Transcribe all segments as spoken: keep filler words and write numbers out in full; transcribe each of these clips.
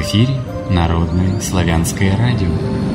эфире Народное славянское радио.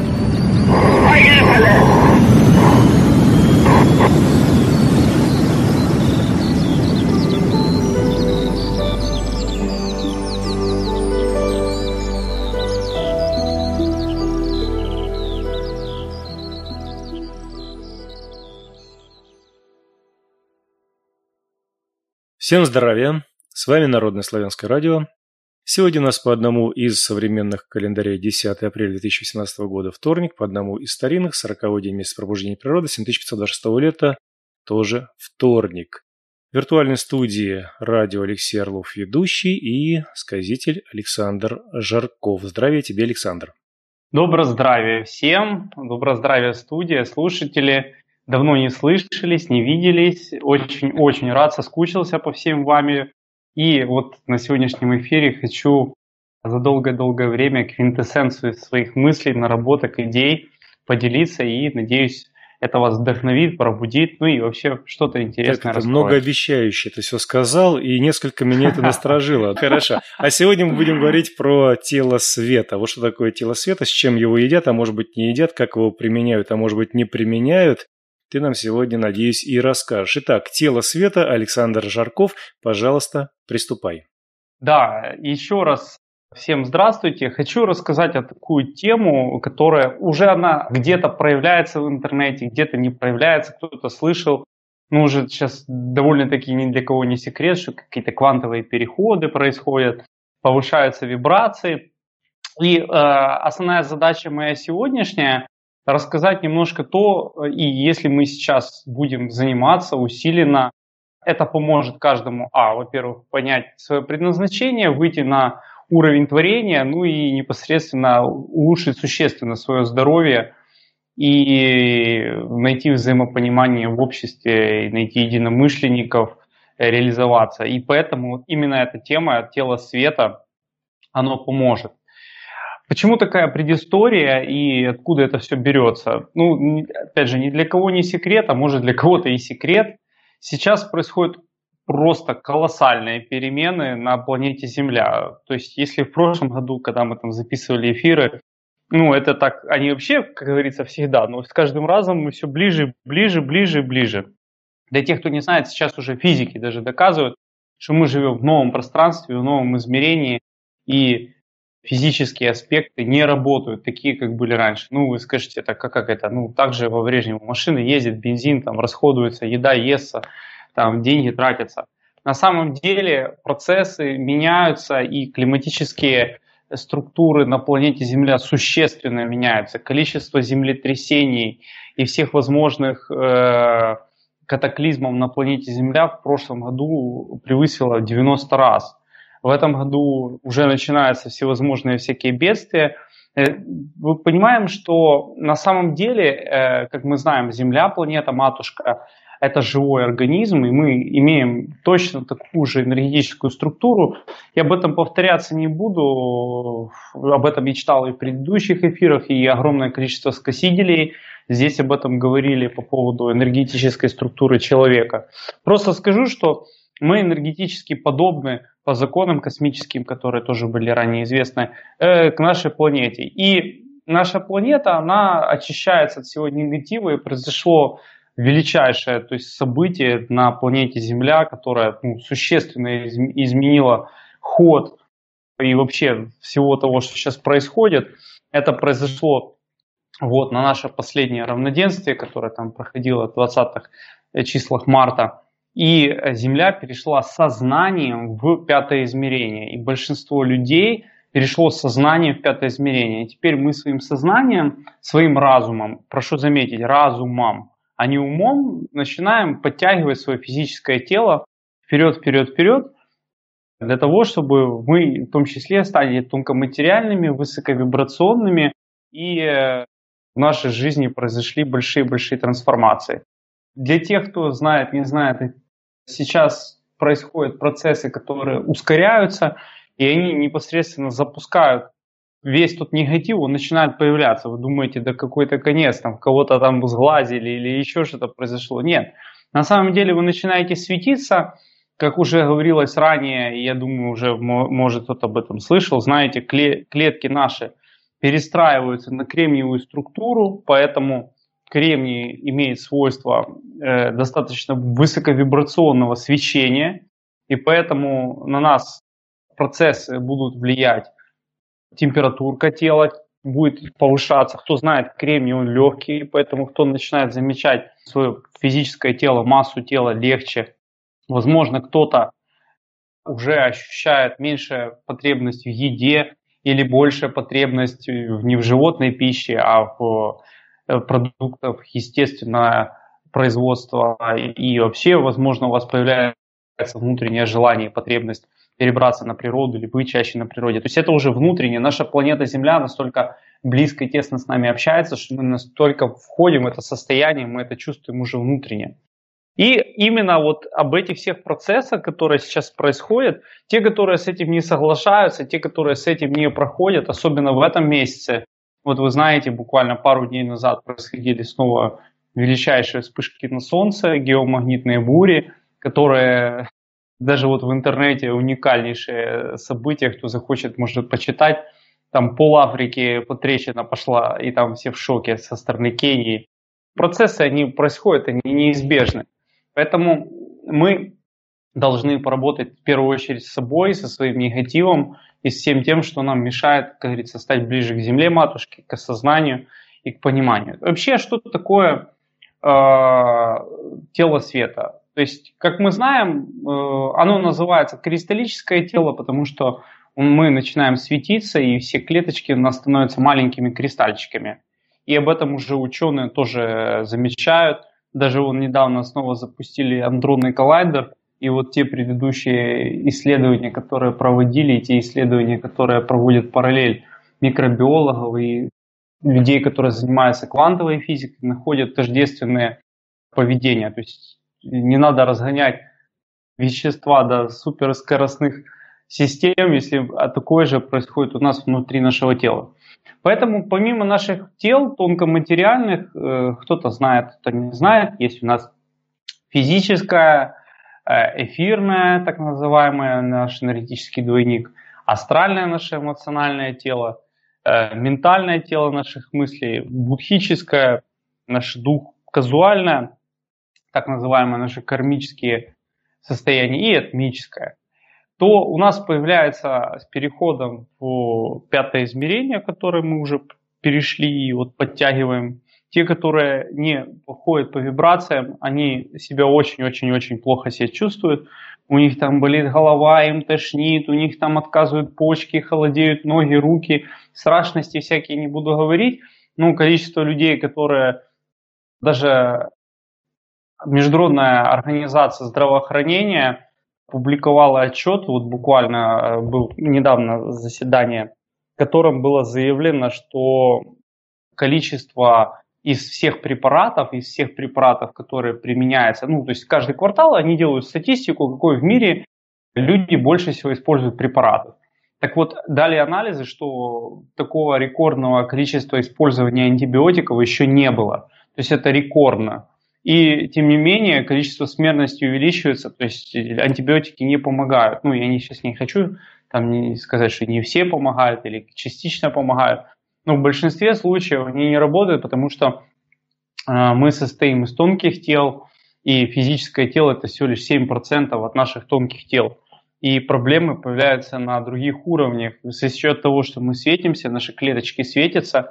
Всем здравия! С вами Народное славянское радио. Сегодня у нас по одному из современных календарей десятое апреля две тысячи восемнадцатого года вторник, по одному из старинных сороковой день месяца пробуждения природы семь тысяч пятьсот двадцать шестого лета, тоже вторник. В виртуальной студии радио Алексей Орлов ведущий и сказитель Александр Жарков. Здравия тебе, Александр. Доброе здравие всем, доброе здравие студия, слушатели. Давно не слышались, не виделись. Очень-очень рад, соскучился по всем вами. И вот на сегодняшнем эфире хочу за долгое-долгое время квинтэссенцию своих мыслей, наработок, идей поделиться. И, надеюсь, это вас вдохновит, пробудит, ну и вообще что-то интересное раскроет. Многообещающе ты все сказал, и несколько меня это насторожило. Хорошо. А сегодня мы будем говорить про тело света. Вот что такое тело света, с чем его едят, а может быть не едят, как его применяют, а может быть не применяют. Ты нам сегодня, надеюсь, и расскажешь. Итак, тело света, Александр Жарков, пожалуйста, приступай. Да, еще раз всем здравствуйте. Хочу рассказать о такую тему, которая уже она где-то проявляется в интернете, где-то не проявляется, кто-то слышал. Но уже сейчас довольно-таки ни для кого не секрет, что какие-то квантовые переходы происходят, повышаются вибрации. И э, основная задача моя сегодняшняя – рассказать немножко то, и если мы сейчас будем заниматься усиленно, это поможет каждому, а, во-первых, понять свое предназначение, выйти на уровень творения, ну и непосредственно улучшить существенно свое здоровье и найти взаимопонимание в обществе, найти единомышленников, реализоваться. И поэтому именно эта тема «Тело света», оно поможет. Почему такая предыстория и откуда это все берется? Ну, опять же, ни для кого не секрет, а может для кого-то и секрет. Сейчас происходят просто колоссальные перемены на планете Земля. То есть, если в прошлом году, когда мы там записывали эфиры, ну, это так, они вообще, как говорится, всегда, но с каждым разом мы все ближе, ближе, ближе, ближе. Для тех, кто не знает, сейчас уже физики даже доказывают, что мы живем в новом пространстве, в новом измерении, и физические аспекты не работают, такие, как были раньше. Ну, вы скажете, это как, как это? Ну, также во Брежневу машины ездят, бензин там расходуется, еда естся, там деньги тратятся. На самом деле процессы меняются, и климатические структуры на планете Земля существенно меняются. Количество землетрясений и всех возможных э, катаклизмов на планете Земля в прошлом году превысило девяносто раз. В этом году уже начинаются всевозможные всякие бедствия. Мы понимаем, что на самом деле, как мы знаем, Земля, планета-матушка, это живой организм, и мы имеем точно такую же энергетическую структуру. Я об этом повторяться не буду, об этом я читал и в предыдущих эфирах, и огромное количество сказителей здесь об этом говорили по поводу энергетической структуры человека. Просто скажу, что мы энергетически подобны по законам космическим, которые тоже были ранее известны, э, к нашей планете. И наша планета, она очищается от всего негатива, и произошло величайшее, то есть событие на планете Земля, которое ну, существенно из, изменило ход и вообще всего того, что сейчас происходит. Это произошло вот на наше последнее равноденствие, которое там проходило в двадцатых числах марта. И Земля перешла сознанием в пятое измерение. И большинство людей перешло сознанием в пятое измерение. И теперь мы своим сознанием, своим разумом, прошу заметить, разумом, а не умом, начинаем подтягивать свое физическое тело вперед, вперед, вперед, для того, чтобы мы в том числе стали тонкоматериальными, высоковибрационными, и в нашей жизни произошли большие-большие трансформации. Для тех, кто знает, не знает, сейчас происходят процессы, которые ускоряются, и они непосредственно запускают весь тот негатив, он начинает появляться. Вы думаете, да какой-то конец, там кого-то там сглазили или еще что-то произошло. Нет. На самом деле вы начинаете светиться, как уже говорилось ранее, я думаю, уже может кто-то об этом слышал, знаете, клетки наши перестраиваются на кремниевую структуру, поэтому кремний имеет свойство э, достаточно высоковибрационного свечения, и поэтому на нас процессы будут влиять. Температурка тела будет повышаться. Кто знает, кремний он легкий, поэтому кто начинает замечать свое физическое тело, массу тела легче. Возможно, кто-то уже ощущает меньшую потребность в еде или большая потребность не в животной пище, а в продуктах естественного производства. И вообще, возможно, у вас появляется внутреннее желание и потребность перебраться на природу или быть чаще на природе. То есть это уже внутреннее. Наша планета Земля настолько близко и тесно с нами общается, что мы настолько входим в это состояние, мы это чувствуем уже внутренне. И именно вот об этих всех процессах, которые сейчас происходят, те, которые с этим не соглашаются, те, которые с этим не проходят, особенно в этом месяце, вот вы знаете, буквально пару дней назад происходили снова величайшие вспышки на Солнце, геомагнитные бури, которые даже вот в интернете уникальнейшие события, кто захочет, может почитать, там пол Африки потрещина пошла, и там все в шоке со стороны Кении. Процессы, они происходят, они неизбежны. Поэтому мы должны поработать в первую очередь с собой, со своим негативом и с всем тем, что нам мешает, как говорится, стать ближе к земле матушке, к осознанию и к пониманию. Вообще, что такое э, тело света? То есть, как мы знаем, э, оно называется кристаллическое тело, потому что мы начинаем светиться, и все клеточки у нас становятся маленькими кристальчиками. И об этом уже ученые тоже замечают. Даже вон недавно снова запустили андронный коллайдер, и вот те предыдущие исследования, которые проводили, и те исследования, которые проводят параллель микробиологов и людей, которые занимаются квантовой физикой, находят тождественные поведения. То есть не надо разгонять вещества до суперскоростных систем, если такое же происходит у нас внутри нашего тела. Поэтому помимо наших тел тонкоматериальных, кто-то знает, кто-то не знает, есть у нас физическое, эфирное, так называемое, наш энергетический двойник, астральное наше эмоциональное тело, ментальное тело наших мыслей, будхическое, наш дух, казуальное, так называемые наши кармические состояния, и атмическое, то у нас появляется с переходом в пятое измерение, которое мы уже перешли и вот подтягиваем, те, которые не ходят по вибрациям, они себя очень-очень-очень плохо себя чувствуют, у них там болит голова, им тошнит, у них там отказывают почки, холодеют ноги, руки, страшности всякие не буду говорить, но количество людей, которые даже Международная организация здравоохранения публиковала отчет, вот буквально был недавно заседание, в котором было заявлено, что количество из всех препаратов, из всех препаратов, которые применяются, ну, то есть каждый квартал они делают статистику, какой в мире люди больше всего используют препаратов. Так вот, дали анализы, что такого рекордного количества использования антибиотиков еще не было. То есть это рекордно. И, тем не менее, количество смертности увеличивается, то есть антибиотики не помогают. Ну, я не, сейчас не хочу там, не сказать, что не все помогают или частично помогают, но в большинстве случаев они не работают, потому что э, мы состоим из тонких тел, и физическое тело – это всего лишь семь процентов от наших тонких тел. И проблемы появляются на других уровнях. За счет того, что мы светимся, наши клеточки светятся,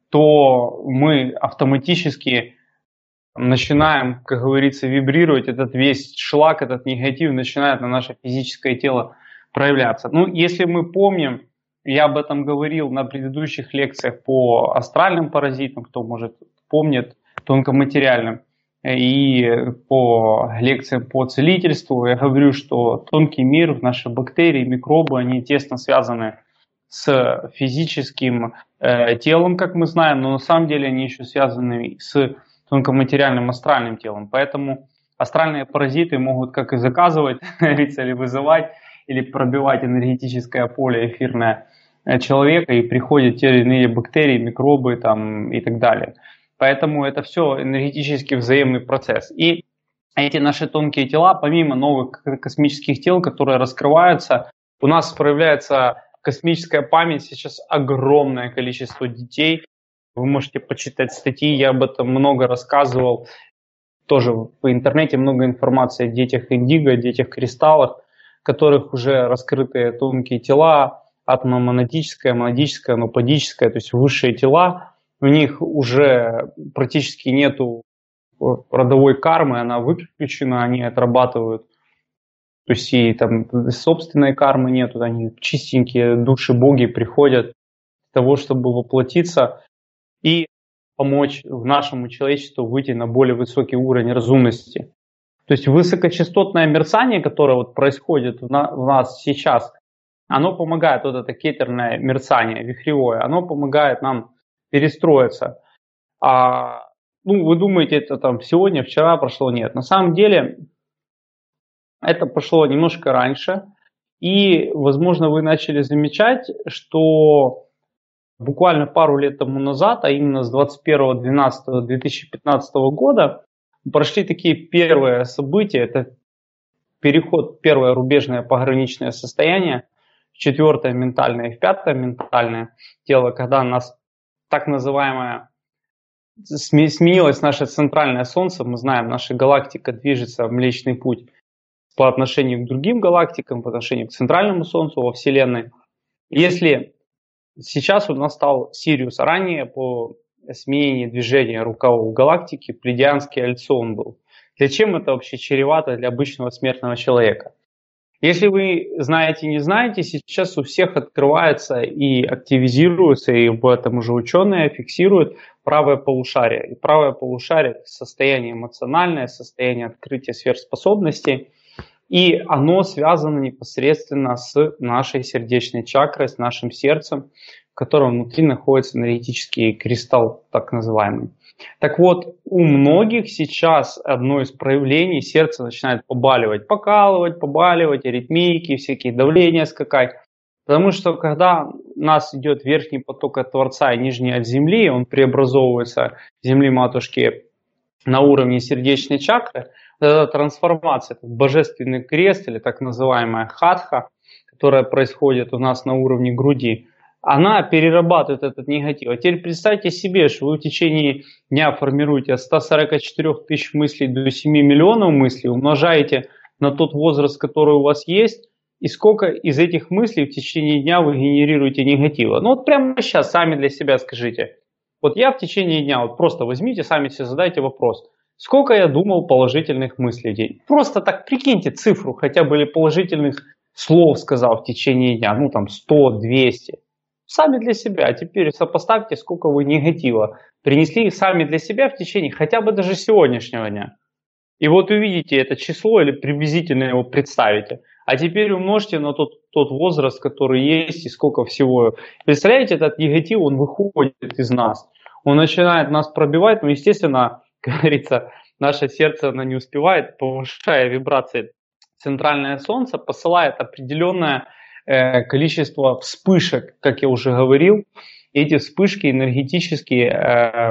то мы автоматически начинаем, как говорится, вибрировать, этот весь шлак, этот негатив начинает на наше физическое тело проявляться. Ну, если мы помним, я об этом говорил на предыдущих лекциях по астральным паразитам, кто, может, помнит, тонкоматериальным, и по лекциям по целительству, я говорю, что тонкий мир, наши бактерии, микробы, они тесно связаны с физическим э, телом, как мы знаем, но на самом деле они еще связаны с тонкоматериальным астральным телом. Поэтому астральные паразиты могут как и заказывать, или вызывать, или пробивать энергетическое поле эфирное человека, и приходят те или иные бактерии, микробы там, и так далее. Поэтому это все энергетически взаимный процесс. И эти наши тонкие тела, помимо новых космических тел, которые раскрываются, у нас проявляется космическая память. Сейчас огромное количество детей. Вы можете почитать статьи, я об этом много рассказывал. Тоже в интернете много информации о детях индиго, о детях кристаллах, в которых уже раскрыты тонкие тела, атомомонадическое, монадическое, аноподическое, то есть высшие тела. У них уже практически нету родовой кармы, она выключена, они отрабатывают. То есть и там собственной кармы нету, они чистенькие души боги приходят для того, чтобы воплотиться и помочь нашему человечеству выйти на более высокий уровень разумности. То есть высокочастотное мерцание, которое вот происходит в, на, в нас сейчас, оно помогает, вот это кетерное мерцание, вихревое, оно помогает нам перестроиться. А, ну, вы думаете, это там сегодня, вчера прошло? Нет. На самом деле это прошло немножко раньше. И, возможно, вы начали замечать, что буквально пару лет тому назад, а именно с двадцать первого двенадцатого две тысячи пятнадцатого года, прошли такие первые события. Это переход, первое рубежное пограничное состояние, четвертое ментальное и в пятое ментальное тело, когда нас так называемое сменилось наше центральное Солнце. Мы знаем, наша галактика движется в Млечный Путь по отношению к другим галактикам, по отношению к центральному Солнцу во Вселенной. Если сейчас у нас стал Сириус, а ранее по сменению движения рукавов галактики Плейадский Альцион был. Для чем это вообще чревато для обычного смертного человека? Если вы знаете, не знаете, сейчас у всех открывается и активизируется, и об этом уже ученые фиксируют, правое полушарие. И правое полушарие – это состояние эмоциональное, состояние открытия сверхспособностей. И оно связано непосредственно с нашей сердечной чакрой, с нашим сердцем, в котором внутри находится энергетический кристалл, так называемый. Так вот, у многих сейчас одно из проявлений — сердце начинает побаливать, покалывать, побаливать, аритмийки, всякие давления скакать. Потому что когда у нас идет верхний поток от Творца и нижний от Земли, он преобразовывается в Земли-матушки на уровне сердечной чакры, эта трансформация, этот божественный крест или так называемая хатха, которая происходит у нас на уровне груди, она перерабатывает этот негатив. А теперь представьте себе, что вы в течение дня формируете от ста сорока четырёх тысяч мыслей до семи миллионов мыслей, умножаете на тот возраст, который у вас есть, и сколько из этих мыслей в течение дня вы генерируете негатива. Ну вот прямо сейчас сами для себя скажите. Вот я в течение дня, вот просто возьмите, сами себе задайте вопрос. Сколько я думал положительных мыслей в день? Просто так прикиньте цифру, хотя бы или положительных слов сказал в течение дня, ну там сто, двести. Сами для себя. А теперь сопоставьте, сколько вы негатива принесли сами для себя в течение хотя бы даже сегодняшнего дня. И вот увидите это число или приблизительно его представите. А теперь умножьте на тот, тот возраст, который есть, и сколько всего. Представляете, этот негатив, он выходит из нас. Он начинает нас пробивать, но, естественно, как говорится, наше сердце оно не успевает, повышая вибрации. Центральное Солнце посылает определенное э, количество вспышек, как я уже говорил. Эти вспышки энергетически э,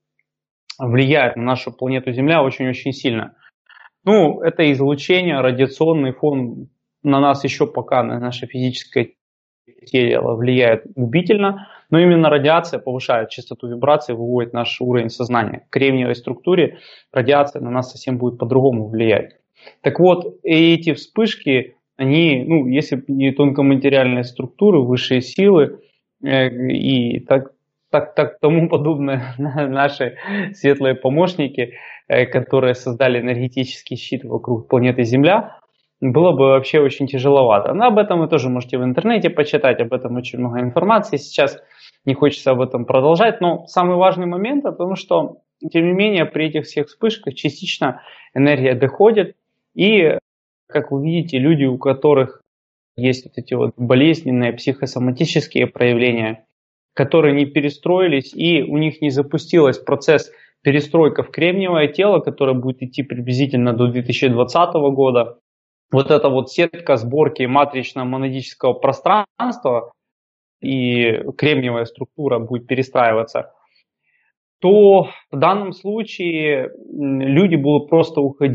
влияют на нашу планету Земля очень-очень сильно. Ну, это излучение, радиационный фон на нас еще пока, на наше физическое тело влияет губительно, но именно радиация повышает частоту вибраций, выводит наш уровень сознания. В кремниевой структуре радиация на нас совсем будет по-другому влиять. Так вот, эти вспышки, они, ну, если бы не тонкоматериальные структуры, высшие силы э, и так, так, так тому подобное, наши светлые помощники, э, которые создали энергетический щит вокруг планеты Земля, было бы вообще очень тяжеловато. Но об этом вы тоже можете в интернете почитать, об этом очень много информации. Сейчас не хочется об этом продолжать, но самый важный момент о том, что, тем не менее, при этих всех вспышках частично энергия доходит. И, как вы видите, люди, у которых есть вот эти вот болезненные психосоматические проявления, которые не перестроились, и у них не запустилась процесс перестройка в кремниевое тело, которое будет идти приблизительно до две тысячи двадцатого года, вот эта вот сетка сборки матрично-монадического пространства и кремниевая структура будет перестраиваться, то в данном случае люди будут просто уходить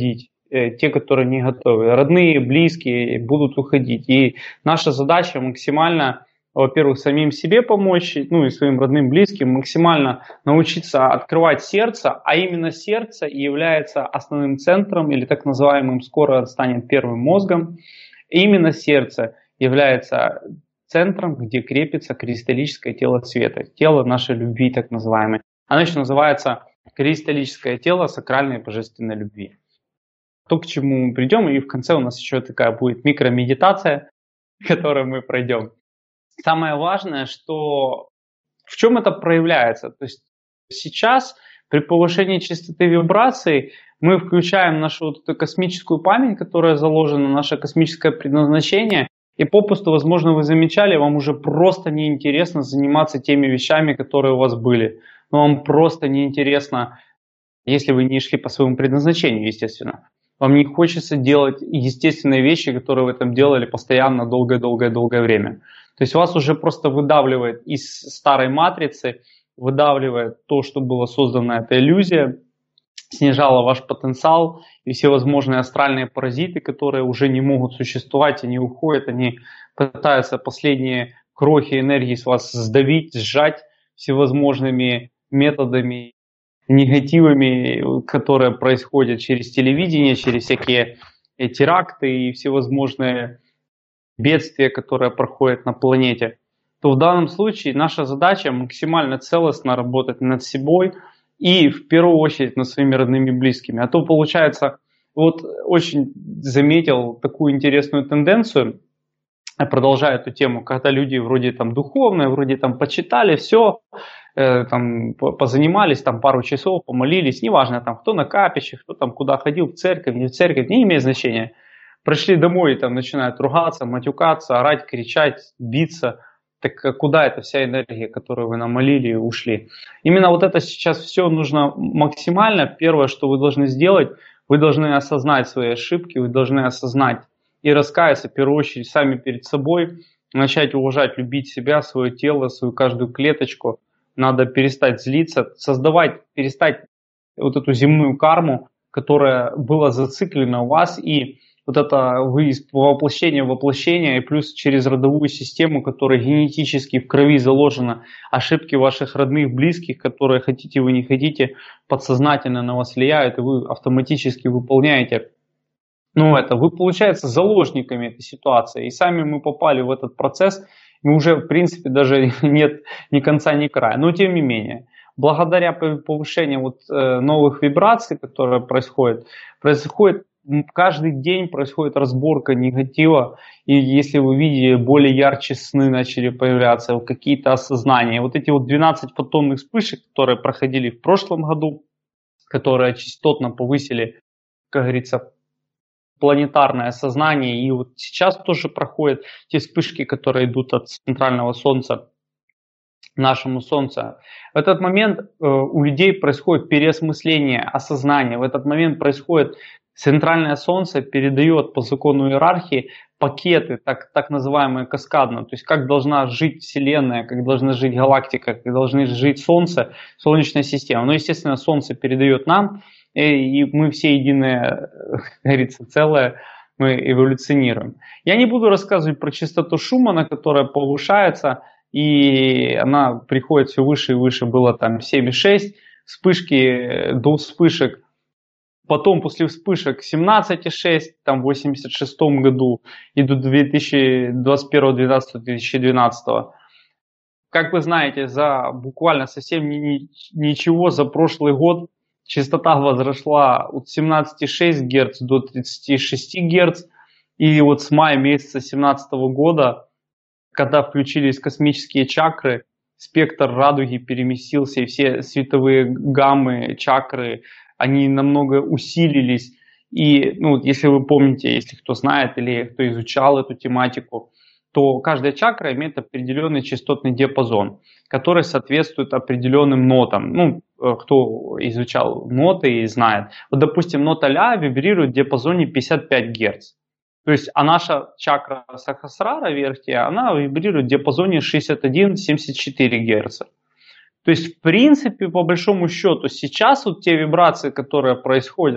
э, те, которые не готовы. Родные, близкие будут уходить. И наша задача максимально, во-первых, самим себе помочь, ну и своим родным, близким, максимально научиться открывать сердце, а именно сердце является основным центром, или так называемым, скоро станет первым мозгом. И именно сердце является центром, где крепится кристаллическое тело света, тело нашей любви, так называемой. Оно еще называется кристаллическое тело сакральной божественной любви. То, к чему мы придем, и в конце у нас еще такая будет микромедитация, которую мы пройдем. Самое важное, что в чем это проявляется. То есть сейчас при повышении частоты вибраций мы включаем нашу вот эту космическую память, которая заложена, наше космическое предназначение, и попусту, возможно, вы замечали, вам уже просто неинтересно заниматься теми вещами, которые у вас были. Но вам просто неинтересно, если вы не шли по своему предназначению, естественно. Вам не хочется делать естественные вещи, которые вы там делали постоянно, долгое-долгое-долгое время. То есть вас уже просто выдавливает из старой матрицы, выдавливает то, что было создано, эта иллюзия, снижала ваш потенциал, и все возможные астральные паразиты, которые уже не могут существовать, они уходят, они пытаются последние крохи энергии с вас сдавить, сжать всевозможными методами, негативами, которые происходят через телевидение, через всякие теракты и всевозможные бедствия, которые проходят на планете, то в данном случае наша задача максимально целостно работать над собой и в первую очередь над своими родными и близкими. А то получается, вот очень заметил такую интересную тенденцию, продолжая эту тему, когда люди вроде там духовные, вроде там почитали, все, э, там позанимались там пару часов, помолились, неважно там кто на капище, кто там куда ходил, в церковь, не в церковь, не имеет значения. Пришли домой и там начинают ругаться, матюкаться, орать, кричать, биться. Так куда эта вся энергия, которую вы намолили, ушли? Именно вот это сейчас все нужно максимально. Первое, что вы должны сделать, вы должны осознать свои ошибки, вы должны осознать и раскаяться, в первую очередь, сами перед собой, начать уважать, любить себя, свое тело, свою каждую клеточку. Надо перестать злиться, создавать, перестать вот эту земную карму, которая была зациклена у вас, и вот это вы воплощение воплощение, и плюс через родовую систему, которая генетически в крови заложена, ошибки ваших родных, близких, которые хотите вы не хотите, подсознательно на вас влияют, и вы автоматически выполняете. Ну, это вы, получается, заложниками этой ситуации. И сами мы попали в этот процесс, и уже, в принципе, даже нет ни конца, ни края. Но, тем не менее, благодаря повышению вот, э, новых вибраций, которые происходят, происходит каждый день происходит разборка негатива, и если вы видели, более ярче сны начали появляться, какие-то осознания. Вот эти вот двенадцать фотонных вспышек, которые проходили в прошлом году, которые частотно повысили, как говорится, планетарное сознание, и вот сейчас тоже проходят те вспышки, которые идут от центрального Солнца к нашему Солнцу. В этот момент э, у людей происходит переосмысление осознания, в этот момент происходит центральное Солнце передает по закону иерархии пакеты, так, так называемые каскадно, то есть как должна жить Вселенная, как должна жить галактика, как должны жить Солнце, Солнечная система. Но, естественно, Солнце передает нам, и мы все единое, как говорится, целое, мы эволюционируем. Я не буду рассказывать про частоту Шумана, которая повышается, и она приходит все выше и выше, было там семь и шесть, вспышки до вспышек. Потом после вспышек семнадцать и шесть, там в восемьдесят шестом году и до две тысячи двадцать первого двенадцатого две тысячи двенадцатого. Как вы знаете, за буквально совсем ни, ничего за прошлый год частота возросла от семнадцать и шесть герц до тридцать шесть герц. И вот с мая месяца две тысячи семнадцатого года, когда включились космические чакры, спектр радуги переместился, и все световые гаммы, чакры, они намного усилились. И ну, если вы помните, если кто знает или кто изучал эту тематику, то каждая чакра имеет определенный частотный диапазон, который соответствует определенным нотам. Ну, кто изучал ноты и знает. Вот, допустим, нота ля вибрирует в диапазоне пятьдесят пять герц. То есть, а наша чакра Сахасрара верхняя, она вибрирует в диапазоне шестьдесят один — семьдесят четыре герца. То есть, в принципе, по большому счету, сейчас вот те вибрации, которые происходят,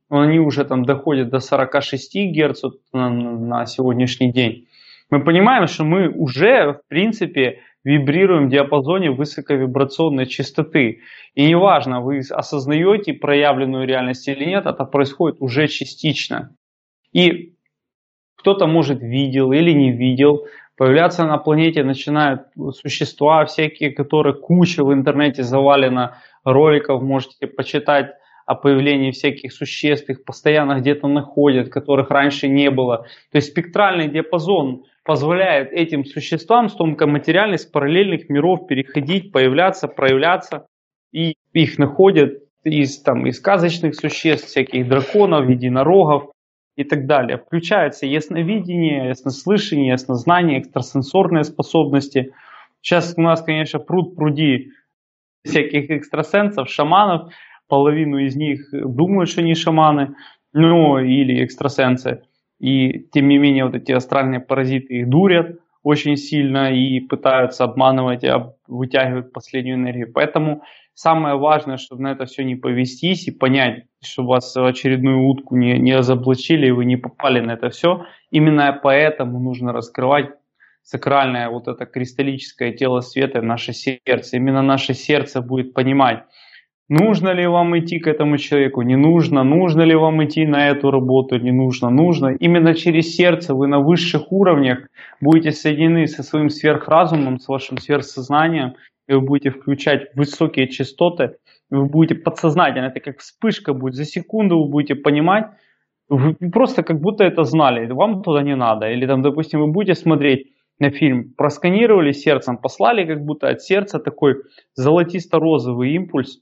они уже там доходят до сорок шесть Гц на, на сегодняшний день, мы понимаем, что мы уже, в принципе, вибрируем в диапазоне высоковибрационной частоты. И неважно, вы осознаете проявленную реальность или нет, это происходит уже частично. И кто-то, может, видел или не видел, появляться на планете начинают существа всякие, которые куча в интернете завалено роликов, можете почитать о появлении всяких существ, их постоянно где-то находят, которых раньше не было. То есть спектральный диапазон позволяет этим существам с тонкоматериальных, с параллельных миров переходить, появляться, проявляться. И их находят из, там, из сказочных существ, всяких драконов, единорогов и так далее. Включается ясновидение, яснослышание, яснознание, экстрасенсорные способности. Сейчас у нас, конечно, пруд пруди всяких экстрасенсов, шаманов. Половину из них думают, что они шаманы, ну или экстрасенсы. И тем не менее вот эти астральные паразиты их дурят очень сильно и пытаются обманывать, вытягивать последнюю энергию. Поэтому самое важное, чтобы на это все не повестись и понять, что вас в очередную утку не, не разоблачили и вы не попали на это все. Именно поэтому нужно раскрывать сакральное вот это кристаллическое тело света, наше сердце. Именно наше сердце будет понимать, нужно ли вам идти к этому человеку, не нужно, нужно ли вам идти на эту работу, не нужно, нужно. Именно через сердце вы на высших уровнях будете соединены со своим сверхразумом, с вашим сверхсознанием, и вы будете включать высокие частоты, и вы будете подсознательно, это как вспышка будет, за секунду вы будете понимать, вы просто как будто это знали, вам туда не надо. Или там, допустим, вы будете смотреть на фильм, просканировали сердцем, послали как будто от сердца такой золотисто-розовый импульс,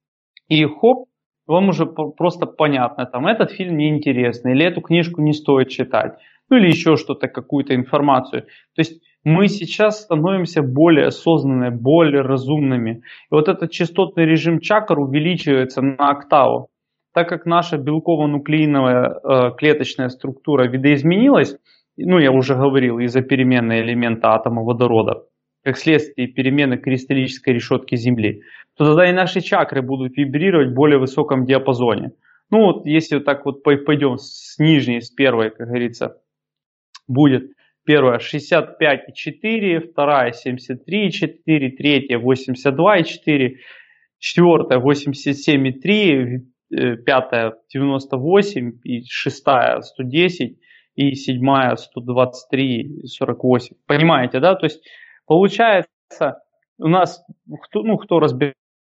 и хоп, вам уже просто понятно, там этот фильм неинтересный, или эту книжку не стоит читать, ну или еще что-то, какую-то информацию. То есть мы сейчас становимся более осознанными, более разумными. И вот этот частотный режим чакр увеличивается на октаву. Так как наша белково-нуклеиновая э, клеточная структура видоизменилась, ну я уже говорил, из-за перемены элемента атома водорода, как следствие перемены кристаллической решетки Земли, то тогда и наши чакры будут вибрировать в более высоком диапазоне. Ну вот если вот так вот пойдем с нижней, с первой, как говорится, будет первая шестьдесят пять и четыре, вторая семьдесят три и четыре, третья восемьдесят два и четыре, четвертая восемьдесят семь и три, пятая девяносто восемь и шестая сто десять и седьмая сто двадцать три и сорок восемь. Понимаете, да? То есть получается у нас, кто, ну, кто разбирается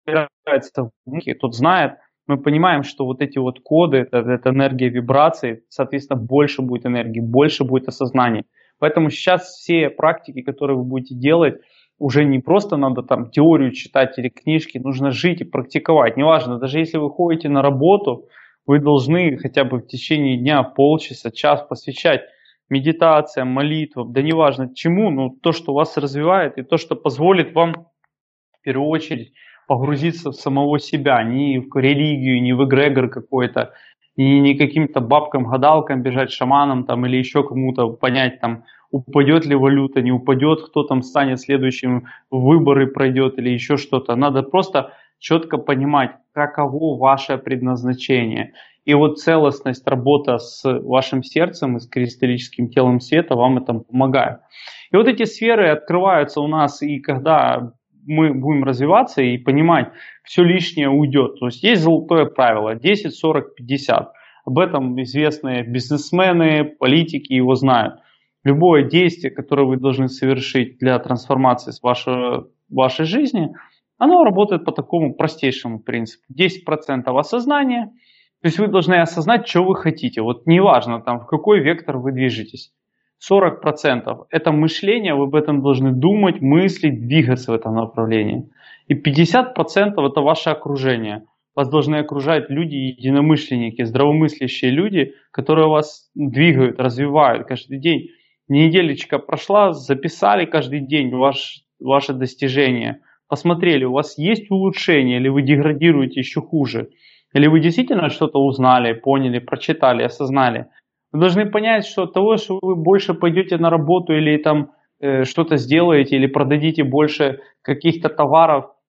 в музыке, тот знает, мы понимаем, что вот эти вот коды, это, это энергия вибраций, соответственно, больше будет энергии, больше будет осознания. Поэтому сейчас все практики, которые вы будете делать, уже не просто надо там теорию читать или книжки, нужно жить и практиковать. Неважно, даже если вы ходите на работу, вы должны хотя бы в течение дня полчаса, час посвящать медитациям, молитвам, да неважно чему, но то, что вас развивает и то, что позволит вам в первую очередь погрузиться в самого себя, не в религию, не в эгрегор какой-то, и не каким-то бабкам-гадалкам бежать, шаманам там, или еще кому-то понять, там, упадет ли валюта, не упадет, кто там станет следующим, выборы пройдет или еще что-то. Надо просто четко понимать, каково ваше предназначение. И вот целостность, работа с вашим сердцем и с кристаллическим телом света вам это помогает. И вот эти сферы открываются у нас, и когда мы будем развиваться и понимать, все лишнее уйдет. То есть есть золотое правило десять, сорок, пятьдесят. Об этом известные бизнесмены, политики его знают. Любое действие, которое вы должны совершить для трансформации вашей, вашей жизни, оно работает по такому простейшему принципу. десять процентов осознания. То есть вы должны осознать, что вы хотите. Вот неважно, там, в какой вектор вы движетесь. сорок процентов это мышление, вы об этом должны думать, мыслить, двигаться в этом направлении. И пятьдесят процентов это ваше окружение. Вас должны окружать люди, единомышленники, здравомыслящие люди, которые вас двигают, развивают каждый день. Неделечка прошла, записали каждый день ваш, ваши достижения. Посмотрели, у вас есть улучшение, или вы деградируете еще хуже. Или вы действительно что-то узнали, поняли, прочитали, осознали. Вы должны понять, что от того, что вы больше пойдете на работу или там э, что-то сделаете, или продадите больше каких-то товаров,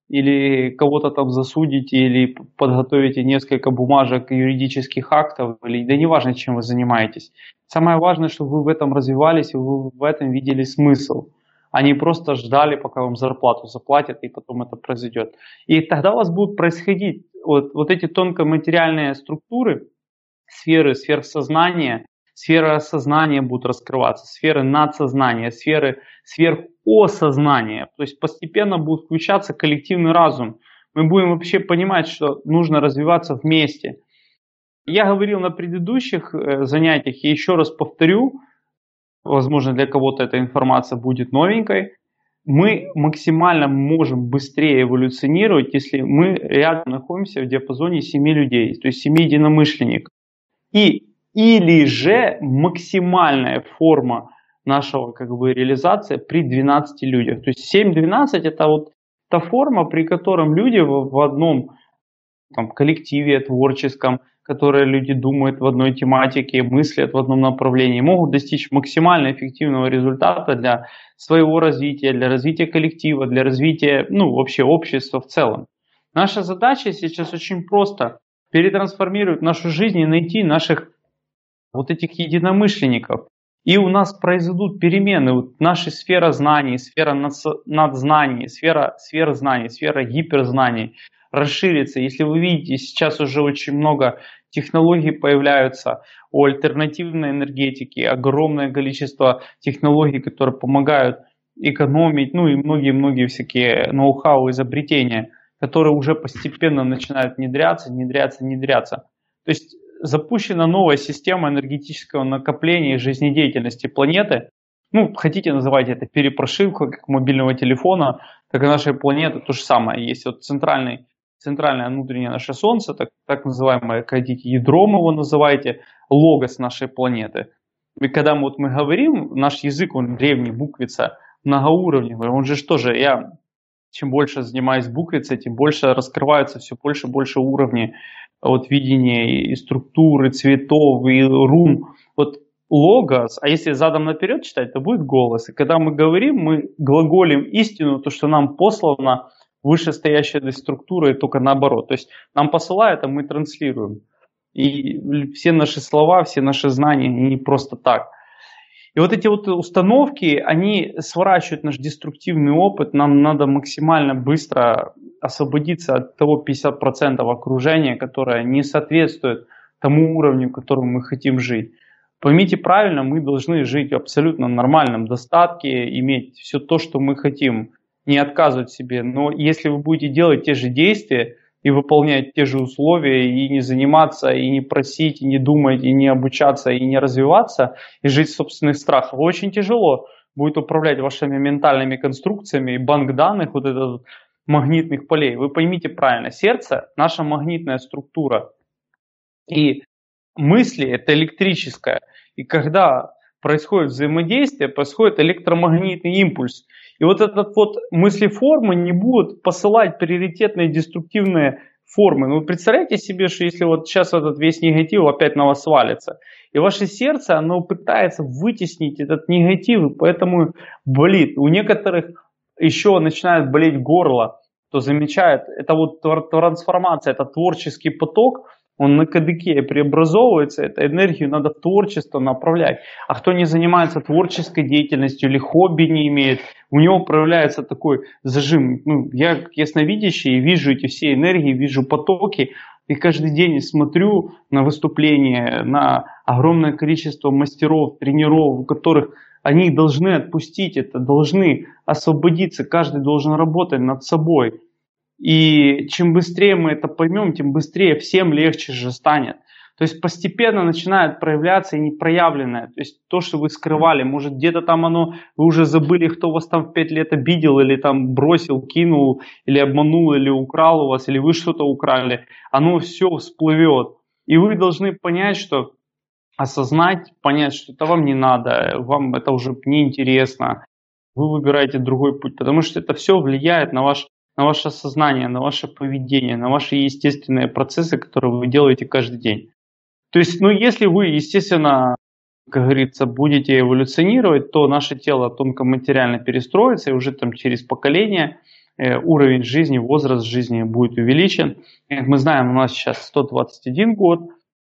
или кого-то там засудите, или подготовите несколько бумажек, юридических актов, или да неважно, чем вы занимаетесь. Самое важное, чтобы вы в этом развивались, и вы в этом видели смысл. Они просто ждали, пока вам зарплату заплатят, и потом это произойдет. И тогда у вас будут происходить вот, вот эти тонкоматериальные структуры, сферы сверхсознания, сферы осознания будут раскрываться, сферы надсознания, сферы сверхосознания. То есть постепенно будет включаться коллективный разум. Мы будем вообще понимать, что нужно развиваться вместе. Я говорил на предыдущих занятиях, и еще раз повторю, возможно, для кого-то эта информация будет новенькой. Мы максимально можем быстрее эволюционировать, если мы рядом находимся в диапазоне семи людей, то есть семи единомышленников. И или же максимальная форма нашего как бы реализации при двенадцати людях. То есть семь-двенадцать это вот та форма, при котором люди в, в одном там, коллективе творческом, которые люди думают в одной тематике, мыслят в одном направлении, могут достичь максимально эффективного результата для своего развития, для развития коллектива, для развития, ну, вообще общества в целом. Наша задача сейчас очень просто перетрансформировать нашу жизнь и найти наших вот этих единомышленников. И у нас произойдут перемены. Вот наша сфера знаний, сфера надзнаний, сфера сверхзнаний, сфера гиперзнаний расширится. Если вы видите, сейчас уже очень много технологий появляются о альтернативной энергетике, огромное количество технологий, которые помогают экономить, ну и многие-многие всякие ноу-хау, изобретения, которые уже постепенно начинают внедряться, внедряться, внедряться. То есть запущена новая система энергетического накопления и жизнедеятельности планеты. Ну, хотите, называйте это перепрошивкой, как мобильного телефона, так и нашей планеты то же самое. Есть вот центральный Центральное внутреннее наше Солнце, так, так называемое, хотите, ядром его называйте, логос нашей планеты. И когда мы, вот мы говорим, наш язык, он древний, буквица, многоуровневый, он же что же, я чем больше занимаюсь буквицей, тем больше раскрываются все больше и больше уровней вот, видения и структуры, цветов, и рун. Вот логос, а если задом наперед читать, то будет голос. И когда мы говорим, мы глаголим истину, то, что нам послано вышестоящая структура, и только наоборот. То есть нам посылают, а мы транслируем. И все наши слова, все наши знания, они не просто так. И вот эти вот установки, они сворачивают наш деструктивный опыт. Нам надо максимально быстро освободиться от того пятьдесят процентов окружения, которое не соответствует тому уровню, в котором мы хотим жить. Поймите правильно, мы должны жить в абсолютно нормальном достатке, иметь все то, что мы хотим, не отказывать себе. Но если вы будете делать те же действия и выполнять те же условия, и не заниматься, и не просить, и не думать, и не обучаться, и не развиваться, и жить в собственных страхах, очень тяжело будет управлять вашими ментальными конструкциями, и банк данных, вот этот магнитных полей. Вы поймите правильно, сердце – наша магнитная структура, и мысли – это электрическое. И когда происходит взаимодействие, происходит электромагнитный импульс. И вот этот вот мыслеформы не будут посылать приоритетные деструктивные формы. Ну, представляете себе, что если вот сейчас этот весь негатив опять на вас свалится, и ваше сердце, оно пытается вытеснить этот негатив, и поэтому болит. У некоторых еще начинает болеть горло, кто замечает, это вот трансформация, это творческий поток, он на кадыке преобразовывается, эту энергию надо в творчество направлять. А кто не занимается творческой деятельностью или хобби не имеет, у него проявляется такой зажим. Ну, я как ясновидящий вижу эти все энергии, вижу потоки, и каждый день смотрю на выступления, на огромное количество мастеров, тренеров, у которых они должны отпустить это, должны освободиться, каждый должен работать над собой. И чем быстрее мы это поймем, тем быстрее всем легче же станет. То есть постепенно начинает проявляться и непроявленное. То есть то, что вы скрывали, может где-то там оно, вы уже забыли, кто вас там в пять лет обидел, или там бросил, кинул, или обманул, или украл у вас, или вы что-то украли. Оно все всплывет. И вы должны понять, что осознать, понять, что это вам не надо, вам это уже неинтересно. Вы выбираете другой путь, потому что это все влияет на ваш на ваше сознание, на ваше поведение, на ваши естественные процессы, которые вы делаете каждый день. То есть, ну, если вы, естественно, как говорится, будете эволюционировать, то наше тело тонкоматериально перестроится, и уже там через поколение уровень жизни, возраст жизни будет увеличен. Как мы знаем, у нас сейчас сто двадцать один год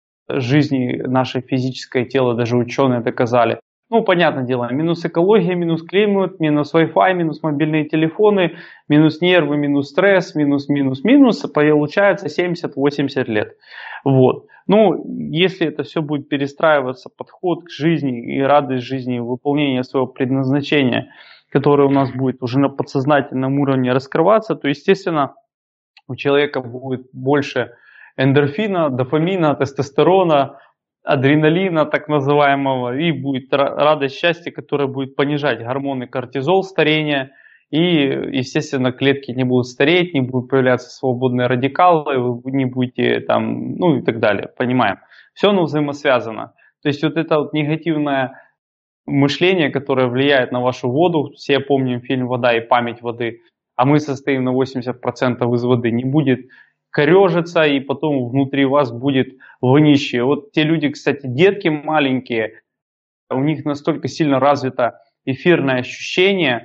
жизни, наше физическое тело, даже ученые доказали. Ну, понятное дело, минус экология, минус климат, минус Wi-Fi, минус мобильные телефоны, минус нервы, минус стресс, минус, минус, минус, получается семьдесят-восемьдесят лет. Вот. Ну, если это все будет перестраиваться, подход к жизни и радость жизни, выполнение своего предназначения, которое у нас будет уже на подсознательном уровне раскрываться, то, естественно, у человека будет больше эндорфина, дофамина, тестостерона, адреналина так называемого, и будет радость, счастье, которое будет понижать гормоны кортизол, старения, и, естественно, клетки не будут стареть, не будут появляться свободные радикалы, вы не будете там, ну и так далее, понимаем. Все оно взаимосвязано. То есть вот это вот негативное мышление, которое влияет на вашу воду, все помним фильм «Вода и память воды», а мы состоим на восемьдесят процентов из воды, не будет корежиться, и потом внутри вас будет вонище. Вот те люди, кстати, детки маленькие, у них настолько сильно развито эфирное ощущение,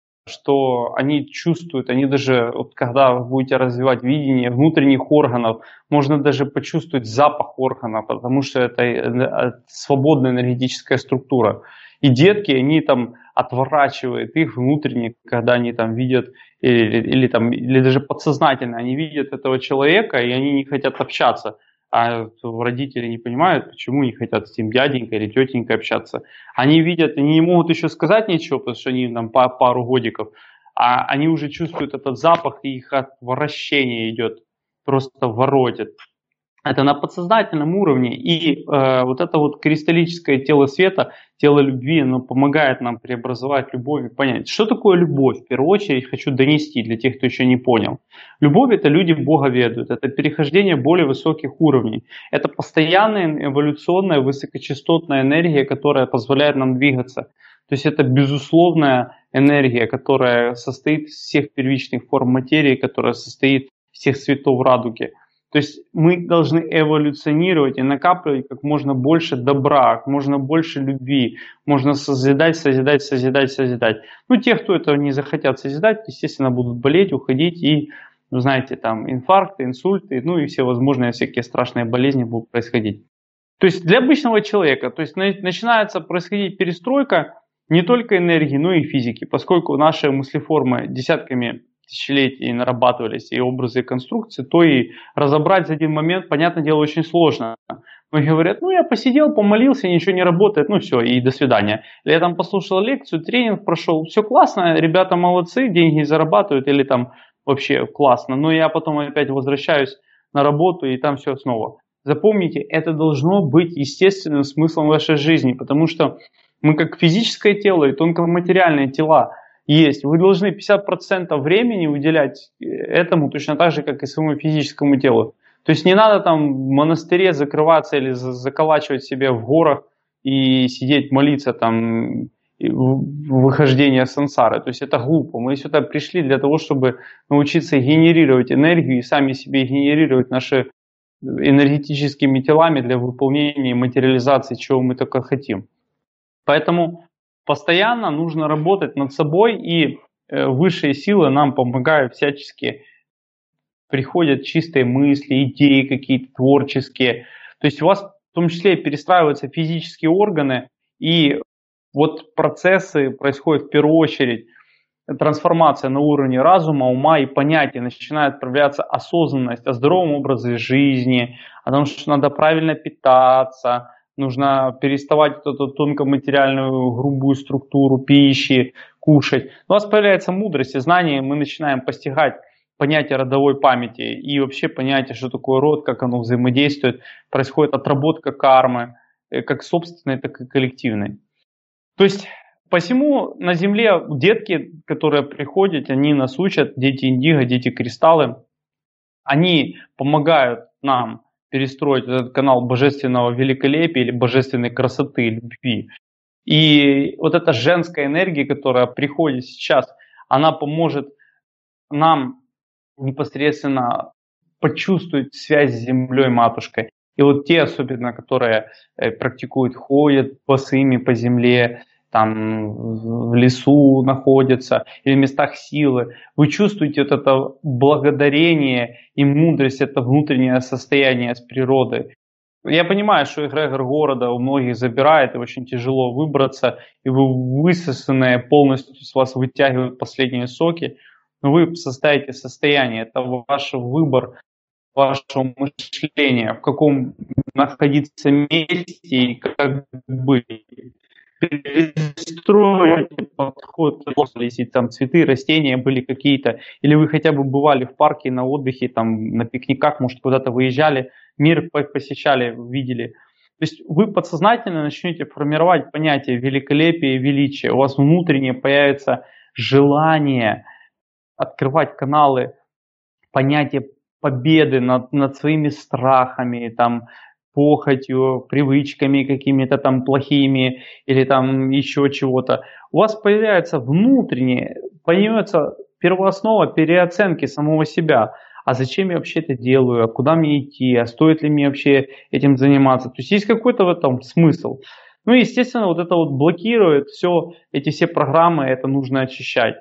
что они чувствуют, они даже, вот когда вы будете развивать видение внутренних органов, можно даже почувствовать запах органа, потому что это свободная энергетическая структура. И детки, они там отворачивают их внутренне, когда они там видят, или, или, там, или даже подсознательно, они видят этого человека, и они не хотят общаться. А родители не понимают, почему не хотят с этим дяденькой или тетенькой общаться. Они видят, они не могут еще сказать ничего, потому что они там по пару годиков, а они уже чувствуют этот запах, и их отвращение идет, просто воротит. Это на подсознательном уровне, и э, вот это вот кристаллическое тело света, тело любви, оно помогает нам преобразовать любовь и понять, что такое любовь. В первую очередь хочу донести для тех, кто еще не понял. Любовь — это люди Бога ведают, это перехождение более высоких уровней, это постоянная эволюционная высокочастотная энергия, которая позволяет нам двигаться. То есть это безусловная энергия, которая состоит из всех первичных форм материи, которая состоит из всех цветов радуги. То есть мы должны эволюционировать и накапливать как можно больше добра, как можно больше любви. Можно созидать, созидать, созидать, созидать. Ну, те, кто этого не захотят созидать, естественно, будут болеть, уходить и, ну, знаете, там инфаркты, инсульты, ну и все возможные всякие страшные болезни будут происходить. То есть для обычного человека, то есть начинается происходить перестройка не только энергии, но и физики, поскольку наши мыслеформы десятками тысячелетий нарабатывались и образы, и конструкции, то и разобрать за один момент, понятное дело, очень сложно. Многие говорят, ну я посидел, помолился, ничего не работает, ну все, и до свидания. Или я там послушал лекцию, тренинг прошел, все классно, ребята молодцы, деньги зарабатывают, или там вообще классно, но я потом опять возвращаюсь на работу, и там все снова. Запомните, это должно быть естественным смыслом вашей жизни, потому что мы как физическое тело и тонкоматериальные тела есть. Вы должны пятьдесят процентов времени уделять этому точно так же, как и своему физическому телу. То есть не надо там в монастыре закрываться или заколачивать себя в горах и сидеть молиться там выхождение сансары. То есть это глупо. Мы сюда пришли для того, чтобы научиться генерировать энергию и сами себе генерировать наши энергетическими телами для выполнения и материализации, чего мы только хотим. Поэтому постоянно нужно работать над собой, и высшие силы нам помогают всячески. Приходят чистые мысли, идеи какие-то творческие. То есть у вас в том числе перестраиваются физические органы, и вот процессы происходят в первую очередь. Трансформация на уровне разума, ума и понятия, начинает проявляться осознанность о здоровом образе жизни, о том, что надо правильно питаться, нужно переставать эту тонкоматериальную грубую структуру пищи, кушать. У нас появляется мудрость и знание, мы начинаем постигать понятие родовой памяти и вообще понятие, что такое род, как оно взаимодействует. Происходит отработка кармы, как собственной, так и коллективной. То есть посему на Земле детки, которые приходят, они нас учат, дети индиго, дети кристаллы, они помогают нам перестроить этот канал божественного великолепия или божественной красоты, любви. И вот эта женская энергия, которая приходит сейчас, она поможет нам непосредственно почувствовать связь с землей матушкой. И вот те особенно, которые практикуют, ходят босыми по земле, там в лесу находятся, или в местах силы, вы чувствуете вот это благодарение и мудрость, это внутреннее состояние с природой. Я понимаю, что эгрегор города у многих забирает, и очень тяжело выбраться, и вы высосанные, полностью с вас вытягивают последние соки, но вы создаете состояние, это ваш выбор, вашего мышления, в каком находиться месте и как быть. Перестроить подход, если там цветы, растения были какие-то, или вы хотя бы бывали в парке на отдыхе, там на пикниках, может куда-то выезжали, мир посещали, видели. То есть вы подсознательно начнете формировать понятие великолепия и величия. У вас внутренне появится желание открывать каналы, понятие победы над, над своими страхами, там, похотью, привычками какими-то там плохими или там еще чего-то. У вас появляется внутреннее, появится первооснова переоценки самого себя. А зачем я вообще это делаю? А куда мне идти? А стоит ли мне вообще этим заниматься? То есть есть какой-то в этом смысл. Ну и естественно вот это вот блокирует все, эти все программы, это нужно очищать.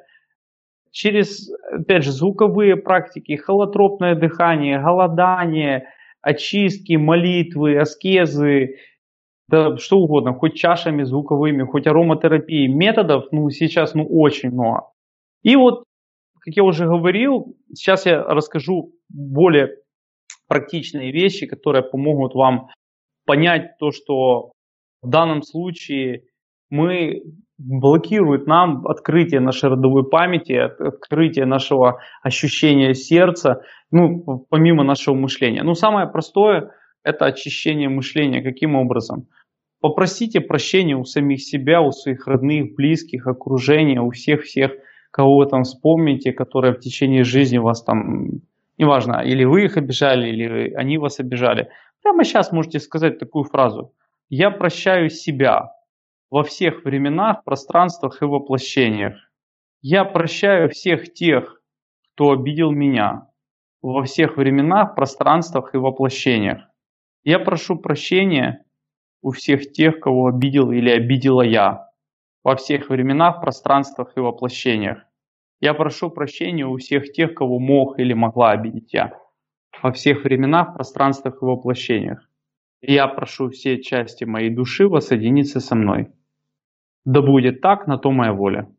Через, опять же, звуковые практики, холотропное дыхание, голодание, очистки, молитвы, аскезы, да что угодно, хоть чашами звуковыми, хоть ароматерапией. Методов ну, сейчас ну, очень много. И вот, как я уже говорил, сейчас я расскажу более практичные вещи, которые помогут вам понять то, что в данном случае мы блокирует нам открытие нашей родовой памяти, открытие нашего ощущения сердца, ну, помимо нашего мышления. Ну, самое простое – это очищение мышления. Каким образом? Попросите прощения у самих себя, у своих родных, близких, окружения, у всех-всех, кого вы там вспомните, которые в течение жизни вас там, неважно, или вы их обижали, или они вас обижали. Прямо сейчас можете сказать такую фразу: «Я прощаю себя во всех временах, пространствах и воплощениях. Я прощаю всех тех, кто обидел меня, во всех временах, пространствах и воплощениях. Я прошу прощения у всех тех, кого обидел или обидела я, во всех временах, пространствах и воплощениях. Я прошу прощения у всех тех, кого мог или могла обидеть я, во всех временах, пространствах и воплощениях. И я прошу все части моей души воссоединиться со мной. Да будет так, на то моя воля».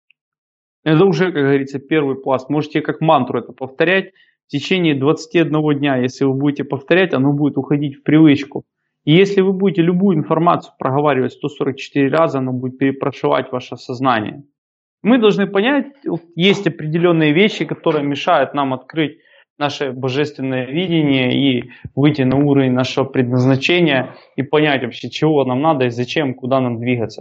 Это уже, как говорится, первый пласт. Можете как мантру это повторять в течение двадцати одного дня. Если вы будете повторять, оно будет уходить в привычку. И если вы будете любую информацию проговаривать сто сорок четыре раза, оно будет перепрошивать ваше сознание. Мы должны понять, есть определенные вещи, которые мешают нам открыть наше божественное видение и выйти на уровень нашего предназначения и понять вообще, чего нам надо и зачем, куда нам двигаться.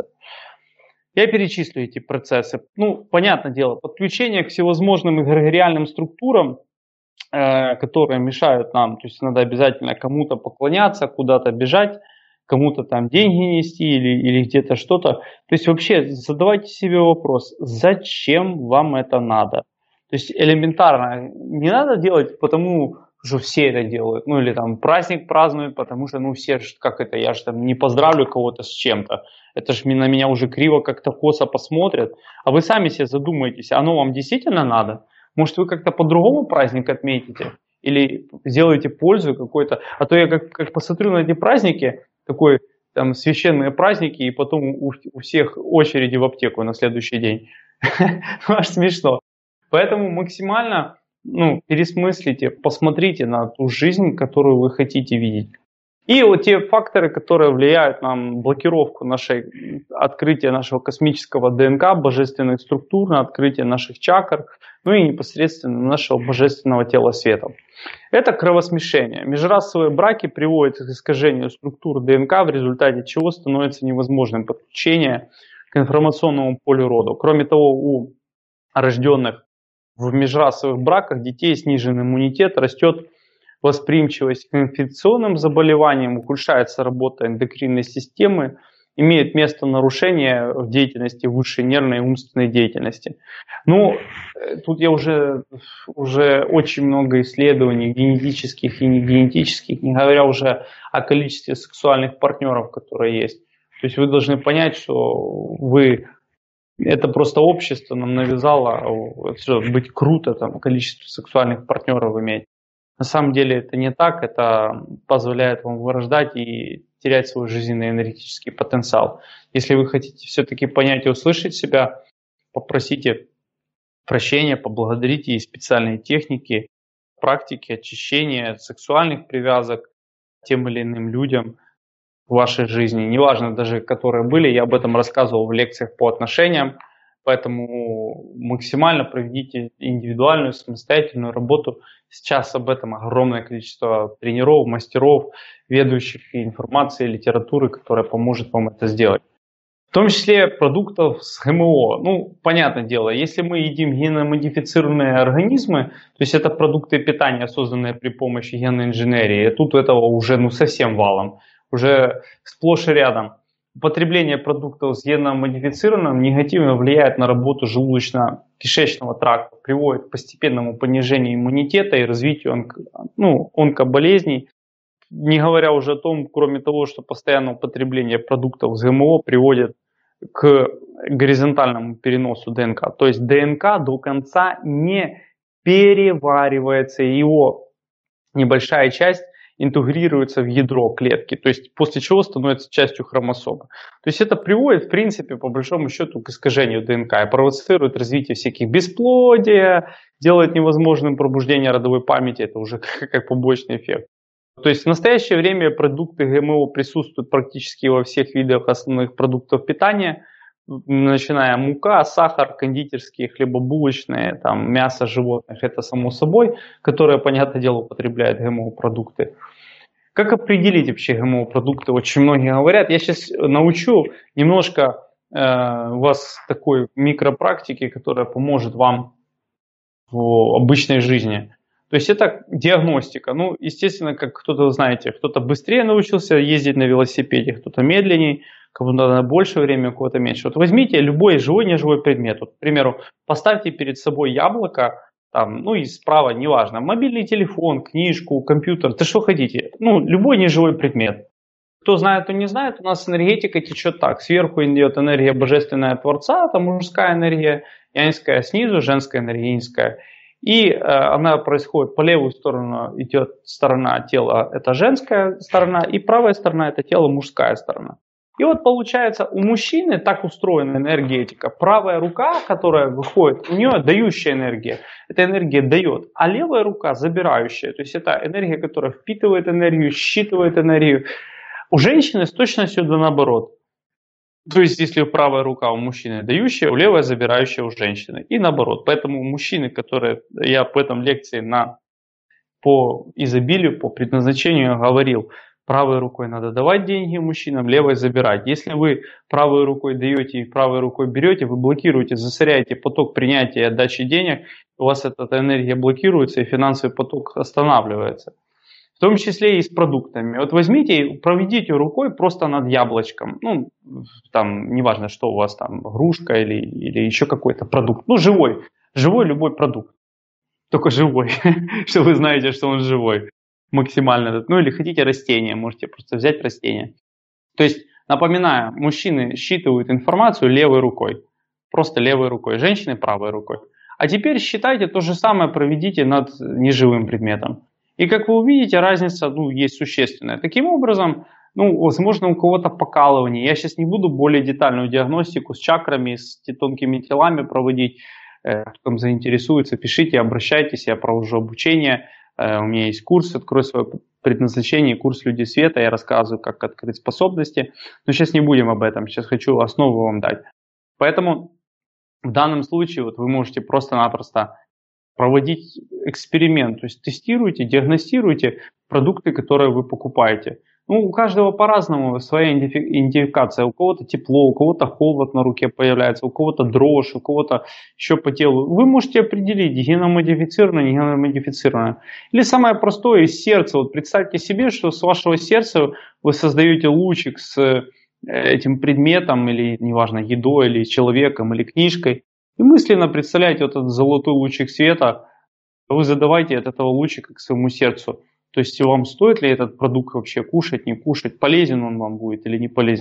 Я перечислю эти процессы. Ну, понятное дело, подключение к всевозможным эгрегориальным структурам, э, которые мешают нам. То есть надо обязательно кому-то поклоняться, куда-то бежать, кому-то там деньги нести или, или где-то что-то. То есть вообще задавайте себе вопрос, зачем вам это надо? То есть элементарно, не надо делать потому, что все это делают. Ну или там праздник празднуют, потому что ну все, как это, я же там не поздравлю кого-то с чем-то. Это же на меня уже криво как-то косо посмотрят. А вы сами себе задумаетесь, оно вам действительно надо? Может вы как-то по-другому праздник отметите? Или сделаете пользу какой-то? А то я как, как посмотрю на эти праздники, такой там священные праздники, и потом у, у всех очереди в аптеку на следующий день. Аж смешно. Поэтому максимально ну, пересмыслите, посмотрите на ту жизнь, которую вы хотите видеть. И вот те факторы, которые влияют на блокировку нашей, открытия нашего космического ДНК, божественных структур, на открытие наших чакр, ну и непосредственно нашего божественного тела света. Это кровосмешение. Межрасовые браки приводят к искажению структур ДНК, в результате чего становится невозможным подключение к информационному полю рода. Кроме того, у рожденных в межрасовых браках детей снижен иммунитет, растет восприимчивость к инфекционным заболеваниям, ухудшается работа эндокринной системы, имеет место нарушение в деятельности высшей нервной и умственной деятельности. Ну, тут я уже, уже очень много исследований генетических и не генетических, не говоря уже о количестве сексуальных партнеров, которые есть. То есть вы должны понять, что вы, это просто общество нам навязало что, быть круто, там, количество сексуальных партнеров иметь. На самом деле это не так, это позволяет вам вырождать и терять свой жизненный энергетический потенциал. Если вы хотите все-таки понять и услышать себя, попросите прощения, поблагодарите, есть специальные техники, практики очищения сексуальных привязок тем или иным людям в вашей жизни, неважно даже, которые были, я об этом рассказывал в лекциях по отношениям, поэтому максимально проведите индивидуальную, самостоятельную работу. Сейчас об этом огромное количество тренеров, мастеров, ведущих информации, литературы, которая поможет вам это сделать. В том числе продуктов с ГМО. Ну, понятное дело, если мы едим генно-модифицированные организмы, то есть это продукты питания, созданные при помощи генной инженерии, тут этого уже ну совсем валом, уже сплошь и рядом. Употребление продуктов с генно-модифицированным негативно влияет на работу желудочно-кишечного тракта, приводит к постепенному понижению иммунитета и развитию онко, ну, онкоболезней. Не говоря уже о том, кроме того, что постоянное употребление продуктов с ГМО приводит к горизонтальному переносу ДНК. То есть ДНК до конца не переваривается, его небольшая часть интегрируется в ядро клетки, то есть после чего становится частью хромосомы. То есть это приводит, в принципе, по большому счету, к искажению ДНК и провоцирует развитие всяких бесплодия, делает невозможным пробуждение родовой памяти, это уже как, как побочный эффект. То есть в настоящее время продукты ГМО присутствуют практически во всех видах основных продуктов питания, начиная мука, сахар, кондитерские, хлебобулочные, там, мясо животных, это само собой, которое, понятное дело, употребляет ГМО-продукты. Как определить вообще ГМО-продукты? Очень многие говорят. Я сейчас научу немножко э, вас такой микропрактики, которая поможет вам в обычной жизни. То есть это диагностика. Ну, естественно, как кто-то, знаете, кто-то быстрее научился ездить на велосипеде, кто-то медленнее, кому-то надо больше времени, у кого-то меньше. Вот возьмите любой живой, неживой предмет. Вот, к примеру, поставьте перед собой яблоко, там, ну и справа, неважно, мобильный телефон, книжку, компьютер, да что хотите. Ну, любой неживой предмет. Кто знает, кто не знает, у нас энергетика течет так. Сверху идет энергия божественная Творца, это мужская энергия, янская снизу, женская энергия инская. И э, она происходит по левую сторону, идет сторона тела, это женская сторона, и правая сторона, это тело, мужская сторона. И вот получается, у мужчины так устроена энергетика. Правая рука, которая выходит, у нее дающая энергия, эта энергия дает, а левая рука забирающая, то есть это энергия, которая впитывает энергию, считывает энергию. У женщины с точностью да наоборот. То есть, если правая рука у мужчины дающая, у левая забирающая у женщины. И наоборот. Поэтому мужчины, которые, я в этом лекции на, по изобилию, по предназначению говорил, правой рукой надо давать деньги мужчинам, левой забирать. Если вы правой рукой даете и правой рукой берете, вы блокируете, засоряете поток принятия и отдачи денег, у вас эта энергия блокируется и финансовый поток останавливается. В том числе и с продуктами. Вот возьмите и проведите рукой просто над яблочком. Ну, там, неважно, что у вас там, грушка или, или еще какой-то продукт. Ну, живой. Живой любой продукт. Только живой. Что вы знаете, что он живой. Максимально. Ну, или хотите растение, можете просто взять растение. То есть, напоминаю, мужчины считывают информацию левой рукой. Просто левой рукой. Женщины правой рукой. А теперь считайте то же самое, проведите над неживым предметом. И как вы увидите, разница ну, есть существенная. Таким образом, ну, возможно, у кого-то покалывание. Я сейчас не буду более детальную диагностику с чакрами, с тонкими телами проводить. Кто там заинтересуется, пишите, обращайтесь, я провожу обучение. У меня есть курс «Открой свое предназначение», курс «Люди света». Я рассказываю, как открыть способности. Но сейчас не будем об этом. Сейчас хочу основу вам дать. Поэтому в данном случае вот вы можете просто-напросто проводить эксперимент, то есть тестируйте, диагностируйте продукты, которые вы покупаете. Ну, у каждого по-разному своя идентификация. У кого-то тепло, у кого-то холод на руке появляется, у кого-то дрожь, у кого-то еще по телу. Вы можете определить, геномодифицированное, не геномодифицированное. Или самое простое из сердца. Вот представьте себе, что с вашего сердца вы создаете лучик с этим предметом, или, неважно, едой, или человеком, или книжкой. И мысленно представляете вот этот золотой лучик света, вы задавайте от этого лучика к своему сердцу. То есть вам стоит ли этот продукт вообще кушать, не кушать, полезен он вам будет или не полезен.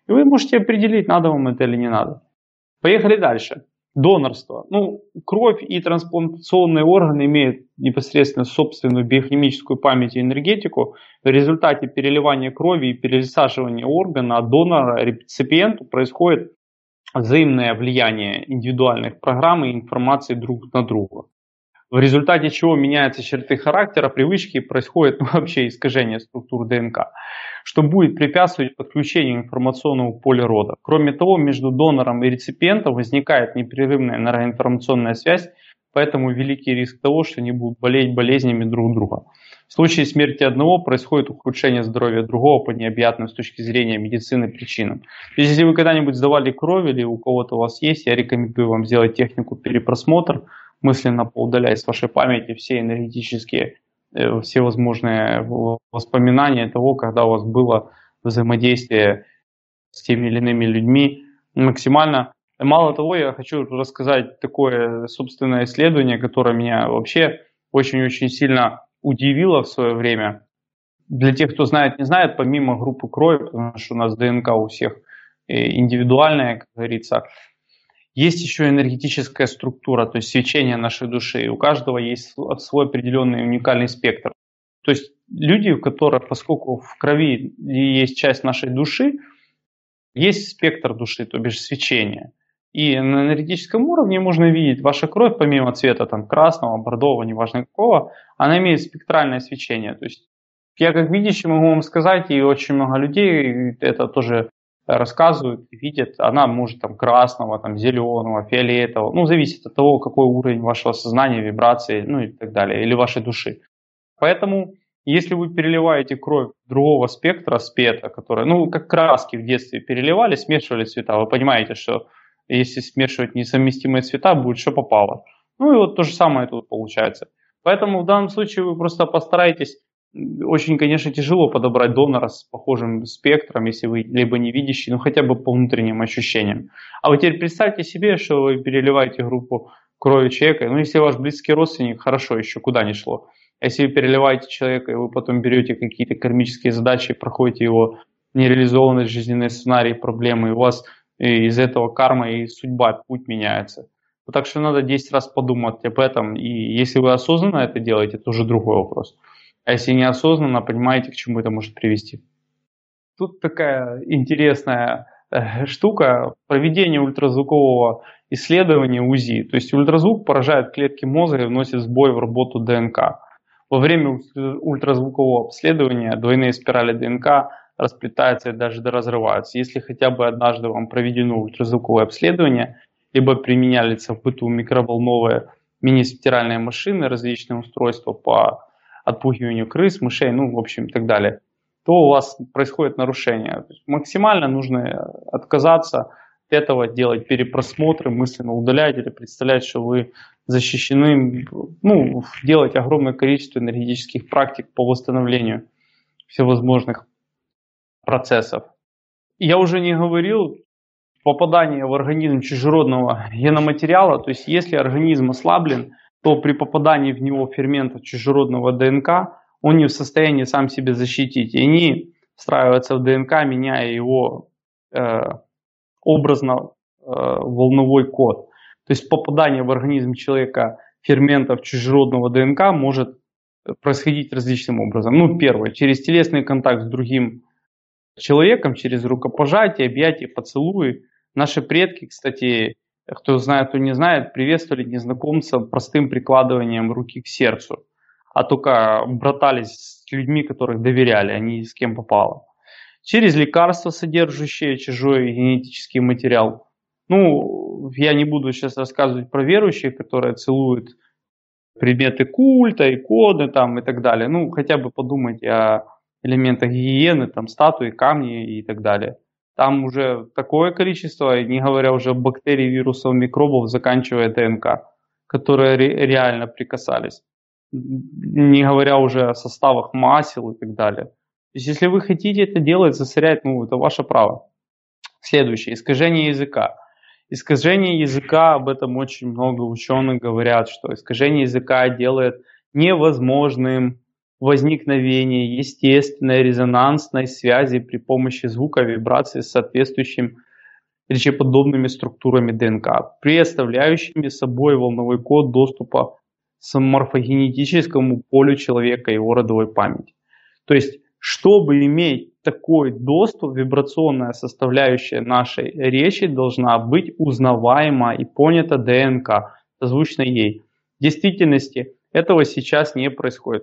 И вы можете определить, надо вам это или не надо. Поехали дальше. Донорство. Ну, кровь и трансплантационные органы имеют непосредственно собственную биохимическую память и энергетику. В результате переливания крови и пересаживания органа от донора к реципиенту происходит взаимное влияние индивидуальных программ и информации друг на друга. В результате чего меняются черты характера, привычки, происходит ну, вообще искажение структур ДНК, что будет препятствовать подключению информационного поля рода. Кроме того, между донором и реципиентом возникает непрерывная энергоинформационная связь, поэтому великий риск того, что они будут болеть болезнями друг друга. В случае смерти одного происходит ухудшение здоровья другого по необъятным с точки зрения медицины причинам. То есть, если вы когда-нибудь сдавали кровь или у кого-то у вас есть, я рекомендую вам сделать технику перепросмотр, мысленно поудаляя из вашей памяти все энергетические, э, все возможные воспоминания того, когда у вас было взаимодействие с теми или иными людьми максимально. Мало того, я хочу рассказать такое собственное исследование, которое меня вообще очень-очень сильно удивило в свое время. Для тех, кто знает, не знает, помимо группы крови, потому что у нас ДНК у всех индивидуальная, как говорится, есть еще энергетическая структура, то есть свечение нашей души. И у каждого есть свой определенный уникальный спектр. То есть люди, у которых, поскольку в крови есть часть нашей души, есть спектр души, то бишь свечение. И на энергетическом уровне можно видеть, ваша кровь, помимо цвета там, красного, бордового, неважно какого, она имеет спектральное свечение. То есть я как видящий могу вам сказать, и очень много людей это тоже рассказывают, видят, она может там красного, там зеленого, фиолетового, ну зависит от того, какой уровень вашего сознания, вибрации, ну и так далее, или вашей души. Поэтому, если вы переливаете кровь другого спектра, спета, которая, ну как краски в детстве переливали, смешивали цвета, вы понимаете, что если смешивать несовместимые цвета, будет что попало. Ну и вот то же самое тут получается. Поэтому в данном случае вы просто постарайтесь. Очень, конечно, тяжело подобрать донора с похожим спектром, если вы либо не видящий, ну хотя бы по внутренним ощущениям. А вы теперь представьте себе, что вы переливаете группу крови человека. Ну, если ваш близкий родственник, хорошо, еще куда ни шло. Если вы переливаете человека, и вы потом берете какие-то кармические задачи, проходите его нереализованные жизненные сценарии, проблемы, и у вас из этого карма и судьба, путь меняется. Вот так что надо десять раз подумать об этом. И если вы осознанно это делаете, это уже другой вопрос. А если неосознанно, понимаете, к чему это может привести. Тут такая интересная э, штука. Проведение ультразвукового исследования УЗИ. То есть ультразвук поражает клетки мозга и вносит сбой в работу ДНК. Во время ультразвукового обследования двойные спирали ДНК расплетаются и даже разрываются. Если хотя бы однажды вам проведено ультразвуковое обследование, либо применялись в быту микроволновые мини-спиральные машины, различные устройства по отпугиванию крыс, мышей, ну, в общем, и так далее, то у вас происходит нарушение. То есть максимально нужно отказаться от этого, делать перепросмотры, мысленно удалять или представлять, что вы защищены, ну, делать огромное количество энергетических практик по восстановлению всевозможных процессов. Я уже не говорил попадание в организм чужеродного геноматериала, то есть если организм ослаблен, то при попадании в него ферментов чужеродного ДНК он не в состоянии сам себя защитить. И они встраиваются в ДНК, меняя его э, образно э, волновой код. То есть попадание в организм человека ферментов чужеродного ДНК может происходить различным образом. Ну, первое, через телесный контакт с другим человеком, через рукопожатие, объятия, поцелуи. Наши предки, кстати, кто знает, кто не знает, приветствовали незнакомцев простым прикладыванием руки к сердцу, а только братались с людьми, которых доверяли, а не с кем попало. Через лекарства, содержащие чужой генетический материал. Ну, я не буду сейчас рассказывать про верующих, которые целуют предметы культа, иконы там и так далее. Ну, хотя бы подумайте о элементах гигиены, там статуи, камни и так далее. Там уже такое количество, не говоря уже об бактерий, вирусов, микробов, заканчивая ДНК, которые ре- реально прикасались. Не говоря уже о составах масел и так далее. То есть, если вы хотите это делать, засорять, ну, это ваше право. Следующее. Искажение языка. Искажение языка, об этом очень много ученых говорят, что искажение языка делает невозможным возникновения естественной резонансной связи при помощи звука вибрации с соответствующими речеподобными структурами ДНК, представляющими собой волновой код доступа к морфогенетическому полю человека и его родовой памяти. То есть, чтобы иметь такой доступ, вибрационная составляющая нашей речи должна быть узнаваема и понята ДНК, созвучно ей. В действительности этого сейчас не происходит.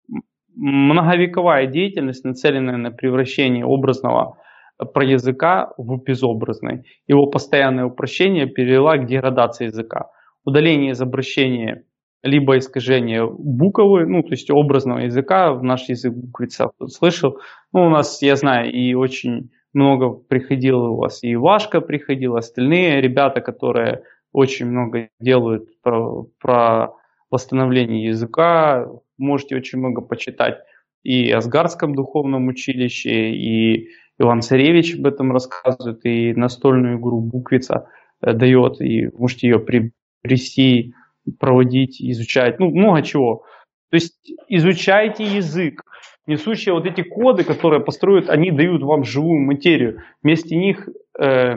Многовековая деятельность, нацеленная на превращение образного проязыка в безобразный, его постоянное упрощение привело к деградации языка. Удаление из обращения либо искажение буквы, ну, то есть образного языка, в наш язык буквица, кто слышал. Ну, у нас, я знаю, и очень много приходило у вас, и Вашка приходил, остальные ребята, которые очень много делают про, про восстановление языка. Можете очень много почитать и о Асгардском духовном училище, и Иван Царевич об этом рассказывает, и настольную игру буквица дает, и можете ее приобрести, проводить, изучать, ну, много чего. То есть изучайте язык. Несущие вот эти коды, которые построят, они дают вам живую материю. Вместе них э,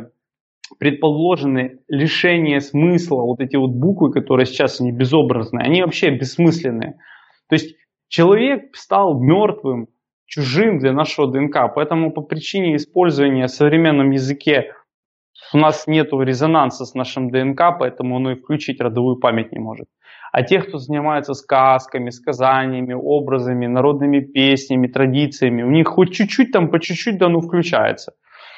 предположены лишение смысла, вот эти вот буквы, которые сейчас они безобразные, они вообще бессмысленные. То есть человек стал мертвым, чужим для нашего ДНК, поэтому по причине использования в современном языке у нас нет резонанса с нашим ДНК, поэтому оно и включить родовую память не может. А те, кто занимается сказками, сказаниями, образами, народными песнями, традициями, у них хоть чуть-чуть там, по чуть-чуть, да, оно включается.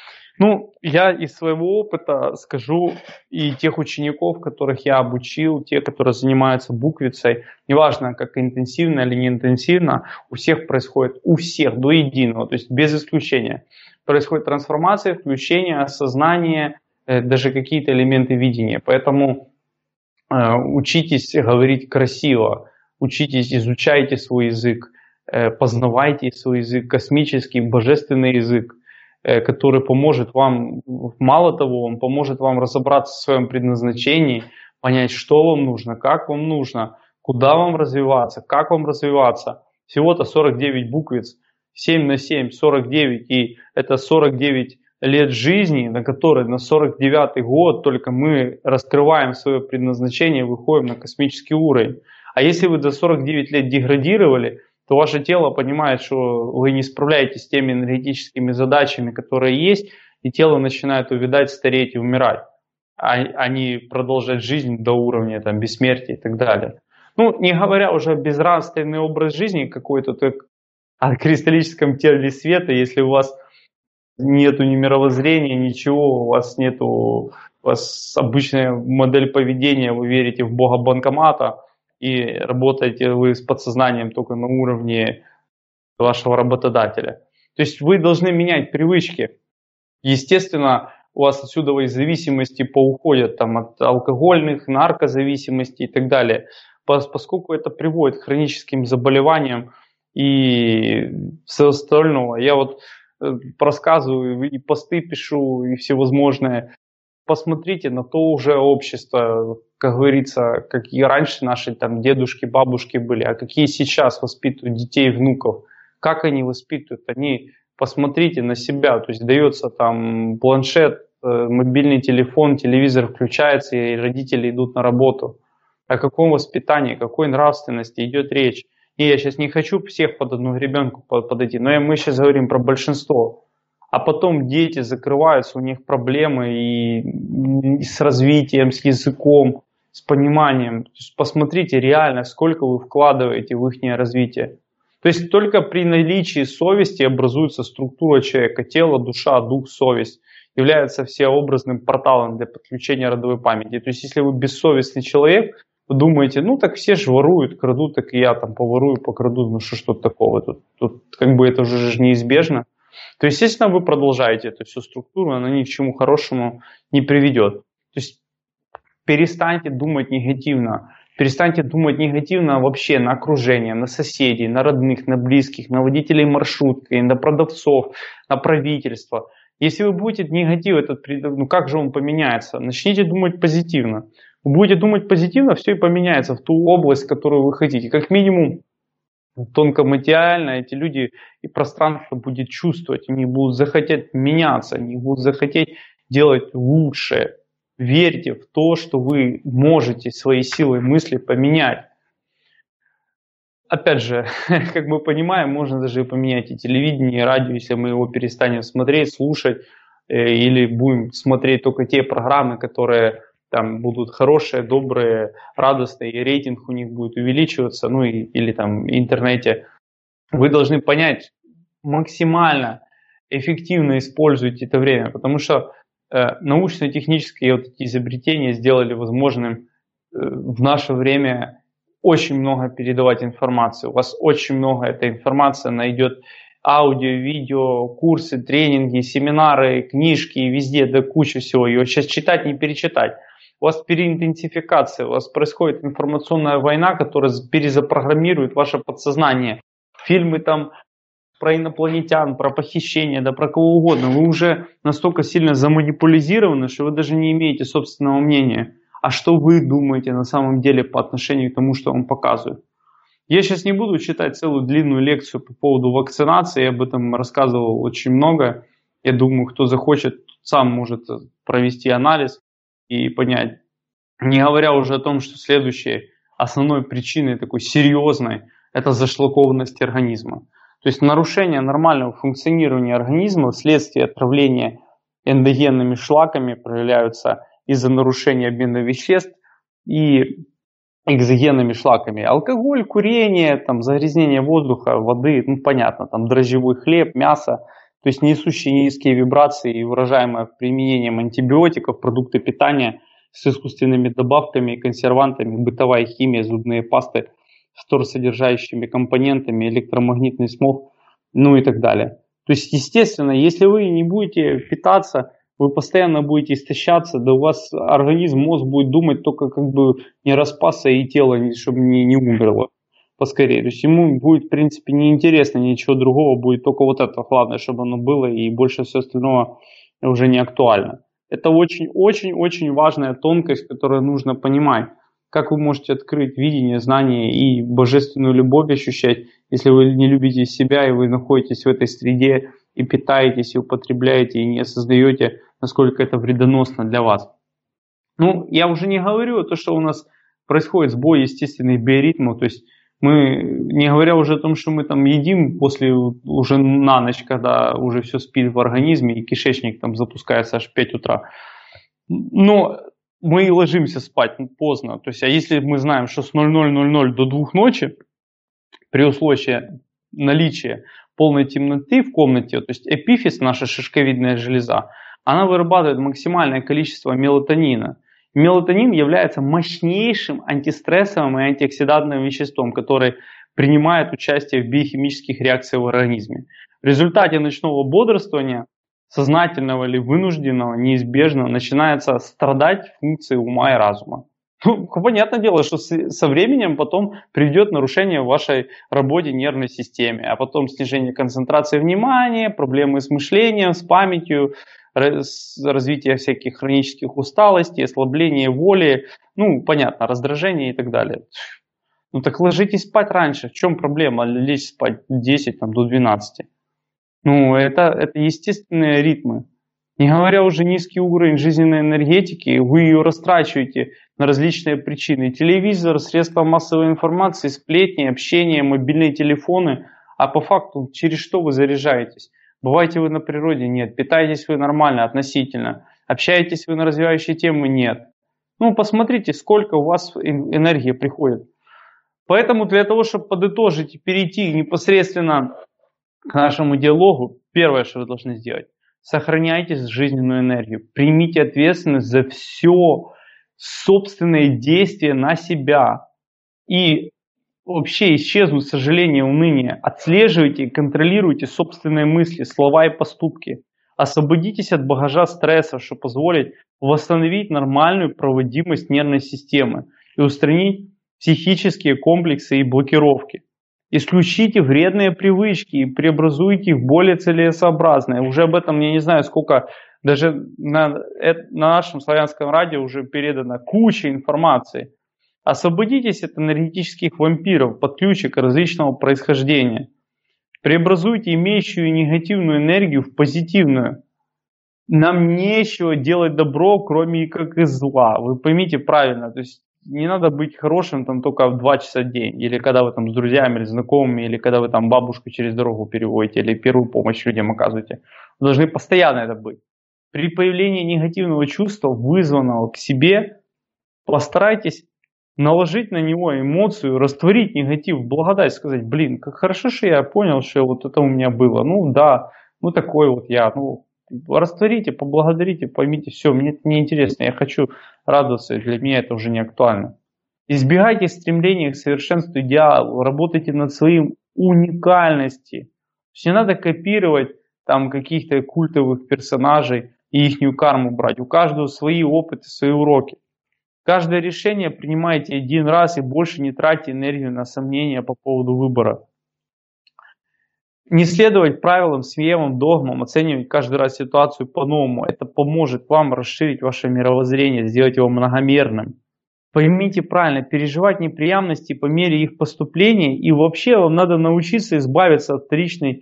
Ну, я из своего опыта скажу, и тех учеников, которых я обучил, те, которые занимаются буквицей, неважно, как интенсивно или не интенсивно, у всех происходит, у всех до единого, то есть без исключения. Происходит трансформация, включение, осознание, э, даже какие-то элементы видения. Поэтому э, учитесь говорить красиво, учитесь, изучайте свой язык, э, познавайте свой язык, космический, божественный язык, э, который поможет вам, мало того, он поможет вам разобраться в своем предназначении, понять, что вам нужно, как вам нужно, куда вам развиваться, как вам развиваться. Всего-то сорок девять буквиц. семь на семь, сорок девять, и это сорок девять лет жизни, на которые на сорок девятый год только мы раскрываем свое предназначение, выходим на космический уровень. А если вы до сорок девять лет деградировали, то ваше тело понимает, что вы не справляетесь с теми энергетическими задачами, которые есть, и тело начинает увядать, стареть и умирать, а не продолжать жизнь до уровня там, бессмертия и так далее. Ну, не говоря уже о безнравственный образ жизни какой-то, то о кристаллическом теле света, если у вас нету ни мировоззрения, ничего, у вас нету, у вас обычная модель поведения, вы верите в бога банкомата и работаете вы с подсознанием только на уровне вашего работодателя. То есть вы должны менять привычки. Естественно, у вас отсюда из зависимости поуходят там, от алкогольных, наркозависимостей и так далее, поскольку это приводит к хроническим заболеваниям и все остальное. Я вот рассказываю, и посты пишу, и всевозможные. Посмотрите на то уже общество, как говорится, какие раньше наши там дедушки, бабушки были, а какие сейчас воспитывают детей, внуков. Как они воспитывают? Они, посмотрите на себя, то есть дается там планшет, мобильный телефон, телевизор включается, и родители идут на работу. О каком воспитании, какой нравственности идет речь? И я сейчас не хочу всех под одну гребенку подойти, но мы сейчас говорим про большинство. А потом дети закрываются, у них проблемы и с развитием, с языком, с пониманием. То есть посмотрите реально, сколько вы вкладываете в их развитие. То есть только при наличии совести образуется структура человека, тело, душа, дух, совесть. Является всеобразным порталом для подключения родовой памяти. То есть если вы бессовестный человек, вы думаете, ну так все же воруют, крадут, так и я там поворую, покраду, ну что ж тут такого, тут, тут как бы это уже же неизбежно. То есть, естественно, вы продолжаете эту всю структуру, она ни к чему хорошему не приведет. То есть перестаньте думать негативно, перестаньте думать негативно вообще на окружение, на соседей, на родных, на близких, на водителей маршрутки, на продавцов, на правительство. Если вы будете негатив, этот, ну как же он поменяется? Начните думать позитивно. Вы будете думать позитивно, все и поменяется в ту область, в которую вы хотите. Как минимум, тонкоматериально эти люди и пространство будет чувствовать, они будут захотеть меняться, они будут захотеть делать лучше. Верьте в то, что вы можете своей силой мысли поменять. Опять же, как мы понимаем, можно даже и поменять и телевидение, и радио, если мы его перестанем смотреть, слушать, э, или будем смотреть только те программы, которые там будут хорошие, добрые, радостные, и рейтинг у них будет увеличиваться, ну и, или там в интернете. Вы должны понять, максимально эффективно используйте это время, потому что э, научно-технические вот эти изобретения сделали возможным э, в наше время очень много передавать информации. У вас очень много этой информации, она идет аудио, видео, курсы, тренинги, семинары, книжки, везде, да куча всего. Ее сейчас читать, не перечитать. У вас переинтенсификация, у вас происходит информационная война, которая перезапрограммирует ваше подсознание. Фильмы там про инопланетян, про похищение, да про кого угодно. Вы уже настолько сильно заманипулизированы, что вы даже не имеете собственного мнения. А что вы думаете на самом деле по отношению к тому, что вам показывают? Я сейчас не буду читать целую длинную лекцию по поводу вакцинации, я об этом рассказывал очень много. Я думаю, кто захочет, сам может провести анализ и понять. Не говоря уже о том, что следующей основной причиной такой серьезной – это зашлакованность организма. То есть нарушение нормального функционирования организма вследствие отравления эндогенными шлаками проявляются из-за нарушения обмена веществ и экзогенными шлаками. Алкоголь, курение, там, загрязнение воздуха, воды, ну понятно, там дрожжевой хлеб, мясо, то есть несущие низкие вибрации и выражаемое применением антибиотиков, продукты питания с искусственными добавками, консервантами, бытовая химия, зубные пасты с торсодержащими компонентами, электромагнитный смог, ну и так далее. То есть, естественно, если вы не будете питаться, вы постоянно будете истощаться, да у вас организм, мозг будет думать только как бы не распасться и тело, чтобы не, не умерло поскорее. То есть ему будет, в принципе, неинтересно ничего другого, будет только вот это, главное, чтобы оно было, и больше все остальное уже не актуально. Это очень-очень-очень важная тонкость, которую нужно понимать. Как вы можете открыть видение, знание и божественную любовь ощущать, если вы не любите себя, и вы находитесь в этой среде, и питаетесь, и употребляете, и не осознаете, насколько это вредоносно для вас. Ну, я уже не говорю о том, что у нас происходит сбой естественных биоритмов, то есть мы, не говоря уже о том, что мы там едим после уже на ночь, когда уже все спит в организме, и кишечник там запускается аж в пять утра. Но мы и ложимся спать поздно. То есть, а если мы знаем, что с ноль ноль ноль ноль до двух ночи, при условии наличия полной темноты в комнате, то есть эпифиз, наша шишковидная железа, она вырабатывает максимальное количество мелатонина. Мелатонин является мощнейшим антистрессовым и антиоксидантным веществом, который принимает участие в биохимических реакциях в организме. В результате ночного бодрствования, сознательного или вынужденного, неизбежно начинается страдать функции ума и разума. Ну, понятное дело, что со временем потом приведет нарушение в вашей работе нервной системе, а потом снижение концентрации внимания, проблемы с мышлением, с памятью, развитие всяких хронических усталостей, ослабление воли, ну, понятно, раздражение и так далее. Ну так ложитесь спать раньше. В чем проблема? Лечь спать десять там, до двенадцати. Ну, это, это естественные ритмы. Не говоря уже низкий уровень жизненной энергетики, вы ее растрачиваете на различные причины. Телевизор, средства массовой информации, сплетни, общение, мобильные телефоны. А по факту, через что вы заряжаетесь? Бываете вы на природе? Нет. Питаетесь вы нормально, относительно. Общаетесь вы на развивающие темы? Нет. Ну, посмотрите, сколько у вас энергии приходит. Поэтому для того, чтобы подытожить и перейти непосредственно к нашему диалогу, первое, что вы должны сделать, сохраняйте жизненную энергию, примите ответственность за все собственные действия на себя и вообще исчезнут сожаление, уныние. Отслеживайте и контролируйте собственные мысли, слова и поступки. Освободитесь от багажа стресса, что позволит восстановить нормальную проводимость нервной системы и устранить психические комплексы и блокировки. Исключите вредные привычки и преобразуйте их в более целесообразные. Уже об этом я не знаю сколько, даже на, на нашем славянском радио уже передана куча информации Освободитесь от энергетических вампиров, подключек различного происхождения. Преобразуйте имеющую негативную энергию в позитивную. Нам нечего делать добро, кроме как из зла. Вы поймите правильно, то есть не надо быть хорошим там только в два часа в день, или когда вы там с друзьями или знакомыми, или когда вы там бабушку через дорогу переводите, или первую помощь людям оказываете. Вы должны постоянно это быть. При появлении негативного чувства, вызванного к себе, постарайтесь наложить на него эмоцию, растворить негатив в благодать, сказать: блин, как хорошо, что я понял, что вот это у меня было. Ну да, ну такой вот я. Ну, растворите, поблагодарите, поймите, все, мне это не интересно, я хочу радоваться, для меня это уже не актуально. Избегайте стремления к совершенству, идеалу, работайте над своим уникальностью. То есть не надо копировать там каких-то культовых персонажей и ихнюю карму брать. У каждого свои опыты, свои уроки. Каждое решение принимайте один раз и больше не тратьте энергию на сомнения по поводу выбора. Не следовать правилам, схемам, догмам, оценивать каждый раз ситуацию по-новому. Это поможет вам расширить ваше мировоззрение, сделать его многомерным. Поймите правильно, переживать неприятности по мере их поступления, и вообще вам надо научиться избавиться от вторичной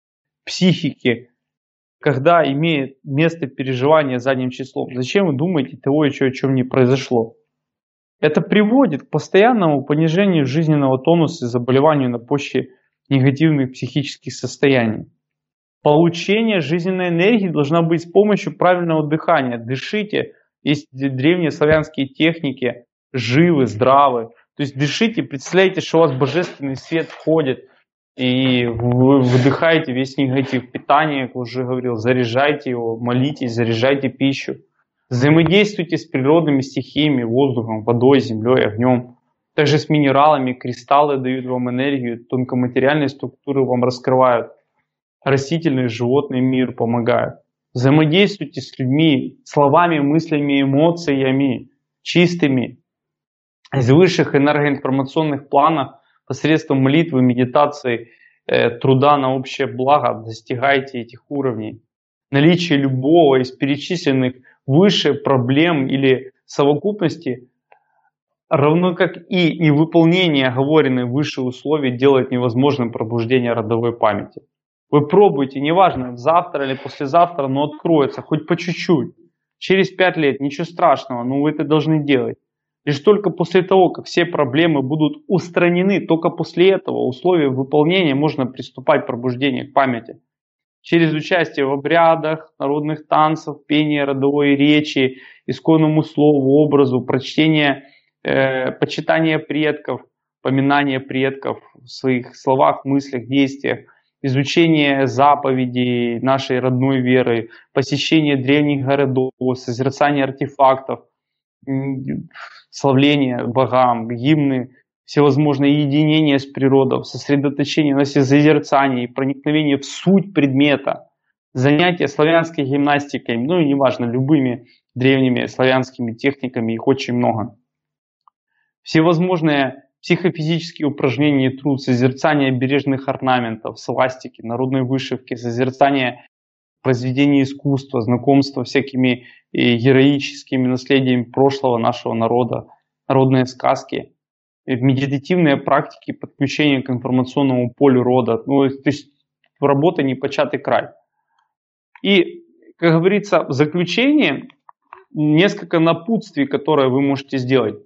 психики, когда имеет место переживание задним числом. Зачем вы думаете того, о чем не произошло? Это приводит к постоянному понижению жизненного тонуса и заболеванию на почве негативных психических состояний. Получение жизненной энергии должно быть с помощью правильного дыхания. Дышите. Есть древние славянские техники. Живы, здравы. То есть дышите, представляете, что у вас божественный свет входит. И вы выдыхаете весь негатив. Питание, как уже говорил, заряжайте его, молитесь, заряжайте пищу. Взаимодействуйте с природными стихиями, воздухом, водой, землей, огнем. Также с минералами, кристаллы дают вам энергию, тонкоматериальные структуры вам раскрывают. Растительный, животный мир помогает. Взаимодействуйте с людьми, словами, мыслями, эмоциями, чистыми. Из высших энергоинформационных планов посредством молитвы, медитации, э, труда на общее благо достигайте этих уровней. Наличие любого из перечисленных выше проблем или совокупности, равно как и невыполнение оговоренных выше условий, делает невозможным пробуждение родовой памяти. Вы пробуйте, неважно, завтра или послезавтра, но откроется, хоть по чуть-чуть. Через пять лет, ничего страшного, но вы это должны делать. Лишь только после того, как все проблемы будут устранены, только после этого условия выполнения можно приступать к пробуждению к памяти. Через участие в обрядах, народных танцев, пение родовой речи, исконному слову, образу, прочтение, э, почитание предков, поминание предков в своих словах, мыслях, действиях, изучение заповедей нашей родной веры, посещение древних городов, созерцание артефактов, славление богам, гимны, всевозможные единения с природой, сосредоточение на созерцании, проникновение в суть предмета, занятия славянской гимнастикой, ну и неважно, любыми древними славянскими техниками, их очень много. Всевозможные психофизические упражнения и труд, созерцание бережных орнаментов, свастики, народной вышивки, созерцание произведений искусства, знакомство всякими героическими наследиями прошлого нашего народа, народные сказки, медитативные практики подключения к информационному полю рода. Ну, то есть работа непочатый край. И, как говорится, в заключение несколько напутствий, которые вы можете сделать.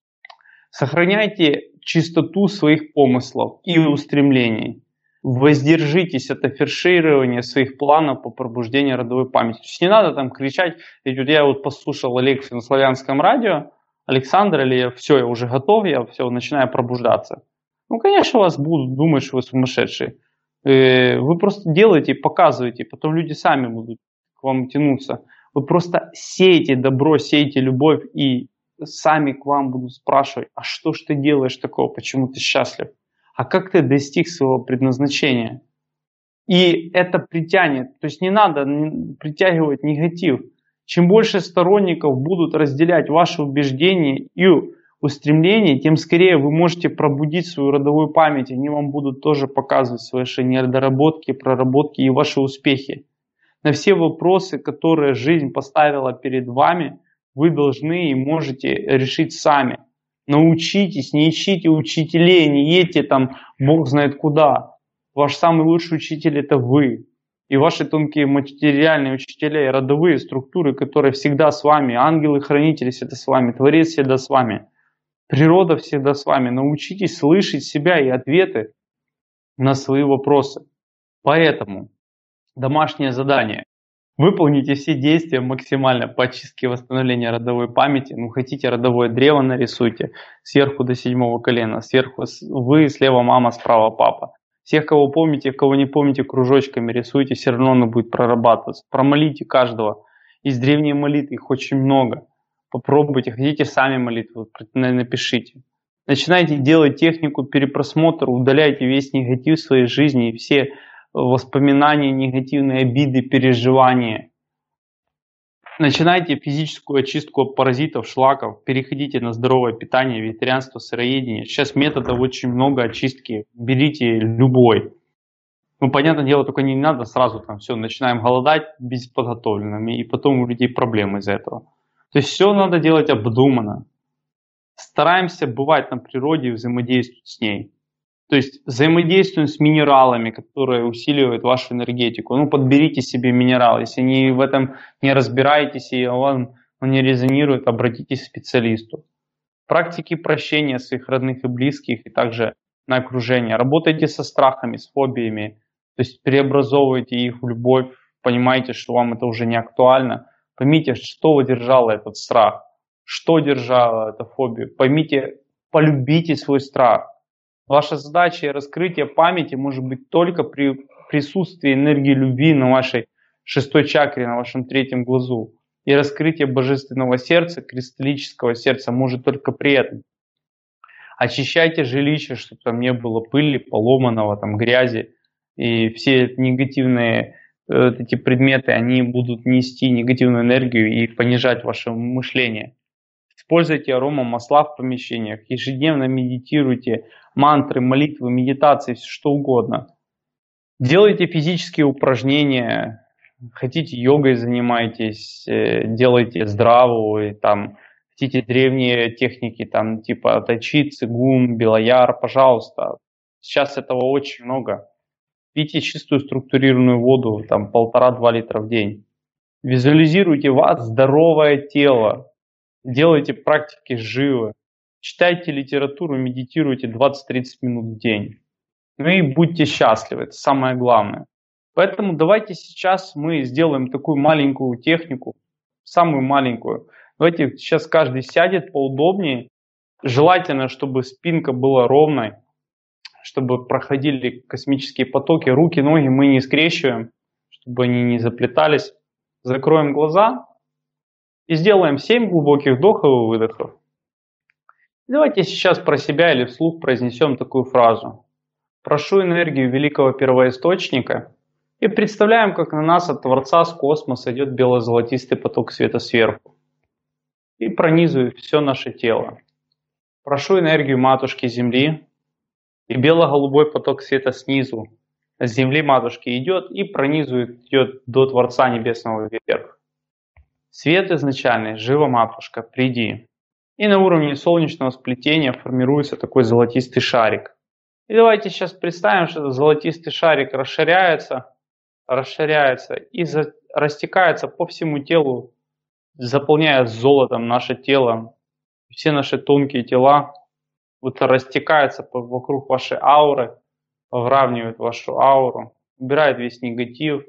Сохраняйте чистоту своих помыслов и устремлений. Воздержитесь от афиширования своих планов по пробуждению родовой памяти. То есть не надо там кричать, ведь вот я вот послушал лекцию на славянском радио, Александр, или я, все, я уже готов, я все, начинаю пробуждаться. Ну, конечно, вас будут думать, что вы сумасшедшие. Вы просто делаете, показываете, потом люди сами будут к вам тянуться. Вы просто сеете добро, сеете любовь, и сами к вам будут спрашивать: а что ж ты делаешь такого, почему ты счастлив? А как ты достиг своего предназначения? И это притянет. То есть не надо притягивать негатив. Чем больше сторонников будут разделять ваши убеждения и устремления, тем скорее вы можете пробудить свою родовую память. Они вам будут тоже показывать свои недоработки, проработки и ваши успехи. На все вопросы, которые жизнь поставила перед вами, вы должны и можете решить сами. Научитесь, не ищите учителей, не едьте там бог знает куда. Ваш самый лучший учитель – это вы. И ваши тонкие материальные учителя и родовые структуры, которые всегда с вами. Ангелы-хранители всегда с вами, Творец всегда с вами. Природа всегда с вами. Научитесь слышать себя и ответы на свои вопросы. Поэтому домашнее задание. Выполните все действия максимально по очистке и восстановлению родовой памяти. Ну, хотите родовое древо, нарисуйте. Сверху до седьмого колена. Сверху вы, слева мама, справа папа. Всех, кого помните, кого не помните, кружочками рисуйте. Все равно оно будет прорабатываться. Промолите каждого. Из древней молитвы их очень много. Попробуйте. Хотите сами молитву, напишите. Начинайте делать технику перепросмотра. Удаляйте весь негатив в своей жизни и все воспоминания, негативные обиды, переживания. Начинайте физическую очистку от паразитов, шлаков, переходите на здоровое питание, вегетарианство, сыроедение. Сейчас методов очень много очистки, берите любой. Ну, понятное дело, только не надо сразу там все, начинаем голодать бесподготовленными, и потом у людей проблемы из-за этого. То есть все надо делать обдуманно. Стараемся бывать на природе и взаимодействовать с ней. То есть взаимодействуем с минералами, которые усиливают вашу энергетику. Ну, подберите себе минерал. Если не в этом не разбираетесь и он, он не резонирует, обратитесь к специалисту. Практики прощения своих родных и близких и также на окружение. Работайте со страхами, с фобиями. То есть преобразовывайте их в любовь. Понимаете, что вам это уже не актуально. Поймите, что держало этот страх. Что держало эту фобию. Поймите, полюбите свой страх. Ваша задача и раскрытие памяти может быть только при присутствии энергии любви на вашей шестой чакре, на вашем третьем глазу. И раскрытие божественного сердца, кристаллического сердца может только при этом. Очищайте жилище, чтобы там не было пыли, поломанного, там, грязи. И все негативные э, эти предметы, они будут нести негативную энергию и понижать ваше мышление. Используйте аромамасла в помещениях, ежедневно медитируйте, мантры, молитвы, медитации, все что угодно. Делайте физические упражнения, хотите йогой занимайтесь, делайте здравую, там, хотите древние техники, там, типа тайчи, цигун, белояр, пожалуйста. Сейчас этого очень много. Пейте чистую структурированную воду, там, полтора-два литра в день. Визуализируйте вас здоровое тело. Делайте практики живо. Читайте литературу, медитируйте двадцать-тридцать минут в день. Ну и будьте счастливы, это самое главное. Поэтому давайте сейчас мы сделаем такую маленькую технику, самую маленькую. Давайте сейчас каждый сядет поудобнее. Желательно, чтобы спинка была ровной, чтобы проходили космические потоки. Руки, ноги мы не скрещиваем, чтобы они не заплетались. Закроем глаза. И сделаем семь глубоких вдохов и выдохов. Давайте сейчас про себя или вслух произнесем такую фразу. Прошу энергию великого первоисточника и представляем, как на нас от Творца с космоса идет бело-золотистый поток света сверху и пронизывает все наше тело. Прошу энергию Матушки Земли и бело-голубой поток света снизу с Земли Матушки идет и пронизывает, идет до Творца Небесного вверх. Свет изначальный, жива матушка, приди. И на уровне солнечного сплетения формируется такой золотистый шарик. И давайте сейчас представим, что этот золотистый шарик расширяется, расширяется и за, растекается по всему телу, заполняя золотом наше тело. Все наши тонкие тела вот растекаются по, вокруг вашей ауры, выравнивает вашу ауру, убирает весь негатив.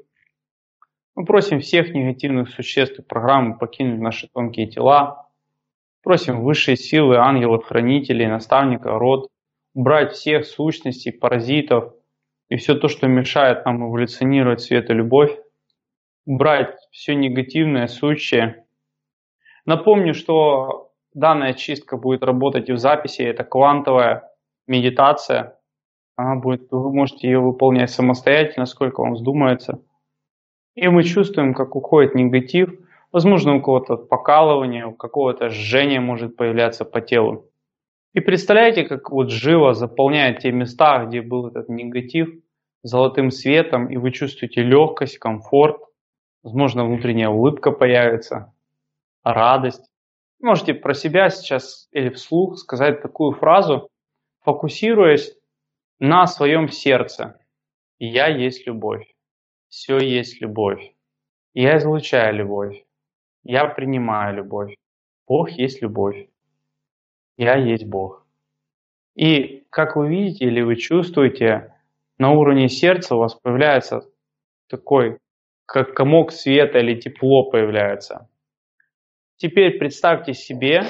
Мы просим всех негативных существ и программ покинуть наши тонкие тела. Просим высшие силы, ангелов, хранителей, наставника, род, убрать всех сущностей, паразитов и все то, что мешает нам эволюционировать свет и любовь. Убрать все негативное, сущее. Напомню, что данная чистка будет работать и в записи. Это квантовая медитация. Она будет, вы можете ее выполнять самостоятельно, сколько вам вздумается. И мы чувствуем, как уходит негатив. Возможно, у кого-то покалывание, у какого-то жжение может появляться по телу. И представляете, как вот живо заполняет те места, где был этот негатив, золотым светом, и вы чувствуете легкость, комфорт. Возможно, внутренняя улыбка появится, радость. Можете про себя сейчас или вслух сказать такую фразу, фокусируясь на своем сердце. Я есть любовь. Все есть любовь. Я излучаю любовь. Я принимаю любовь. Бог есть любовь. Я есть Бог. И как вы видите или вы чувствуете, на уровне сердца у вас появляется такой, как комок света или тепло появляется. Теперь представьте себе,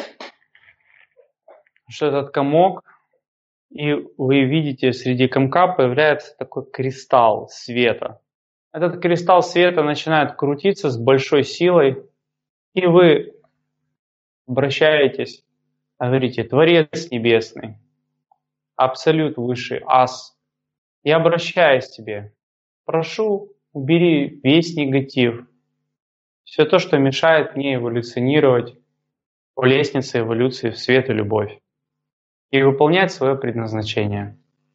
что этот комок, и вы видите, среди комка появляется такой кристалл света. Этот кристалл света начинает крутиться с большой силой, и вы обращаетесь, говорите: Творец Небесный, Абсолют Высший, Ас, я обращаюсь к Тебе, прошу, убери весь негатив, все то, что мешает мне эволюционировать по лестнице эволюции в свет и любовь и выполнять свое предназначение.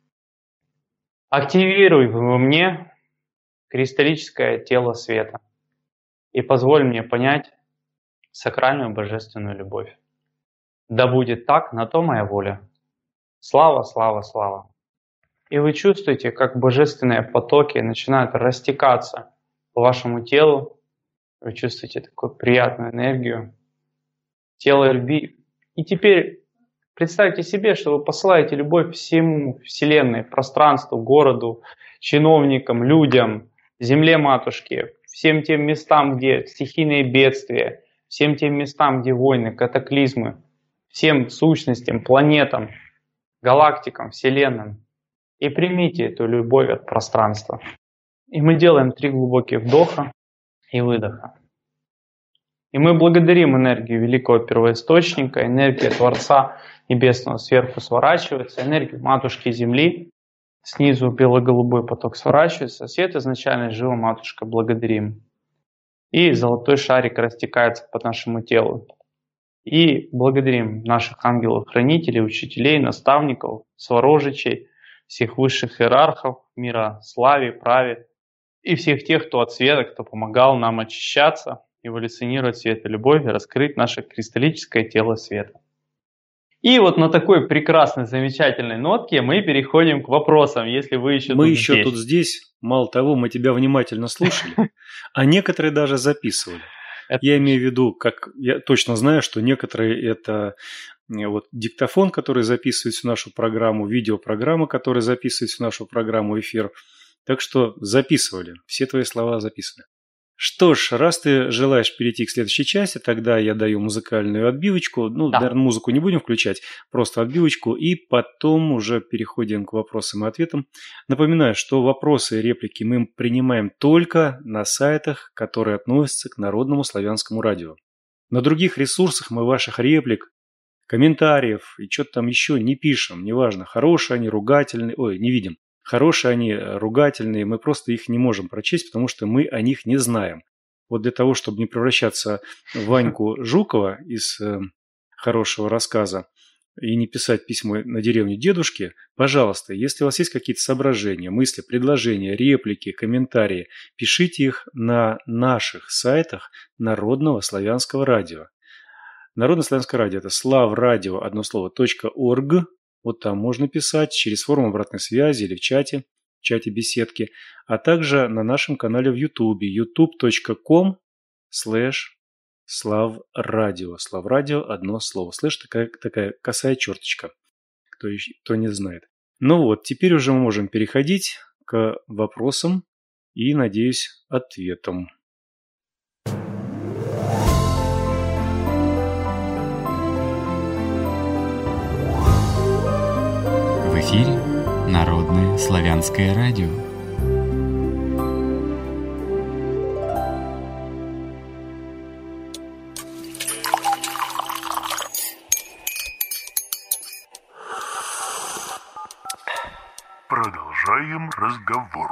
Активируй во мне кристаллическое тело света и позволь мне понять сакральную божественную любовь. Да будет так, на то моя воля. Слава, слава, слава. И вы чувствуете, как божественные потоки начинают растекаться по вашему телу. Вы чувствуете такую приятную энергию, тело любви. И теперь представьте себе, что вы посылаете любовь всему Вселенной, пространству, городу, чиновникам, людям, земле матушке, всем тем местам, где стихийные бедствия, всем тем местам, где войны, катаклизмы, всем сущностям, планетам, галактикам, вселенным. И примите эту любовь от пространства. И мы делаем три глубоких вдоха и выдоха. И мы благодарим энергию великого первоисточника, энергия Творца Небесного сверху сворачивается, энергию Матушки Земли, снизу бело-голубой поток сворачивается, свет изначально живо, Матушка, благодарим. И золотой шарик растекается по нашему телу. И благодарим наших ангелов-хранителей, учителей, наставников, сворожичей, всех высших иерархов мира, славе, праве и всех тех, кто от света, кто помогал нам очищаться, эволюционировать свет и любовь и раскрыть наше кристаллическое тело света. И вот на такой прекрасной, замечательной нотке мы переходим к вопросам, если вы еще мы тут еще здесь. тут здесь. Мало того, мы тебя внимательно слушали, а некоторые даже записывали. Это Я имею в виду, как я точно знаю, что некоторые это вот диктофон, который записывает всю нашу программу, видеопрограмма, которая записывает всю нашу программу, эфир. Так что записывали, все твои слова записаны. Что ж, раз ты желаешь перейти к следующей части, тогда я даю музыкальную отбивочку. Ну, Да. наверное, музыку не будем включать, просто отбивочку. И потом уже переходим к вопросам и ответам. Напоминаю, что вопросы и реплики мы принимаем только на сайтах, которые относятся к Народному славянскому радио. На других ресурсах мы ваших реплик, комментариев и что-то там еще не пишем. Неважно, хорошие они, ругательные. Ой, не видим. Хорошие они, ругательные, мы просто их не можем прочесть, потому что мы о них не знаем. Вот для того, чтобы не превращаться в Ваньку Жукова из э, хорошего рассказа и не писать письмо на деревню дедушки, пожалуйста, если у вас есть какие-то соображения, мысли, предложения, реплики, комментарии, пишите их на наших сайтах Народного славянского радио. Народное славянское радио – это славрадио, одно слово, .орг. Вот там можно писать через форму обратной связи или в чате, в чате беседки, а также на нашем канале в Ютубе ютуб точка ком слэш славрадио. Славрадио одно слово. Слэш такая, такая косая черточка, кто, еще, кто не знает. Ну вот, теперь уже мы можем переходить к вопросам и, надеюсь, ответам. В эфире Народное славянское радио. Продолжаем разговор.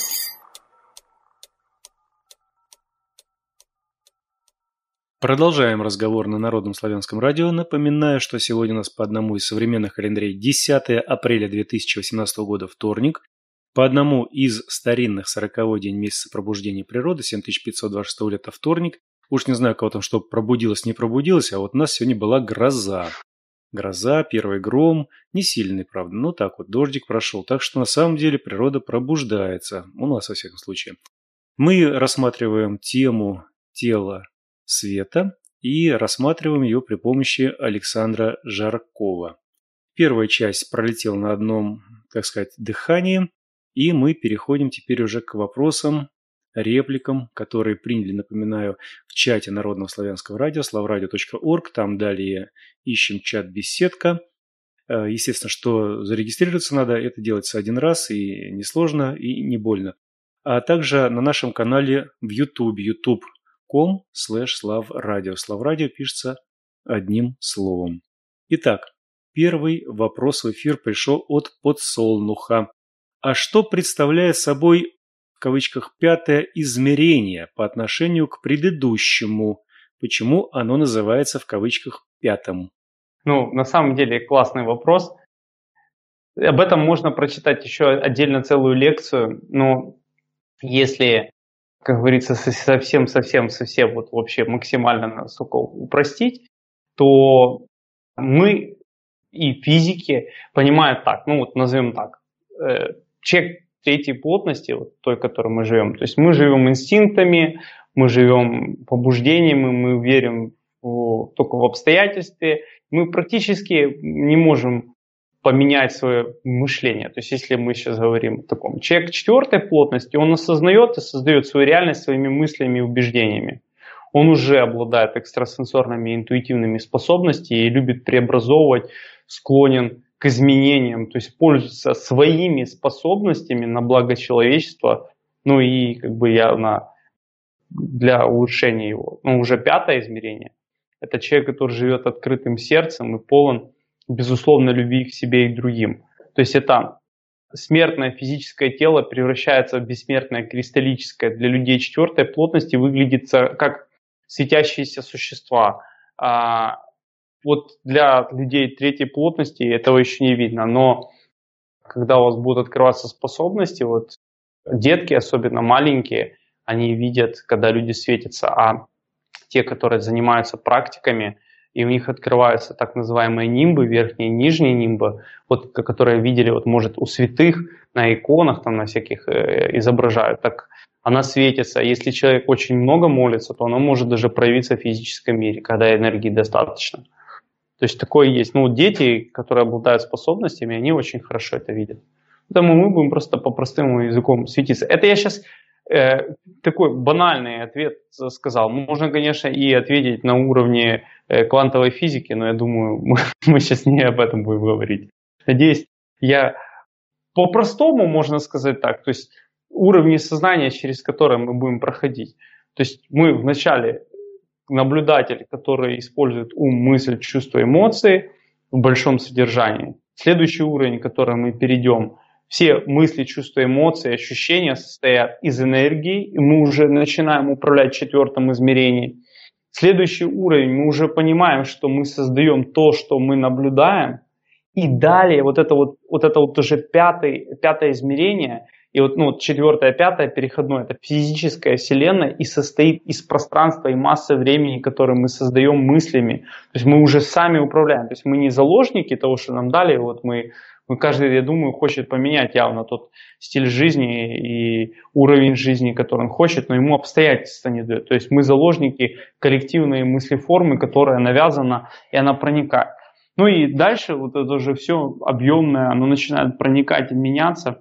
Продолжаем разговор на Народном славянском радио. Напоминаю, что сегодня у нас по одному из современных календарей десятое апреля две тысячи восемнадцатого года вторник, по одному из старинных сороковой день месяца пробуждения природы семь тысяч пятьсот двадцать шестого лета вторник, Уж не знаю, кого там что пробудилось, не пробудилось, а вот у нас сегодня была гроза. Гроза, первый гром, не сильный, правда, но так вот, дождик прошел. Так что на самом деле природа пробуждается, у нас во всяком случае. Мы рассматриваем тему тела света и рассматриваем ее при помощи Александра Жаркова. Первая часть пролетела на одном, так сказать, дыхании, и мы переходим теперь уже к вопросам, репликам, которые приняли, напоминаю, в чате Народного славянского радио, славрадио точка орг. Там далее ищем чат «Беседка». Естественно, что зарегистрироваться надо, это делается один раз, и несложно, и не больно. А также на нашем канале в YouTube, ютуб точка ком слэш славрадио. Славрадио пишется одним словом. Итак, первый вопрос в эфир пришел от Подсолнуха. А что представляет собой, в кавычках, пятое измерение по отношению к предыдущему? Почему оно называется, в кавычках, пятым? Ну, на самом деле, классный вопрос. Об этом можно прочитать еще отдельно целую лекцию. Но если, как говорится, совсем-совсем-совсем вот вообще максимально насколько упростить, то мы и физики понимают так, ну вот назовем так, человек третьей плотности, вот той, в которой мы живем, то есть мы живем инстинктами, мы живем побуждениями, мы верим в, только в обстоятельства, мы практически не можем поменять свое мышление. То есть если мы сейчас говорим о таком, человек четвертой плотности, он осознает и создает свою реальность своими мыслями и убеждениями. Он уже обладает экстрасенсорными интуитивными способностями и любит преобразовывать, склонен к изменениям, то есть пользуется своими способностями на благо человечества, ну и как бы явно для улучшения его. Ну, уже пятое измерение – это человек, который живет открытым сердцем и полон, безусловно, любви к себе и к другим. То есть это смертное физическое тело превращается в бессмертное кристаллическое. Для людей четвертой плотности выглядит как светящиеся существа. А вот для людей третьей плотности этого еще не видно. Но когда у вас будут открываться способности, вот детки, особенно маленькие, они видят, когда люди светятся. А те, которые занимаются практиками, и у них открываются так называемые нимбы, верхние и нижние нимбы, вот, которые видели, вот, может, у святых на иконах, там, на всяких э, изображают, так она светится. Если человек очень много молится, то она может даже проявиться в физическом мире, когда энергии достаточно. То есть такое есть. Ну, дети, которые обладают способностями, они очень хорошо это видят. Поэтому мы будем просто по-простому языком светиться. Это я сейчас э, такой банальный ответ сказал. Можно, конечно, и ответить на уровне э, квантовой физики, но я думаю, мы, мы сейчас не об этом будем говорить. Надеюсь, я по-простому, можно сказать так, то есть уровни сознания, через которые мы будем проходить. То есть мы вначале наблюдатель, который использует ум, мысль, чувства, эмоции в большом содержании. Следующий уровень, который мы перейдем, все мысли, чувства, эмоции, ощущения состоят из энергии, и мы уже начинаем управлять четвертым измерением. Следующий уровень, мы уже понимаем, что мы создаем то, что мы наблюдаем, и далее вот это вот, вот это вот уже пятый, пятое измерение, и вот, ну, четвертое, пятое, переходное, это физическая вселенная и состоит из пространства и массы времени, которые мы создаем мыслями. То есть мы уже сами управляем. То есть мы не заложники того, что нам дали. Вот мы, мы каждый, я думаю, хочет поменять явно тот стиль жизни и уровень жизни, который он хочет, но ему обстоятельства не дают. То есть мы заложники коллективной мыслеформы, которая навязана, и она проникает. Ну и дальше вот это уже все объемное, оно начинает проникать и меняться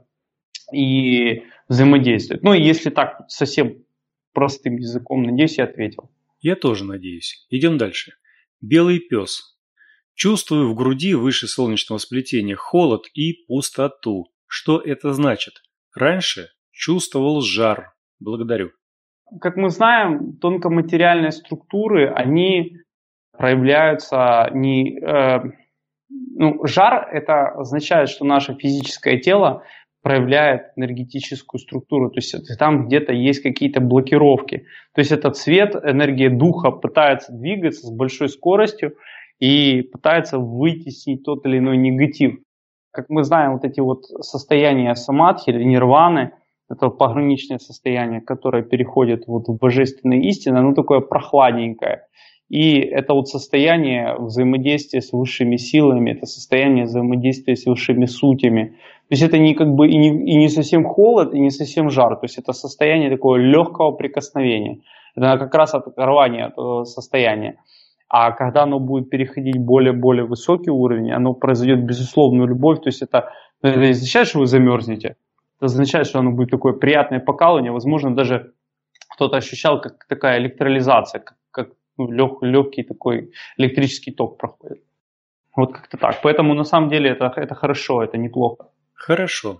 и взаимодействовать. Ну, если так, совсем простым языком, надеюсь, я ответил. Я тоже надеюсь. Идем дальше. Белый пес. Чувствую в груди выше солнечного сплетения холод и пустоту. Что это значит? Раньше чувствовал жар. Благодарю. Как мы знаем, тонкоматериальные структуры, они проявляются не... Э, ну, жар – это означает, что наше физическое тело проявляет энергетическую структуру, то есть там где-то есть какие-то блокировки. То есть этот свет, энергия духа пытается двигаться с большой скоростью и пытается вытеснить тот или иной негатив. Как мы знаем, вот эти вот состояния самадхи или нирваны, это пограничное состояние, которое переходит вот в божественные истины, оно такое прохладненькое. И это вот состояние взаимодействия с высшими силами, это состояние взаимодействия с высшими сутями. То есть это не как бы и не, и не совсем холод, и не совсем жар. То есть это состояние такого легкого прикосновения. Это как раз оторвание от этого состояния. А когда оно будет переходить в более-более высокий уровень, оно произойдет безусловную любовь. То есть это, это не означает, что вы замерзнете. Это означает, что оно будет такое приятное покалывание. Возможно, даже кто-то ощущал, как такая электролизация, как, как ну, лег, легкий такой электрический ток проходит. Вот как-то так. Поэтому на самом деле это, это хорошо, это неплохо. Хорошо.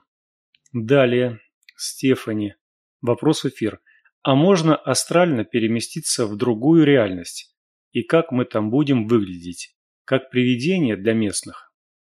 Далее, Стефани. Вопрос в эфир. А можно астрально переместиться в другую реальность? И как мы там будем выглядеть? Как привидение для местных?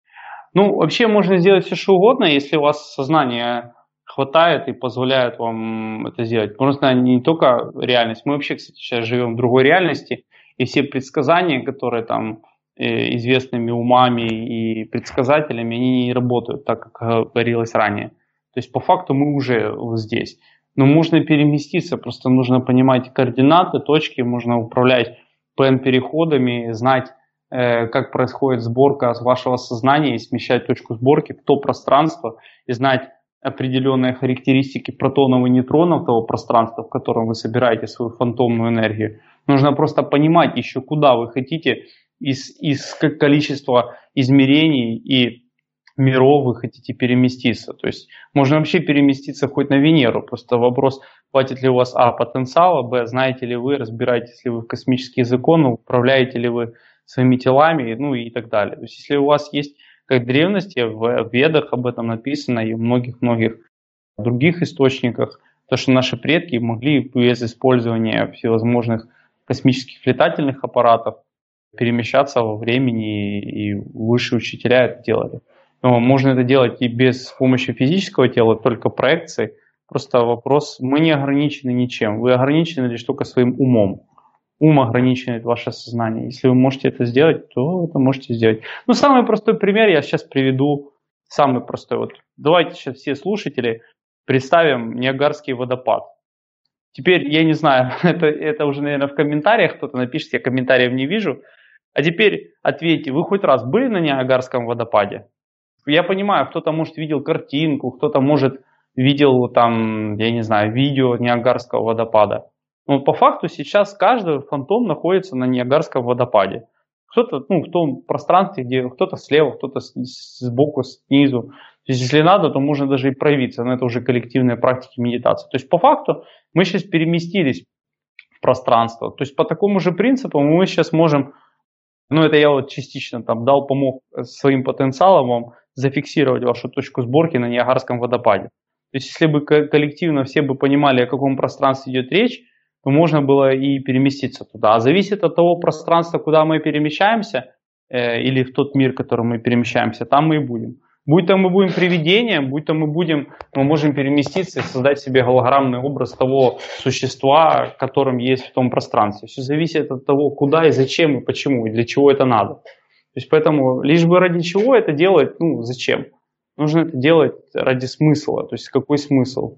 Ну, вообще можно сделать все, что угодно, если у вас сознание хватает и позволяет вам это сделать. Просто не только реальность. Мы вообще, кстати, сейчас живем в другой реальности, и все предсказания, которые там э, известными умами и предсказателями, они не работают так, как говорилось ранее. То есть по факту мы уже здесь. Но можно переместиться, просто нужно понимать координаты, точки, можно управлять пи эн-переходами, знать, э, как происходит сборка вашего сознания и смещать точку сборки в то пространство, и знать определенные характеристики протонов и нейтронов того пространства, в котором вы собираете свою фантомную энергию. Нужно просто понимать еще, куда вы хотите, из, из количества измерений и миров вы хотите переместиться. То есть можно вообще переместиться хоть на Венеру. Просто вопрос, хватит ли у вас а. потенциала, б. знаете ли вы, разбираетесь ли вы в космические законы, управляете ли вы своими телами, ну и так далее. То есть если у вас есть, как в древности, в Ведах об этом написано и в многих-многих других источниках, то, что наши предки могли без использования всевозможных космических летательных аппаратов перемещаться во времени, и высшие учителя это делали. Но можно это делать и без помощи физического тела, только проекции. Просто вопрос, мы не ограничены ничем. Вы ограничены лишь только своим умом. Ум ограничивает ваше сознание. Если вы можете это сделать, то это можете сделать. Ну, самый простой пример я сейчас приведу. Самый простой. Вот давайте сейчас все слушатели представим Ниагарский водопад. Теперь, я не знаю, это, это уже, наверное, в комментариях кто-то напишет, я комментариев не вижу. А теперь ответьте, вы хоть раз были на Ниагарском водопаде? Я понимаю, кто-то, может, видел картинку, кто-то, может, видел там, я не знаю, видео Ниагарского водопада. Но по факту сейчас каждый фантом находится на Ниагарском водопаде. Кто-то, ну, в том пространстве, где кто-то слева, кто-то сбоку, снизу. То есть, если надо, то можно даже и проявиться, но это уже коллективные практики медитации. То есть, по факту, мы сейчас переместились в пространство. То есть, по такому же принципу мы сейчас можем, ну, это я вот частично там дал, помог своим потенциалом вам зафиксировать вашу точку сборки на Ниагарском водопаде. То есть, если бы коллективно все бы понимали, о каком пространстве идет речь, то можно было и переместиться туда. А зависит от того пространства, куда мы перемещаемся, э, или в тот мир, в который мы перемещаемся, там мы и будем. Будь то мы будем привидением, будь то мы будем, мы можем переместиться и создать себе голограммный образ того существа, которым есть в том пространстве. Все зависит от того, куда и зачем, и почему, и для чего это надо. То есть поэтому лишь бы ради чего это делать, ну зачем? Нужно это делать ради смысла. То есть какой смысл?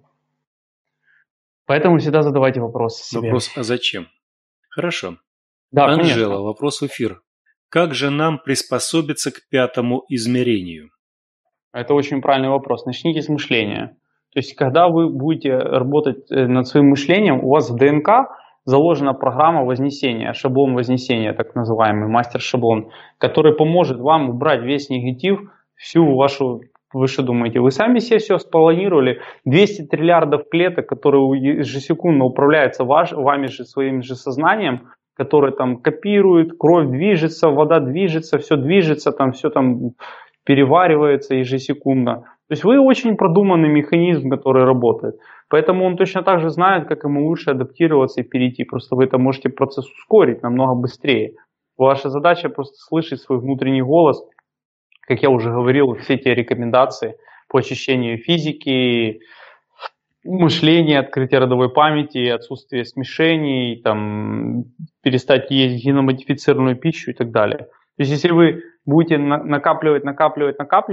Поэтому всегда задавайте вопрос себе. Вопрос, а зачем? Хорошо. Да, Анжела, конечно. вопрос в эфир. Как же нам приспособиться к пятому измерению? Это очень правильный вопрос. Начните с мышления. То есть, когда вы будете работать над своим мышлением, у вас в ДНК заложена программа вознесения, шаблон вознесения, так называемый, мастер-шаблон, который поможет вам убрать весь негатив, всю вашу... Вы что думаете, вы сами себе все спланировали? двести триллиардов клеток, которые ежесекундно управляются ваш, вами же, своим же сознанием, которые там копируют, кровь движется, вода движется, все движется, там все там переваривается ежесекундно. То есть вы очень продуманный механизм, который работает. Поэтому он точно так же знает, как ему лучше адаптироваться и перейти. Просто вы это можете процесс ускорить намного быстрее. Ваша задача просто слышать свой внутренний голос. Как я уже говорил, все эти рекомендации по очищению физики, мышления, открытия родовой памяти, отсутствие смешений, там, перестать есть геномодифицированную пищу и так далее. То есть если вы будете накапливать, накапливать, накапливать,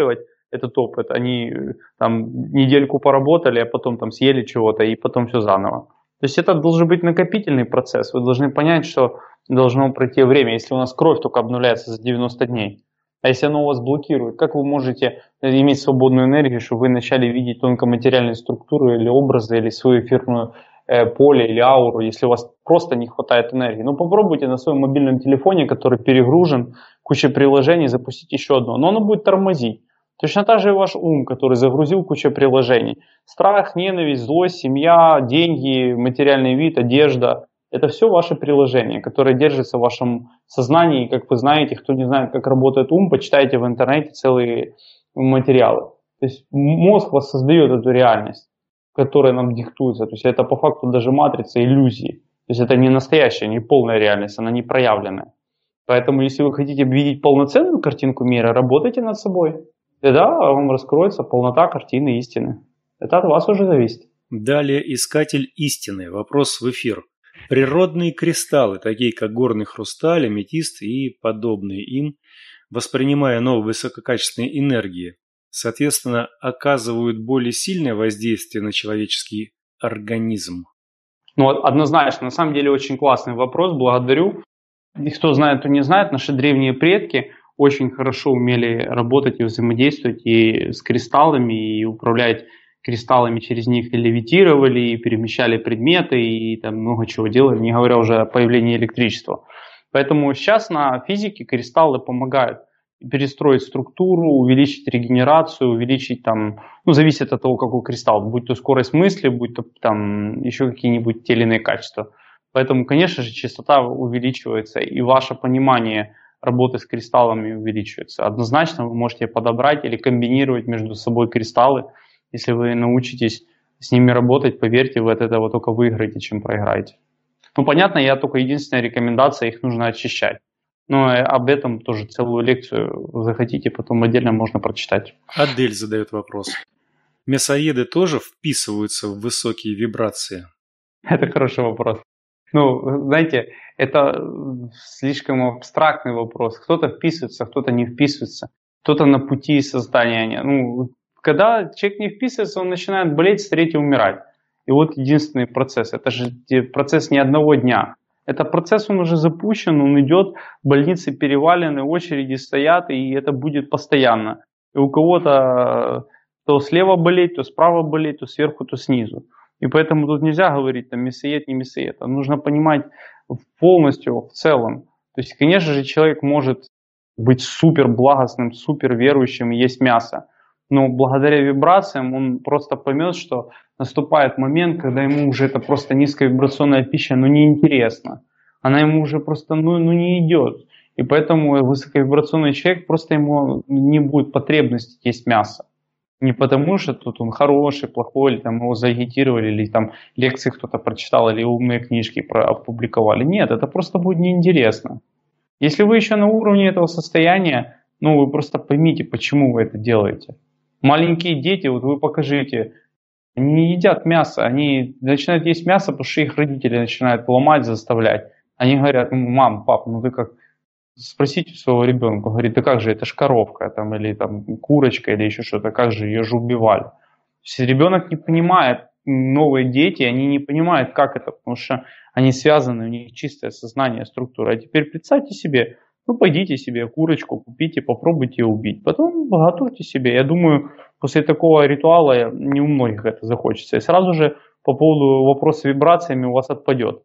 этот опыт. Они там недельку поработали, а потом там съели чего-то, и потом все заново. То есть это должен быть накопительный процесс. Вы должны понять, что должно пройти время, если у нас кровь только обнуляется за девяносто дней. А если оно у вас блокирует, как вы можете иметь свободную энергию, чтобы вы начали видеть тонкоматериальные структуры или образы, или свою эфирную э, поле, или ауру, если у вас просто не хватает энергии? Ну попробуйте на своем мобильном телефоне, который перегружен, куча приложений, запустить еще одно, но оно будет тормозить. Точно так же и ваш ум, который загрузил кучу приложений. Страх, ненависть, злость, семья, деньги, материальный вид, одежда. Это все ваши приложения, которые держатся в вашем сознании. И, как вы знаете, кто не знает, как работает ум, почитайте в интернете целые материалы. То есть мозг воссоздает эту реальность, которая нам диктуется. То есть это по факту даже матрица иллюзий. То есть это не настоящая, не полная реальность, она не проявленная. Поэтому если вы хотите видеть полноценную картинку мира, работайте над собой. Тогда вам раскроется полнота картины истины. Это от вас уже зависит. Далее искатель истины. Вопрос в эфир. Природные кристаллы, такие как горный хрусталь, аметист и подобные им, воспринимая новые высококачественные энергии, соответственно, оказывают более сильное воздействие на человеческий организм. Ну, однозначно, на самом деле очень классный вопрос, благодарю. И кто знает, кто не знает, наши древние предки очень хорошо умели работать и взаимодействовать и с кристаллами, и управлять кристаллами, через них и левитировали, и перемещали предметы, и там много чего делали, не говоря уже о появлении электричества. Поэтому сейчас на физике кристаллы помогают перестроить структуру, увеличить регенерацию, увеличить там, ну, зависит от того, какой кристалл, будь то скорость мысли, будь то там еще какие-нибудь те или иные качества. Поэтому, конечно же, частота увеличивается, и ваше понимание работы с кристаллами увеличивается. Однозначно вы можете подобрать или комбинировать между собой кристаллы. Если вы научитесь с ними работать, поверьте, вы от этого только выиграете, чем проиграете. Ну, понятно, я только единственная рекомендация, их нужно очищать. Но об этом тоже целую лекцию захотите, потом отдельно можно прочитать. Адель задает вопрос. Мясоеды тоже вписываются в высокие вибрации? Это хороший вопрос. Ну, знаете, это слишком абстрактный вопрос. Кто-то вписывается, кто-то не вписывается. Кто-то на пути создания. Ну, когда человек не вписывается, он начинает болеть, стареть и умирать. И вот единственный процесс. Это же процесс не одного дня. Это процесс, он уже запущен, он идет, больницы перевалены, очереди стоят, и это будет постоянно. И у кого-то то слева болеть, то справа болеть, то сверху, то снизу. И поэтому тут нельзя говорить, там, мясоед, не мясоед. А нужно понимать полностью, в целом. То есть, конечно же, человек может быть супер благостным, супер верующим, и есть мясо. Но благодаря вибрациям он просто поймет, что наступает момент, когда ему уже это просто низковибрационная пища, ну, неинтересна. Она ему уже просто, ну, ну не идет. И поэтому высоковибрационный человек, просто ему не будет потребности есть мясо. Не потому, что тут он хороший, плохой, или там его заагитировали, или там лекции кто-то прочитал, или умные книжки опубликовали. Нет, это просто будет неинтересно. Если вы еще на уровне этого состояния, ну вы просто поймите, почему вы это делаете. Маленькие дети, вот вы покажите, они не едят мясо, они начинают есть мясо, потому что их родители начинают ломать, заставлять. Они говорят, мам, пап, ну ты как... Спросите своего ребенка, говорит, да как же, это ж коровка, там, или там курочка, или еще что-то, как же, ее же убивали. То есть ребенок не понимает, новые дети, они не понимают, как это, потому что они связаны, у них чистое сознание, структура. А теперь представьте себе, ну пойдите себе курочку, купите, попробуйте ее убить, потом готовьте себе. Я думаю, после такого ритуала не у многих это захочется. И сразу же по поводу вопроса с вибрациями у вас отпадет.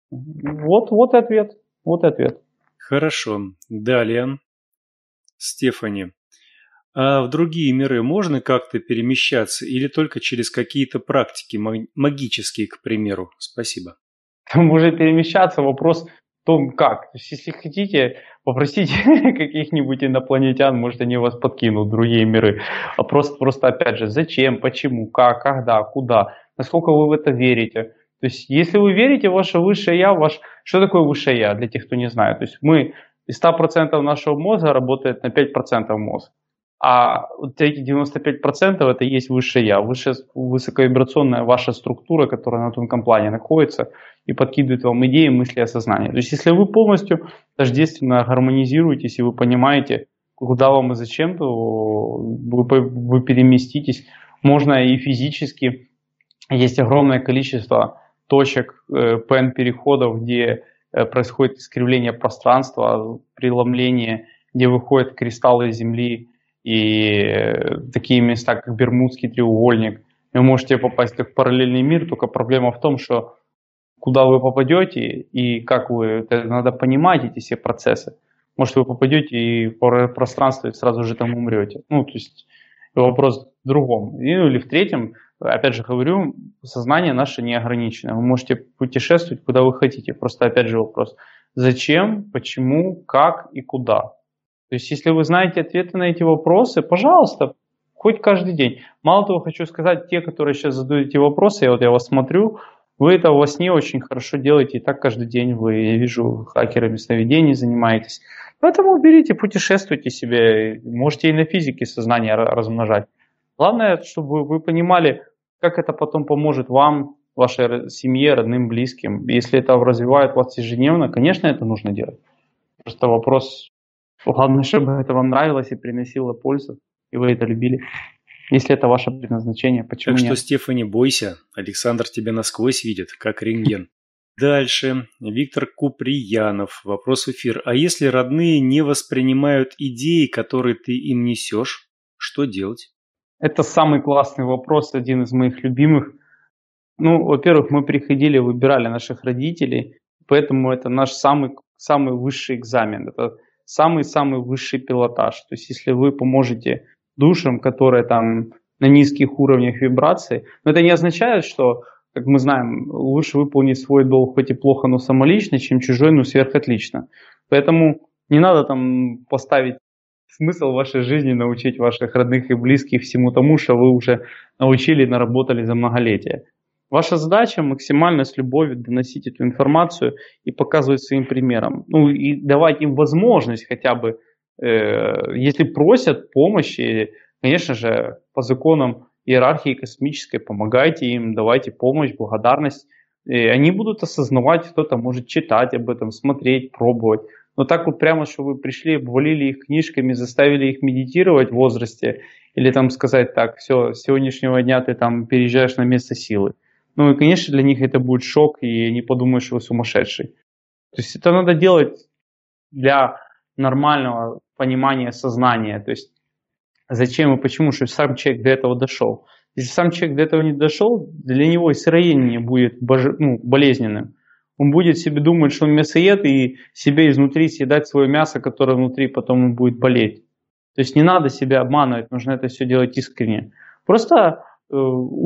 Вот, вот и ответ, вот и ответ. Хорошо. Далее. Стефани. А в другие миры можно как-то перемещаться или только через какие-то практики, магические, к примеру? Спасибо. Там уже перемещаться, вопрос в том, как. То есть, если хотите, попросите каких-нибудь инопланетян, может, они вас подкинут в другие миры. А просто, просто опять же, зачем, почему, как, когда, куда, насколько вы в это верите. То есть, если вы верите в ваше высшее я, ваш... что такое высшее я, для тех, кто не знает? То есть, мы из ста процентов нашего мозга работает на пять процентов мозг. А вот эти девяносто пять процентов это и есть высшее я, высшая высоковибрационная ваша структура, которая на тонком плане находится и подкидывает вам идеи, мысли, осознания. То есть, если вы полностью тождественно гармонизируетесь и вы понимаете, куда вам и зачем, то вы, вы переместитесь. Можно и физически. Есть огромное количество точек, пен-переходов, где происходит искривление пространства, преломление, где выходят кристаллы Земли, и такие места, как Бермудский треугольник. Вы можете попасть в параллельный мир, только проблема в том, что куда вы попадете и как вы, это надо понимать эти все процессы. Может, вы попадете и по пространству и сразу же там умрете. Ну, то есть вопрос в другом. Или в третьем, опять же говорю, сознание наше не ограничено. Вы можете путешествовать, куда вы хотите. Просто опять же вопрос, зачем, почему, как и куда. То есть если вы знаете ответы на эти вопросы, пожалуйста, хоть каждый день. Мало того, хочу сказать, те, которые сейчас задают эти вопросы, я вот я вас смотрю, вы это во сне очень хорошо делаете, и так каждый день вы, я вижу, хакерами сновидений занимаетесь. Поэтому берите, путешествуйте себе, можете и на физике сознание размножать. Главное, чтобы вы понимали, как это потом поможет вам, вашей семье, родным, близким. Если это развивает вас ежедневно, конечно, это нужно делать. Просто вопрос, главное, чтобы это вам нравилось и приносило пользу, и вы это любили. Если это ваше предназначение, почему так нет? Так что, Стефа, не бойся, Александр тебя насквозь видит, как рентген. Дальше. Виктор Куприянов. Вопрос в эфир. А если родные не воспринимают идеи, которые ты им несешь, что делать? Это самый классный вопрос, один из моих любимых. Ну, во-первых, мы приходили, выбирали наших родителей, поэтому это наш самый, самый высший экзамен. Это самый-самый высший пилотаж. То есть, если вы поможете душам, которые там на низких уровнях вибраций, но это не означает, что, как мы знаем, лучше выполнить свой долг хоть и плохо, но самолично, чем чужой, но сверхотлично. Поэтому не надо там поставить смысл вашей жизни, научить ваших родных и близких всему тому, что вы уже научили, наработали за многолетия. Ваша задача максимально с любовью доносить эту информацию и показывать своим примером. Ну и давать им возможность хотя бы, э, если просят помощи, конечно же, по законам иерархии космической, помогайте им, давайте помощь, благодарность. И они будут осознавать, кто-то может читать об этом, смотреть, пробовать. Но так вот прямо, что вы пришли, обвалили их книжками, заставили их медитировать в возрасте, или там сказать так, все, с сегодняшнего дня ты там переезжаешь на место силы. Ну и, конечно, для них это будет шок, и они подумают, что вы сумасшедший. То есть это надо делать для нормального понимания сознания. То есть зачем и почему, чтобы сам человек до этого дошел. Если сам человек до этого не дошел, для него и сыроедение будет боже, ну, болезненным. Он будет себе думать, что он мясоед, и себе изнутри съедать свое мясо, которое внутри потом он будет болеть. То есть не надо себя обманывать, нужно это все делать искренне. Просто э,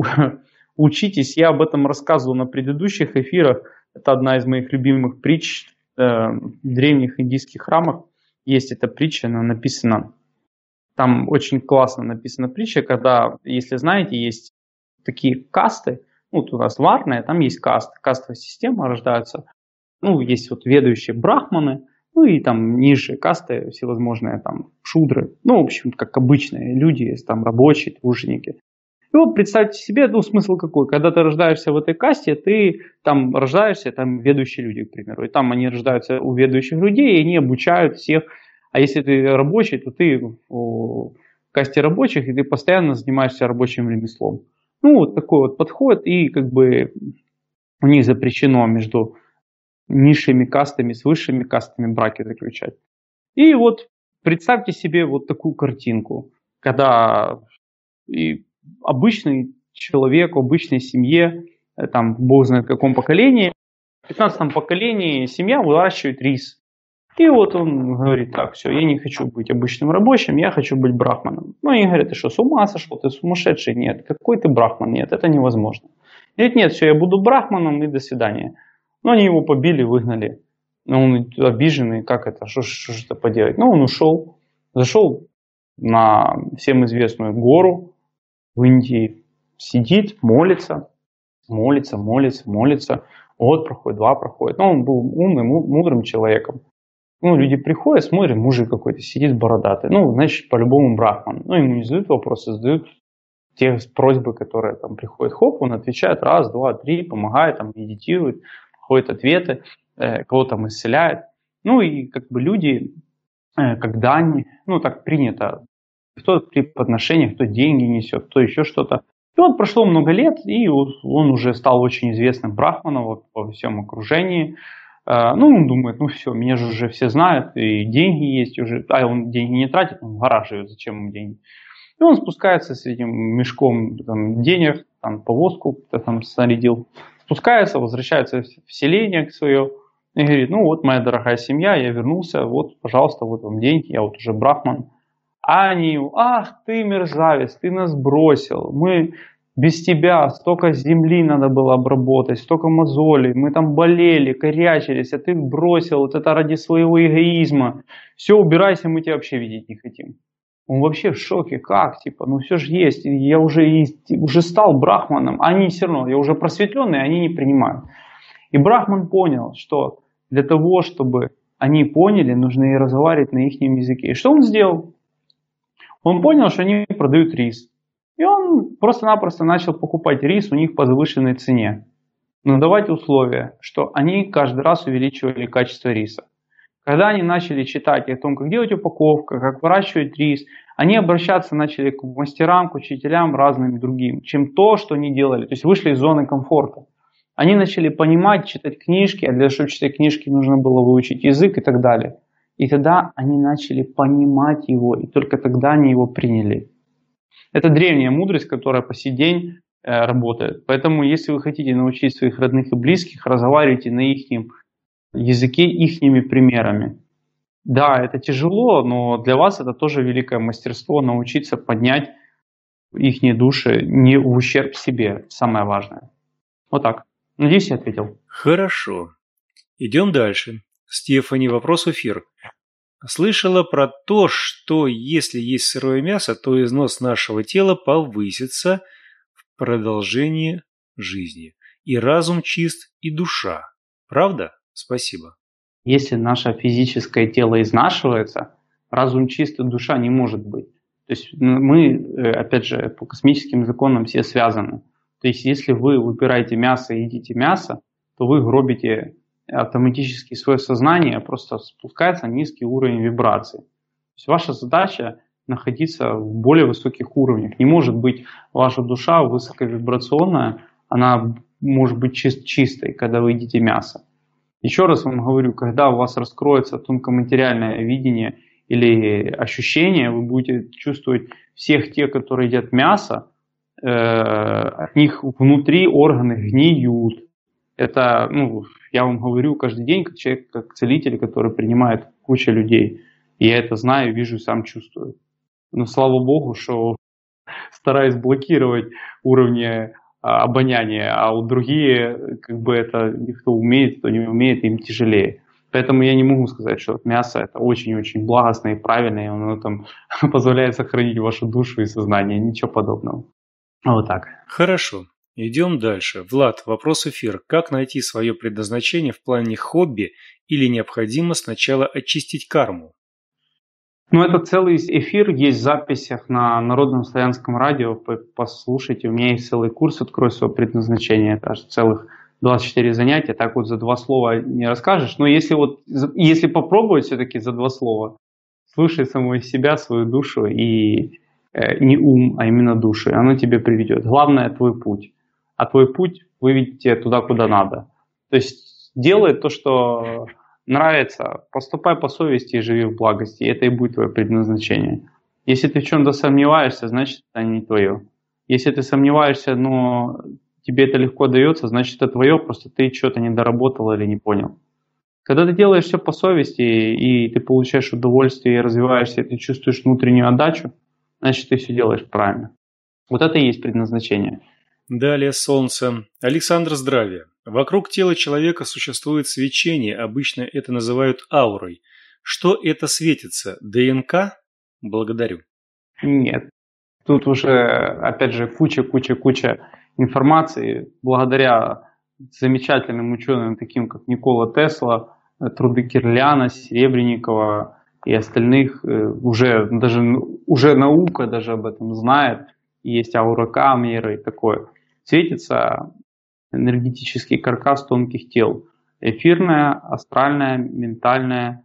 учитесь, я об этом рассказывал на предыдущих эфирах, это одна из моих любимых притч э, в древних индийских храмах. Есть эта притча, она написана, там очень классно написана притча, когда, если знаете, есть такие касты, ну, вот у нас варная, там есть касты, кастовая система рождаются, ну, есть вот ведущие брахманы, ну, и там ниже касты всевозможные, там, шудры, ну, в общем, как обычные люди, там, рабочие, труженики. И вот представьте себе, ну, смысл какой, когда ты рождаешься в этой касте, ты там рождаешься, там, ведущие люди, к примеру, и там они рождаются у ведущих людей, и они обучают всех, а если ты рабочий, то ты в касте рабочих, и ты постоянно занимаешься рабочим ремеслом. Ну, вот такой вот подход, и как бы у них запрещено между низшими кастами с высшими кастами браки заключать. И вот представьте себе вот такую картинку, когда и обычный человек в обычной семье, там, бог знает в каком поколении, в пятнадцатом поколении семья выращивает рис. И вот он говорит, так, все, я не хочу быть обычным рабочим, я хочу быть брахманом. Ну, они говорят, ты что, с ума сошел, ты сумасшедший? Нет, какой ты брахман? Нет, это невозможно. Говорит, нет, все, я буду брахманом и до свидания. Ну, они его побили, выгнали. Ну, он обиженный, как это, что же это поделать? Ну, он ушел, зашел на всем известную гору в Индии, сидит, молится, молится, молится, молится. Год проходит, два проходит. Ну, он был умным, мудрым человеком. Ну, люди приходят, смотрят, мужик какой-то сидит бородатый. Ну, значит, по-любому брахман. Ну, ему не задают вопросы, задают те просьбы, которые там приходят. Хоп, он отвечает раз, два, три, помогает, там, медитирует, находит ответы, э, кого там исцеляет. Ну, и как бы люди когда они, ну так принято, кто при подношениях, кто деньги несет, кто еще что-то. И вот прошло много лет, и он уже стал очень известным брахманом вот, во всем окружении. Ну, он думает, ну все, меня же уже все знают, и деньги есть уже. А он деньги не тратит, он в гараж живет, зачем ему деньги? И он спускается с этим мешком там, денег, там, повозку там, снарядил, спускается, возвращается в селение свое и говорит, ну вот моя дорогая семья, я вернулся, вот, пожалуйста, вот вам деньги, я вот уже брахман. А они, ах ты мерзавец, ты нас бросил, мы без тебя столько земли надо было обработать, столько мозолей, мы там болели, корячились, а ты бросил, вот это ради своего эгоизма, все, убирайся, мы тебя вообще видеть не хотим. Он вообще в шоке, как, типа, ну все же есть, я уже, уже стал брахманом, а они все равно, я уже просветленный, они не принимают. И брахман понял, что для того, чтобы они поняли, нужно и разговаривать на их языке. И что он сделал? Он понял, что они продают рис. И он просто-напросто начал покупать рис у них по завышенной цене. Но давайте условия, что они каждый раз увеличивали качество риса. Когда они начали читать о том, как делать упаковку, как выращивать рис, они обращаться начали к мастерам, к учителям разным другим, чем то, что они делали. То есть вышли из зоны комфорта. Они начали понимать, читать книжки, а для того, чтобы читать книжки, нужно было выучить язык и так далее. И тогда они начали понимать его, и только тогда они его приняли. Это древняя мудрость, которая по сей день э, работает. Поэтому, если вы хотите научить своих родных и близких, разговаривайте на их языке, ихними примерами. Да, это тяжело, но для вас это тоже великое мастерство, научиться поднять их души не в ущерб себе, самое важное. Вот так. Надеюсь, я ответил. Хорошо. Идем дальше. Стефани, вопрос в эфир. Слышала про то, что если есть сырое мясо, то износ нашего тела повысится в продолжении жизни. И разум чист, и душа. Правда? Спасибо. Если наше физическое тело изнашивается, разум чист, и душа не может быть. То есть мы, опять же, по космическим законам все связаны. То есть если вы выбираете мясо и едите мясо, то вы гробите автоматически свое сознание, просто спускается на низкий уровень вибраций. То есть ваша задача находиться в более высоких уровнях. Не может быть ваша душа высоковибрационная, она может быть чист, чистой, когда вы едите мясо. Еще раз вам говорю, когда у вас раскроется тонкоматериальное видение или ощущение, вы будете чувствовать всех тех, которые едят мясо, э, от них внутри органы гниют. Это, ну, я вам говорю каждый день, как человек, как целитель, который принимает кучу людей. И я это знаю, вижу, сам чувствую. Но слава богу, что стараюсь блокировать уровни а, обоняния, а у другие, как бы это кто умеет, кто не умеет, им тяжелее. Поэтому я не могу сказать, что мясо это очень-очень благостное и правильное, и оно там позволяет сохранить вашу душу и сознание. Ничего подобного. Вот так. Хорошо. Идем дальше. Влад, вопрос эфир. Как найти свое предназначение в плане хобби или необходимо сначала очистить карму? Ну, это целый эфир, есть в записях на Народном славянском радио. Послушайте, у меня есть целый курс «Открой свое предназначение». Это аж целых двадцать четыре занятия. Так вот за два слова не расскажешь. Но если, вот, если попробовать все-таки за два слова, слушай самого себя, свою душу и э, не ум, а именно душу. Оно тебе приведет. Главное – твой путь. А твой путь выведет тебя туда, куда надо. То есть делай то, что нравится, поступай по совести и живи в благости. И это и будет твое предназначение. Если ты в чем-то сомневаешься, значит это не твое. Если ты сомневаешься, но тебе это легко дается, значит это твое, просто ты что-то не доработал или не понял. Когда ты делаешь все по совести, и ты получаешь удовольствие, и развиваешься, и ты чувствуешь внутреннюю отдачу, значит ты все делаешь правильно. Вот это и есть предназначение. Далее Солнце. Александр, здравия. Вокруг тела человека существует свечение, обычно это называют аурой. Что это светится? ДНК? Благодарю. Нет. Тут уже, опять же, куча-куча-куча информации. Благодаря замечательным ученым, таким как Никола Тесла, труды Кирляна, Серебренникова и остальных, уже, даже, уже наука даже об этом знает. Есть аурокамеры и такое. Светится энергетический каркас тонких тел. Эфирное, астральное, ментальное,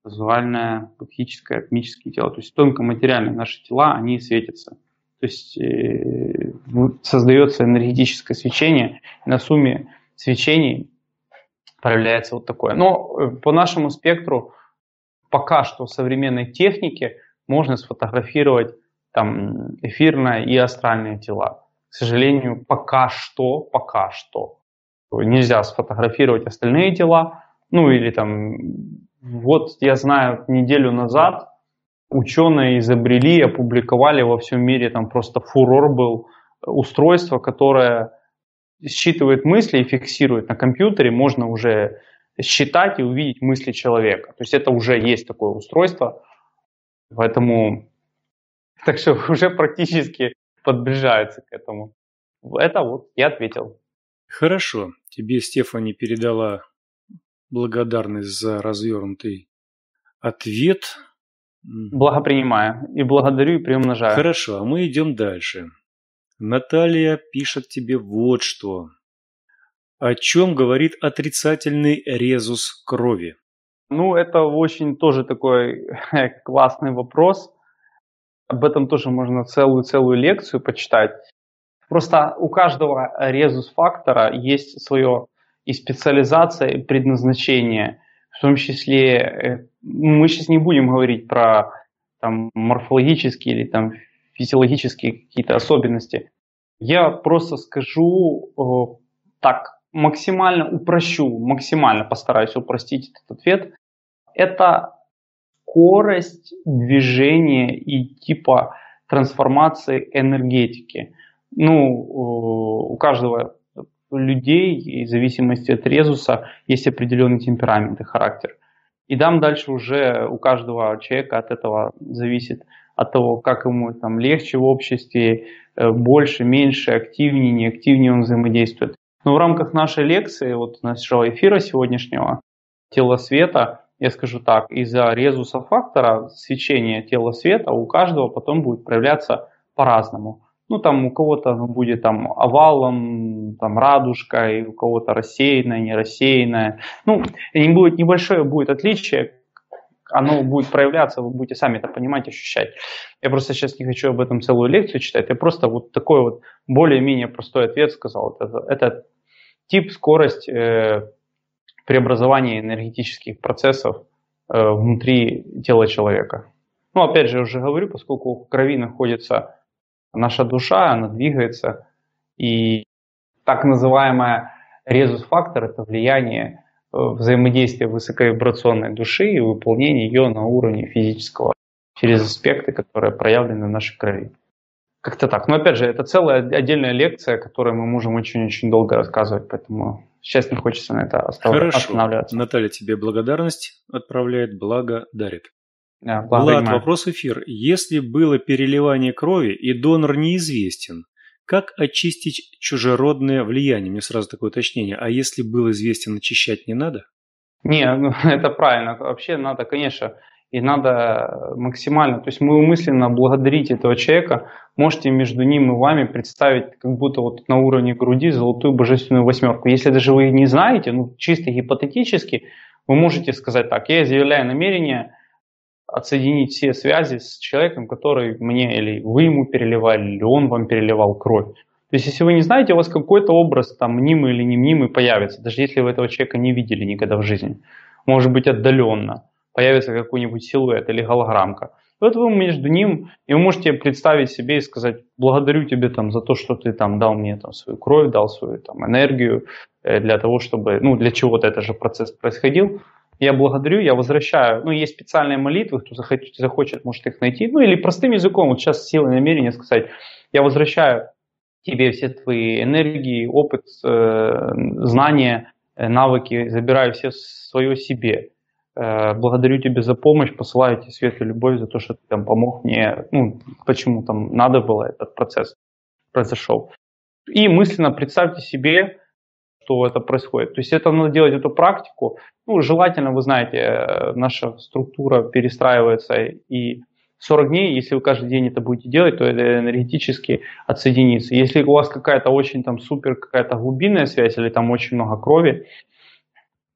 визуальное, психическое, атмические тела. То есть тонкоматериальные наши тела, они светятся. То есть э, создается энергетическое свечение, и на сумме свечений проявляется вот такое. Но по нашему спектру пока что современной техники можно сфотографировать там эфирное и астральные тела. К сожалению, пока что, пока что нельзя сфотографировать остальные тела. Ну или там, вот я знаю, неделю назад ученые изобрели, опубликовали во всем мире, там просто фурор был, устройство, которое считывает мысли и фиксирует на компьютере, можно уже считать и увидеть мысли человека. То есть это уже есть такое устройство, поэтому так что уже практически подближается к этому. Это вот я ответил. Хорошо. Тебе Стефани передала благодарность за развернутый ответ. Благопринимаю. И благодарю, и приумножаю. Хорошо, а мы идем дальше. Наталья пишет тебе вот что. О чем говорит отрицательный резус крови? Ну, это очень тоже такой классный вопрос. Об этом тоже можно целую-целую лекцию почитать. Просто у каждого резус-фактора есть свое и специализация, и предназначение. В том числе, мы сейчас не будем говорить про там, морфологические или там, физиологические какие-то особенности. Я просто скажу э, так, максимально упрощу, максимально постараюсь упростить этот ответ. Это скорость движения и типа трансформации энергетики. Ну, у каждого людей, в зависимости от резуса, есть определенный темперамент и характер. И там дальше уже у каждого человека от этого зависит, от того, как ему там легче в обществе, больше, меньше, активнее, неактивнее он взаимодействует. Но в рамках нашей лекции, вот нашего эфира сегодняшнего, тело света, я скажу так, из-за резуса фактора свечения тела света у каждого потом будет проявляться по-разному. Ну, там у кого-то оно будет там овалом, там радужкой, у кого-то рассеянное, не рассеянное. Ну, не будет, небольшое будет отличие, оно будет проявляться, вы будете сами это понимать, ощущать. Я просто сейчас не хочу об этом целую лекцию читать, я просто вот такой вот более-менее простой ответ сказал. Это, это тип, скорость э, преобразования энергетических процессов э, внутри тела человека. Ну, опять же, я уже говорю, поскольку в крови находится наша душа, она двигается, и так называемый резус-фактор – это влияние взаимодействия высоковибрационной души и выполнение ее на уровне физического через аспекты, которые проявлены в нашей крови. Как-то так. Но опять же, это целая отдельная лекция, о которой мы можем очень-очень долго рассказывать, поэтому сейчас не хочется на это Хорошо. останавливаться. Наталья тебе благодарность отправляет, благо дарит. Да, Влад, вопрос эфир. Если было переливание крови и донор неизвестен, как очистить чужеродное влияние? Мне сразу такое уточнение. А если был известен, очищать не надо? Не, ну, это правильно. Вообще надо, конечно, и надо максимально. То есть мы мысленно благодарить этого человека. Можете между ним и вами представить, как будто вот на уровне груди золотую божественную восьмерку. Если даже вы не знаете, ну чисто гипотетически, вы можете сказать так: я заявляю намерение отсоединить все связи с человеком, который мне или вы ему переливали, или он вам переливал кровь. То есть, если вы не знаете, у вас какой-то образ, там, мнимый или не мнимый, появится, даже если вы этого человека не видели никогда в жизни. Может быть, отдаленно появится какой-нибудь силуэт или голограммка. Вот вы между ним, и вы можете представить себе и сказать: благодарю тебя там за то, что ты там дал мне там свою кровь, дал свою там энергию для того, чтобы, ну, для чего-то этот же процесс происходил. Я благодарю, я возвращаю. Ну, есть специальные молитвы, кто захочет, захочет, может их найти. Ну, или простым языком, вот сейчас силой намерения сказать: я возвращаю тебе все твои энергии, опыт, э, знания, э, навыки, забираю все свое себе. Э, благодарю тебя за помощь, посылаю тебе свет и любовь за то, что ты там помог мне, ну, почему там надо было этот процесс произошел. И мысленно представьте себе, что это происходит. То есть это надо делать, эту практику. Ну, желательно, вы знаете, наша структура перестраивается, и сорок дней, если вы каждый день это будете делать, то это энергетически отсоединится. Если у вас какая-то очень там супер, какая-то глубинная связь, или там очень много крови,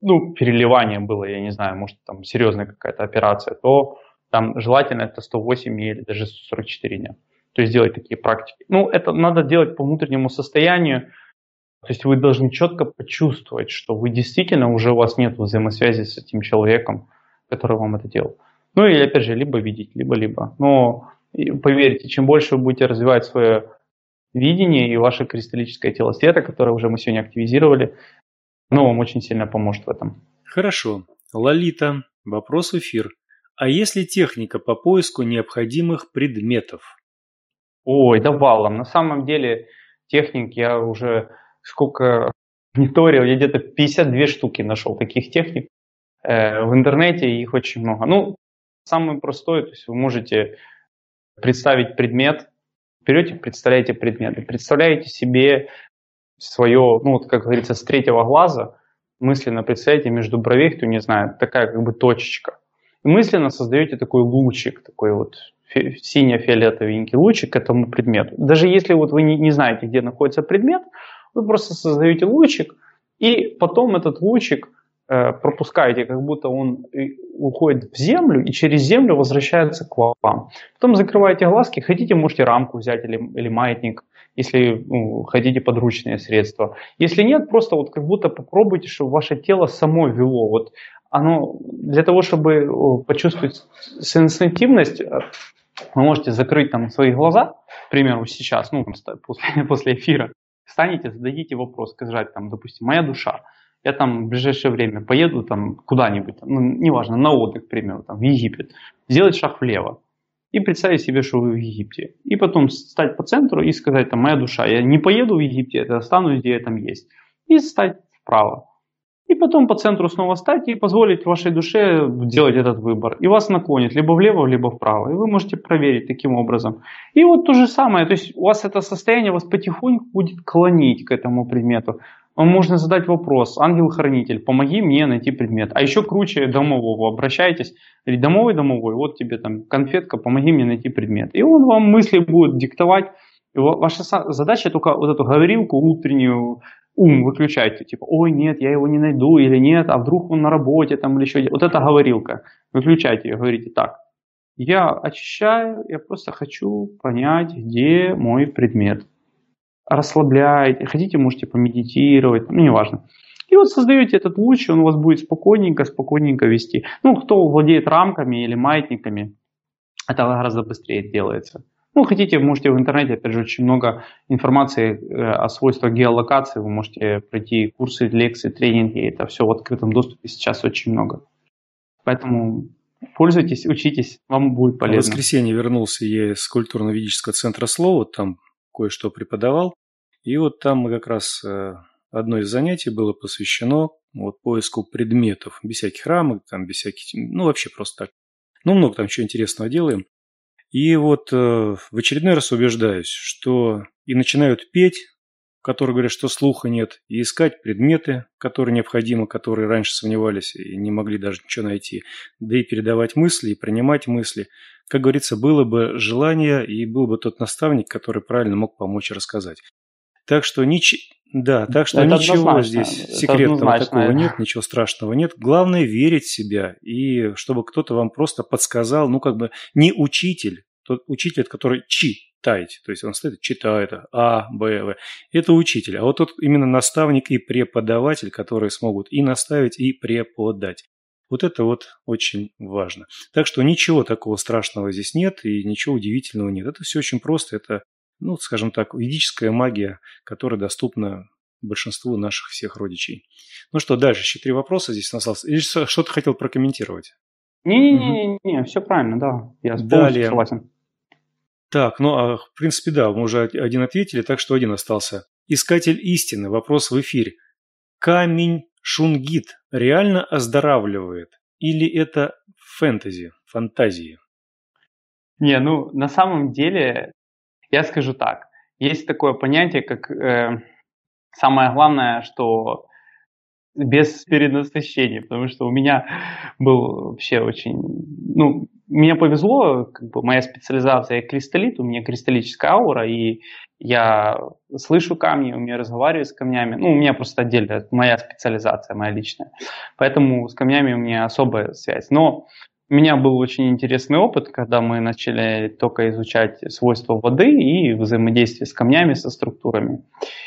ну, переливание было, я не знаю, может, там серьезная какая-то операция, то там желательно это сто восемь или даже сто сорок четыре дня. То есть делать такие практики. Ну, это надо делать по внутреннему состоянию. То есть вы должны четко почувствовать, что вы действительно уже у вас нет взаимосвязи с этим человеком, который вам это делал. Ну и опять же, либо видеть, либо-либо. Но поверьте, чем больше вы будете развивать свое видение и ваше кристаллическое тело света, которое уже мы сегодня активизировали, оно вам очень сильно поможет в этом. Хорошо. Лолита, вопрос в эфир. А есть ли техника по поиску необходимых предметов? Ой, да валом. На самом деле техник я уже сколько мониторил, я где-то пятьдесят две штуки нашел таких техник э, в интернете, их очень много. Ну, самый простой, то есть вы можете представить предмет, берете, представляете предмет, и представляете себе свое, ну вот как говорится, с третьего глаза, мысленно представляете между бровей, кто не знает, такая как бы точечка. И мысленно создаете такой лучик, такой вот сине-фиолетовенький лучик к этому предмету. Даже если вот вы не, не знаете, где находится предмет, вы просто создаете лучик, и потом этот лучик э, пропускаете, как будто он уходит в землю, и через землю возвращается к вам. Потом закрываете глазки, хотите, можете рамку взять или, или маятник, если ну, хотите подручные средства. Если нет, просто вот как будто попробуйте, чтобы ваше тело само вело. Вот оно, для того, чтобы почувствовать сенситивность, вы можете закрыть там свои глаза, к примеру, сейчас, ну, после, после эфира, встанете, зададите вопрос, сказать там, допустим, моя душа, я там в ближайшее время поеду там куда-нибудь, ну, неважно, на отдых, к примеру, там, в Египет, сделать шаг влево и представить себе, что вы в Египте. И потом встать по центру и сказать, там, моя душа, я не поеду в Египет, я останусь, где я там есть. И встать вправо. И потом по центру снова встать и позволить вашей душе делать этот выбор. И вас наклонит либо влево, либо вправо. И вы можете проверить таким образом. И вот то же самое. То есть у вас это состояние вас потихоньку будет клонить к этому предмету. Вам можно задать вопрос: ангел-хранитель, помоги мне найти предмет. А еще круче домового. Обращайтесь. Говорит, домовой, домовой, вот тебе там конфетка, помоги мне найти предмет. И он вам мысли будет диктовать. И ваша задача только вот эту говорилку утреннюю, ум выключайте, типа, ой, нет, я его не найду, или нет, а вдруг он на работе, там, или еще. Вот эта говорилка, выключайте ее, говорите так: я очищаю, я просто хочу понять, где мой предмет. Расслабляйте, хотите, можете помедитировать, ну, неважно. И вот создаете этот луч, он у вас будет спокойненько, спокойненько вести. Ну, кто владеет рамками или маятниками, это гораздо быстрее делается. Ну, хотите, можете в интернете, опять же, очень много информации о свойствах геолокации. Вы можете пройти курсы, лекции, тренинги. Это все в открытом доступе сейчас очень много. Поэтому пользуйтесь, учитесь, вам будет полезно. В воскресенье вернулся я из культурно-ведического центра слова, там кое-что преподавал. И вот там как раз одно из занятий было посвящено вот поиску предметов, без всяких рамок, там, без всяких, ну, вообще просто так. Ну, много там чего интересного делаем. И вот э, в очередной раз убеждаюсь, что и начинают петь, которые говорят, что слуха нет, и искать предметы, которые необходимы, которые раньше сомневались и не могли даже ничего найти, да и передавать мысли, и принимать мысли. Как говорится, было бы желание, и был бы тот наставник, который правильно мог помочь рассказать. Так что, нич... да, так что ничего здесь секретного такого нет, ничего страшного нет. Главное верить в себя, и чтобы кто-то вам просто подсказал, ну как бы не учитель, тот учитель, который читает, то есть он стоит, читает А, Б, В. Это учитель, а вот тот именно наставник и преподаватель, которые смогут и наставить, и преподать. Вот это вот очень важно. Так что ничего такого страшного здесь нет, и ничего удивительного нет. Это все очень просто, это, ну, скажем так, ведическая магия, которая доступна большинству наших всех родичей. Ну что, дальше, еще три вопроса здесь осталось. Или что-то хотел прокомментировать? Не-не-не, угу. Все правильно, да. Я полностью согласен. Так, ну, а, в принципе, да, мы уже один ответили, так что один остался. Искатель истины, вопрос в эфире. Камень шунгит реально оздоравливает? Или это фэнтези, фантазии? Не, ну, на самом деле, я скажу так. Есть такое понятие, как э, самое главное, что без перенасыщения, потому что у меня был вообще очень... Ну, мне повезло, как бы моя специализация кристаллит, у меня кристаллическая аура, и я слышу камни, умею разговаривать с камнями. Ну, у меня просто отдельно, это моя специализация, моя личная. Поэтому с камнями у меня особая связь. Но у меня был очень интересный опыт, когда мы начали только изучать свойства воды и взаимодействие с камнями, со структурами.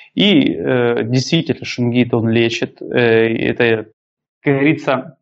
И э, действительно, шунгит он лечит. Э, это, как говорится,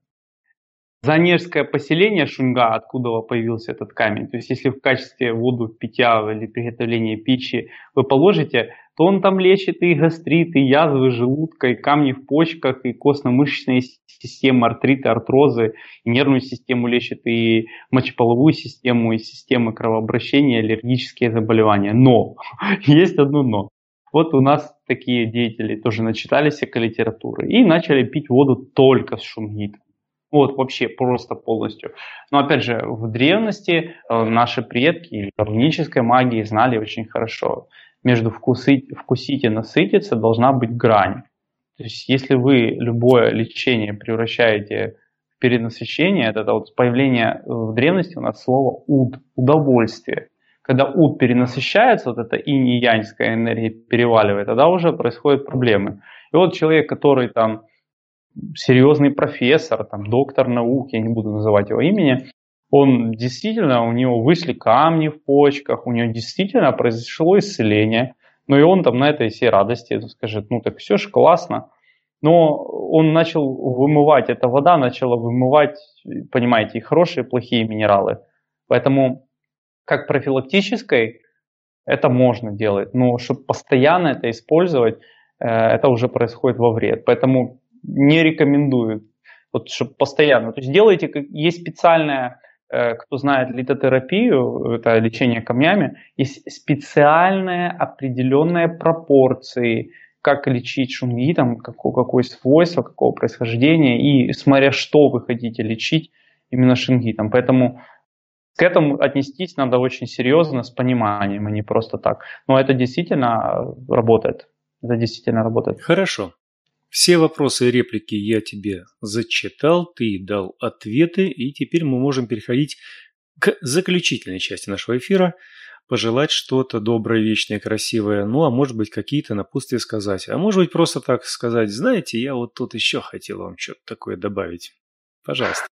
занежское поселение Шунга, откуда появился этот камень. То есть, если в качестве воду в питья или приготовления пищи вы положите, то он там лечит и гастрит, и язвы желудка, и камни в почках, и костно-мышечные системы, артриты, артрозы, и нервную систему лечит, и мочеполовую систему, и системы кровообращения, аллергические заболевания. Но, есть одно но. Вот у нас такие деятели тоже начитались эколитературы и начали пить воду только с шунгитом. Вот вообще просто полностью. Но опять же, в древности э, наши предки в рунической магии знали очень хорошо. Между вкусить, вкусить и насытиться должна быть грань. То есть если вы любое лечение превращаете в перенасыщение, это, это вот появление в древности у нас слово уд, удовольствие. Когда уд перенасыщается, вот эта инь и яньская энергия переваливает, тогда уже происходят проблемы. И вот человек, который там серьезный профессор, там, доктор наук, я не буду называть его имени, он действительно, у него вышли камни в почках, у него действительно произошло исцеление, но и он там на этой всей радости скажет, ну так все же классно, но он начал вымывать, эта вода начала вымывать, понимаете, и хорошие, и плохие минералы. Поэтому как профилактической это можно делать, но чтобы постоянно это использовать, это уже происходит во вред. Поэтому не рекомендую, вот, чтобы постоянно. То есть делайте, есть специальная, кто знает литотерапию, это лечение камнями, есть специальные определенные пропорции, как лечить шунгитом, какое, какое свойство, какого происхождения, и смотря что вы хотите лечить именно шунгитом. Поэтому к этому отнестись надо очень серьезно, с пониманием, а не просто так. Но это действительно работает. Это действительно работает. Хорошо. Все вопросы и реплики я тебе зачитал, ты дал ответы, и теперь мы можем переходить к заключительной части нашего эфира, пожелать что-то доброе, вечное, красивое, ну а может быть какие-то напутствия сказать, а может быть просто так сказать, знаете, я вот тут еще хотел вам что-то такое добавить. Пожалуйста.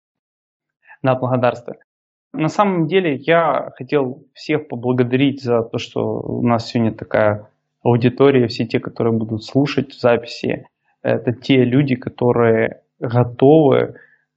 Да, благодарствую. На самом деле я хотел всех поблагодарить за то, что у нас сегодня такая аудитория, все те, которые будут слушать в записи. Это те люди, которые готовы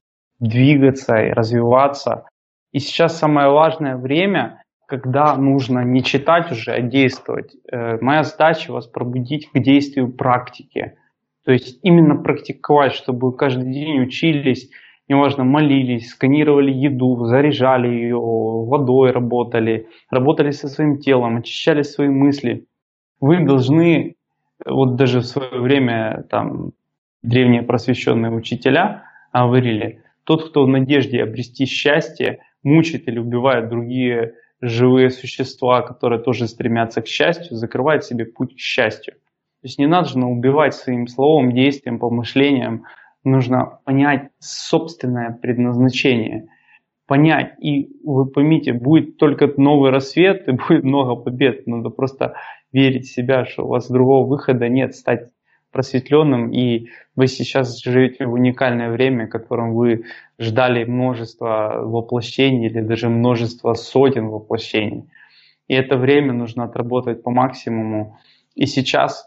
двигаться и развиваться. И сейчас самое важное время, когда нужно не читать уже, а действовать. Моя задача вас пробудить к действию практики. То есть именно практиковать, чтобы вы каждый день учились, неважно, молились, сканировали еду, заряжали ее, водой работали, работали со своим телом, очищали свои мысли. Вы должны, вот даже в свое время там древние просвещенные учителя говорили, тот, кто в надежде обрести счастье, мучает или убивает другие живые существа, которые тоже стремятся к счастью, закрывает себе путь к счастью. То есть не нужно убивать своим словом, действием, помышлением, нужно понять собственное предназначение, понять, и вы поймите, будет только новый рассвет и будет много побед. Надо просто верить в себя, что у вас другого выхода нет, стать просветленным, и вы сейчас живете в уникальное время, в котором вы ждали множество воплощений или даже множество сотен воплощений. И это время нужно отработать по максимуму. И сейчас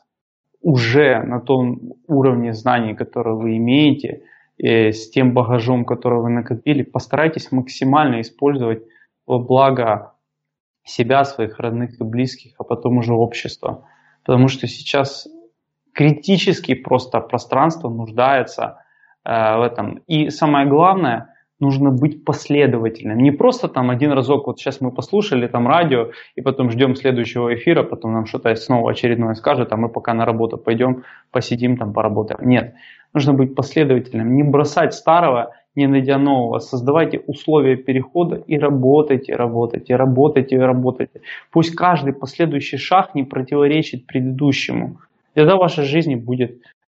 уже на том уровне знаний, который вы имеете, и с тем багажом, который вы накопили, постарайтесь максимально использовать во благо себя, своих родных и близких, а потом уже общества. Потому что сейчас критически просто пространство нуждается э, в этом. И самое главное, нужно быть последовательным. Не просто там один разок, вот сейчас мы послушали там радио, и потом ждем следующего эфира, потом нам что-то снова очередное скажет, а мы пока на работу пойдем, посидим там, поработаем. Нет, нужно быть последовательным, не бросать старого, не найдя нового. Создавайте условия перехода и работайте, работайте, работайте, работайте. Пусть каждый последующий шаг не противоречит предыдущему. Тогда в вашей жизни будет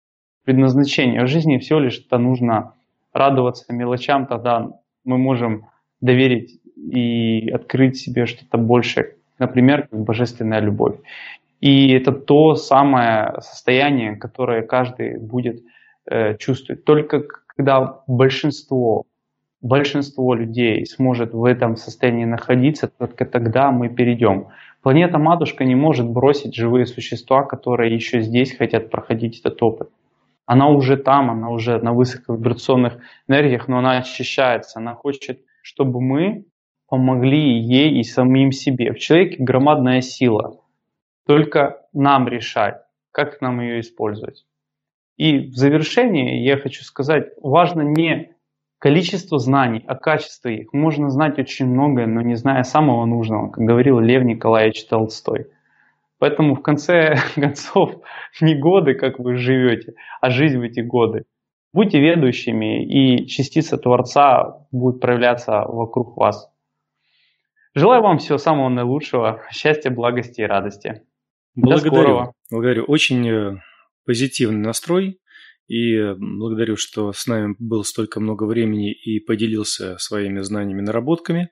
предназначение в жизни, всего лишь это нужно радоваться мелочам, тогда мы можем доверить и открыть себе что-то большее, например, как божественная любовь. И это то самое состояние, которое каждый будет э, чувствовать. Только когда большинство, большинство людей сможет в этом состоянии находиться, только тогда мы перейдем. Планета-матушка не может бросить живые существа, которые еще здесь хотят проходить этот опыт. Она уже там, она уже на высоковибрационных энергиях, но она очищается, она хочет, чтобы мы помогли ей и самим себе. В человеке громадная сила. Только нам решать, как нам ее использовать. И в завершение я хочу сказать, важно не количество знаний, а качество их. Можно знать очень многое, но не зная самого нужного, как говорил Лев Николаевич Толстой. Поэтому в конце концов не годы, как вы живете, а жизнь в эти годы. Будьте ведущими, и частица Творца будет проявляться вокруг вас. Желаю вам всего самого наилучшего, счастья, благости и радости. Благодарю. До скорого. Благодарю. Очень позитивный настрой. И благодарю, что с нами был столько много времени и поделился своими знаниями, наработками.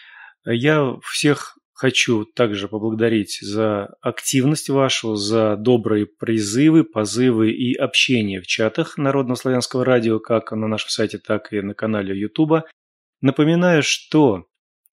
Я всех хочу также поблагодарить за активность вашу, за добрые призывы, позывы и общение в чатах Народного славянского радио, как на нашем сайте, так и на канале Ютуба. Напоминаю, что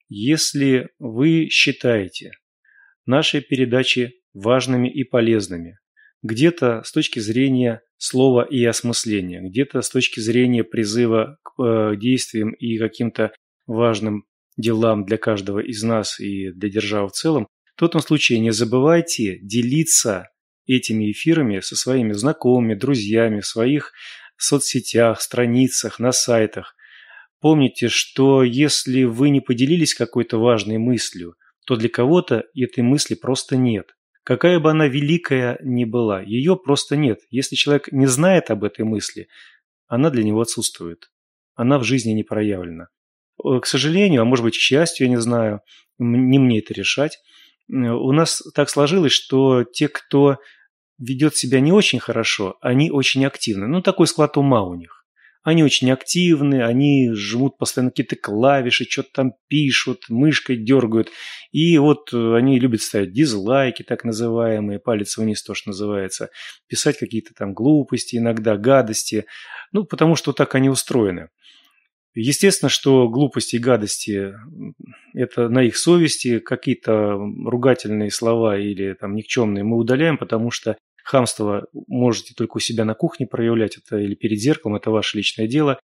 если вы считаете наши передачи важными и полезными, где-то с точки зрения слова и осмысления, где-то с точки зрения призыва к э, действиям и каким-то важным делам для каждого из нас и для державы в целом, в том случае не забывайте делиться этими эфирами со своими знакомыми, друзьями, в своих соцсетях, страницах, на сайтах. Помните, что если вы не поделились какой-то важной мыслью, то для кого-то этой мысли просто нет. Какая бы она великая ни была, ее просто нет. Если человек не знает об этой мысли, она для него отсутствует. Она в жизни не проявлена. К сожалению, а может быть, к счастью, я не знаю, не мне это решать, у нас так сложилось, что те, кто ведет себя не очень хорошо, они очень активны. Ну, такой склад ума у них. Они очень активны, они жмут постоянно какие-то клавиши, что-то там пишут, мышкой дергают. И вот они любят ставить дизлайки, так называемые, палец вниз тоже называется, писать какие-то там глупости, иногда гадости. Ну, потому что так они устроены. Естественно, что глупости и гадости – это на их совести, какие-то ругательные слова или там никчемные мы удаляем, потому что хамство можете только у себя на кухне проявлять, это или перед зеркалом, это ваше личное дело.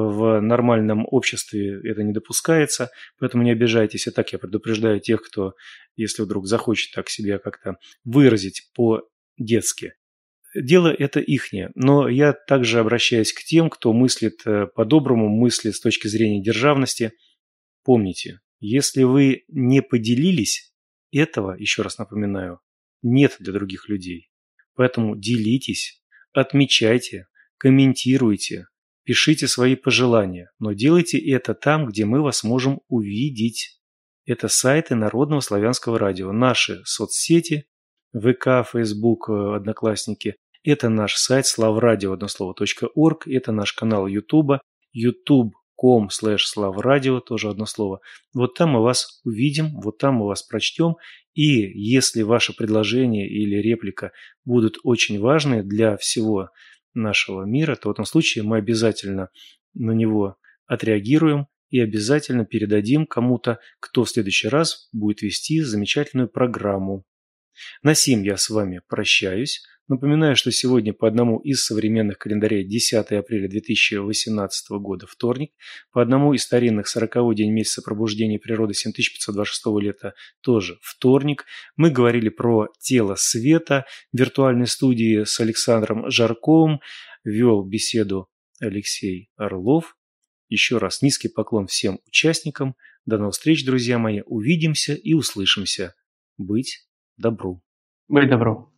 В нормальном обществе это не допускается, поэтому не обижайтесь. И так я предупреждаю тех, кто, если вдруг захочет так себя как-то выразить по-детски. Дело это ихнее, но я также обращаюсь к тем, кто мыслит по-доброму, мыслит с точки зрения державности. Помните, если вы не поделились, этого, еще раз напоминаю, нет для других людей. Поэтому делитесь, отмечайте, комментируйте, пишите свои пожелания, но делайте это там, где мы вас можем увидеть. Это сайты Народного славянского радио, наши соцсети, ВК, Фейсбук, Одноклассники. Это наш сайт славрадио, одно слово, .орг, это наш канал Ютуба, ютуб точка ком слэш славрадио, тоже одно слово. Вот там мы вас увидим, вот там мы вас прочтем. И если ваше предложение или реплика будут очень важны для всего нашего мира, то в этом случае мы обязательно на него отреагируем и обязательно передадим кому-то, кто в следующий раз будет вести замечательную программу. На сим я с вами прощаюсь. Напоминаю, что сегодня по одному из современных календарей десятое апреля две тысячи восемнадцатого года вторник, по одному из старинных сороковой день месяца пробуждения природы семь тысяч пятьсот двадцать шестого лета тоже вторник. Мы говорили про тело света в виртуальной студии с Александром Жарковым. Вел беседу Алексей Орлов. Еще раз низкий поклон всем участникам. До новых встреч, друзья мои. Увидимся и услышимся. Быть добру. Быть добру.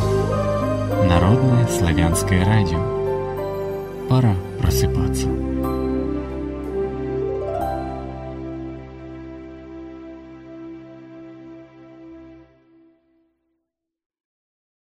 Народное славянское радио. Пора просыпаться.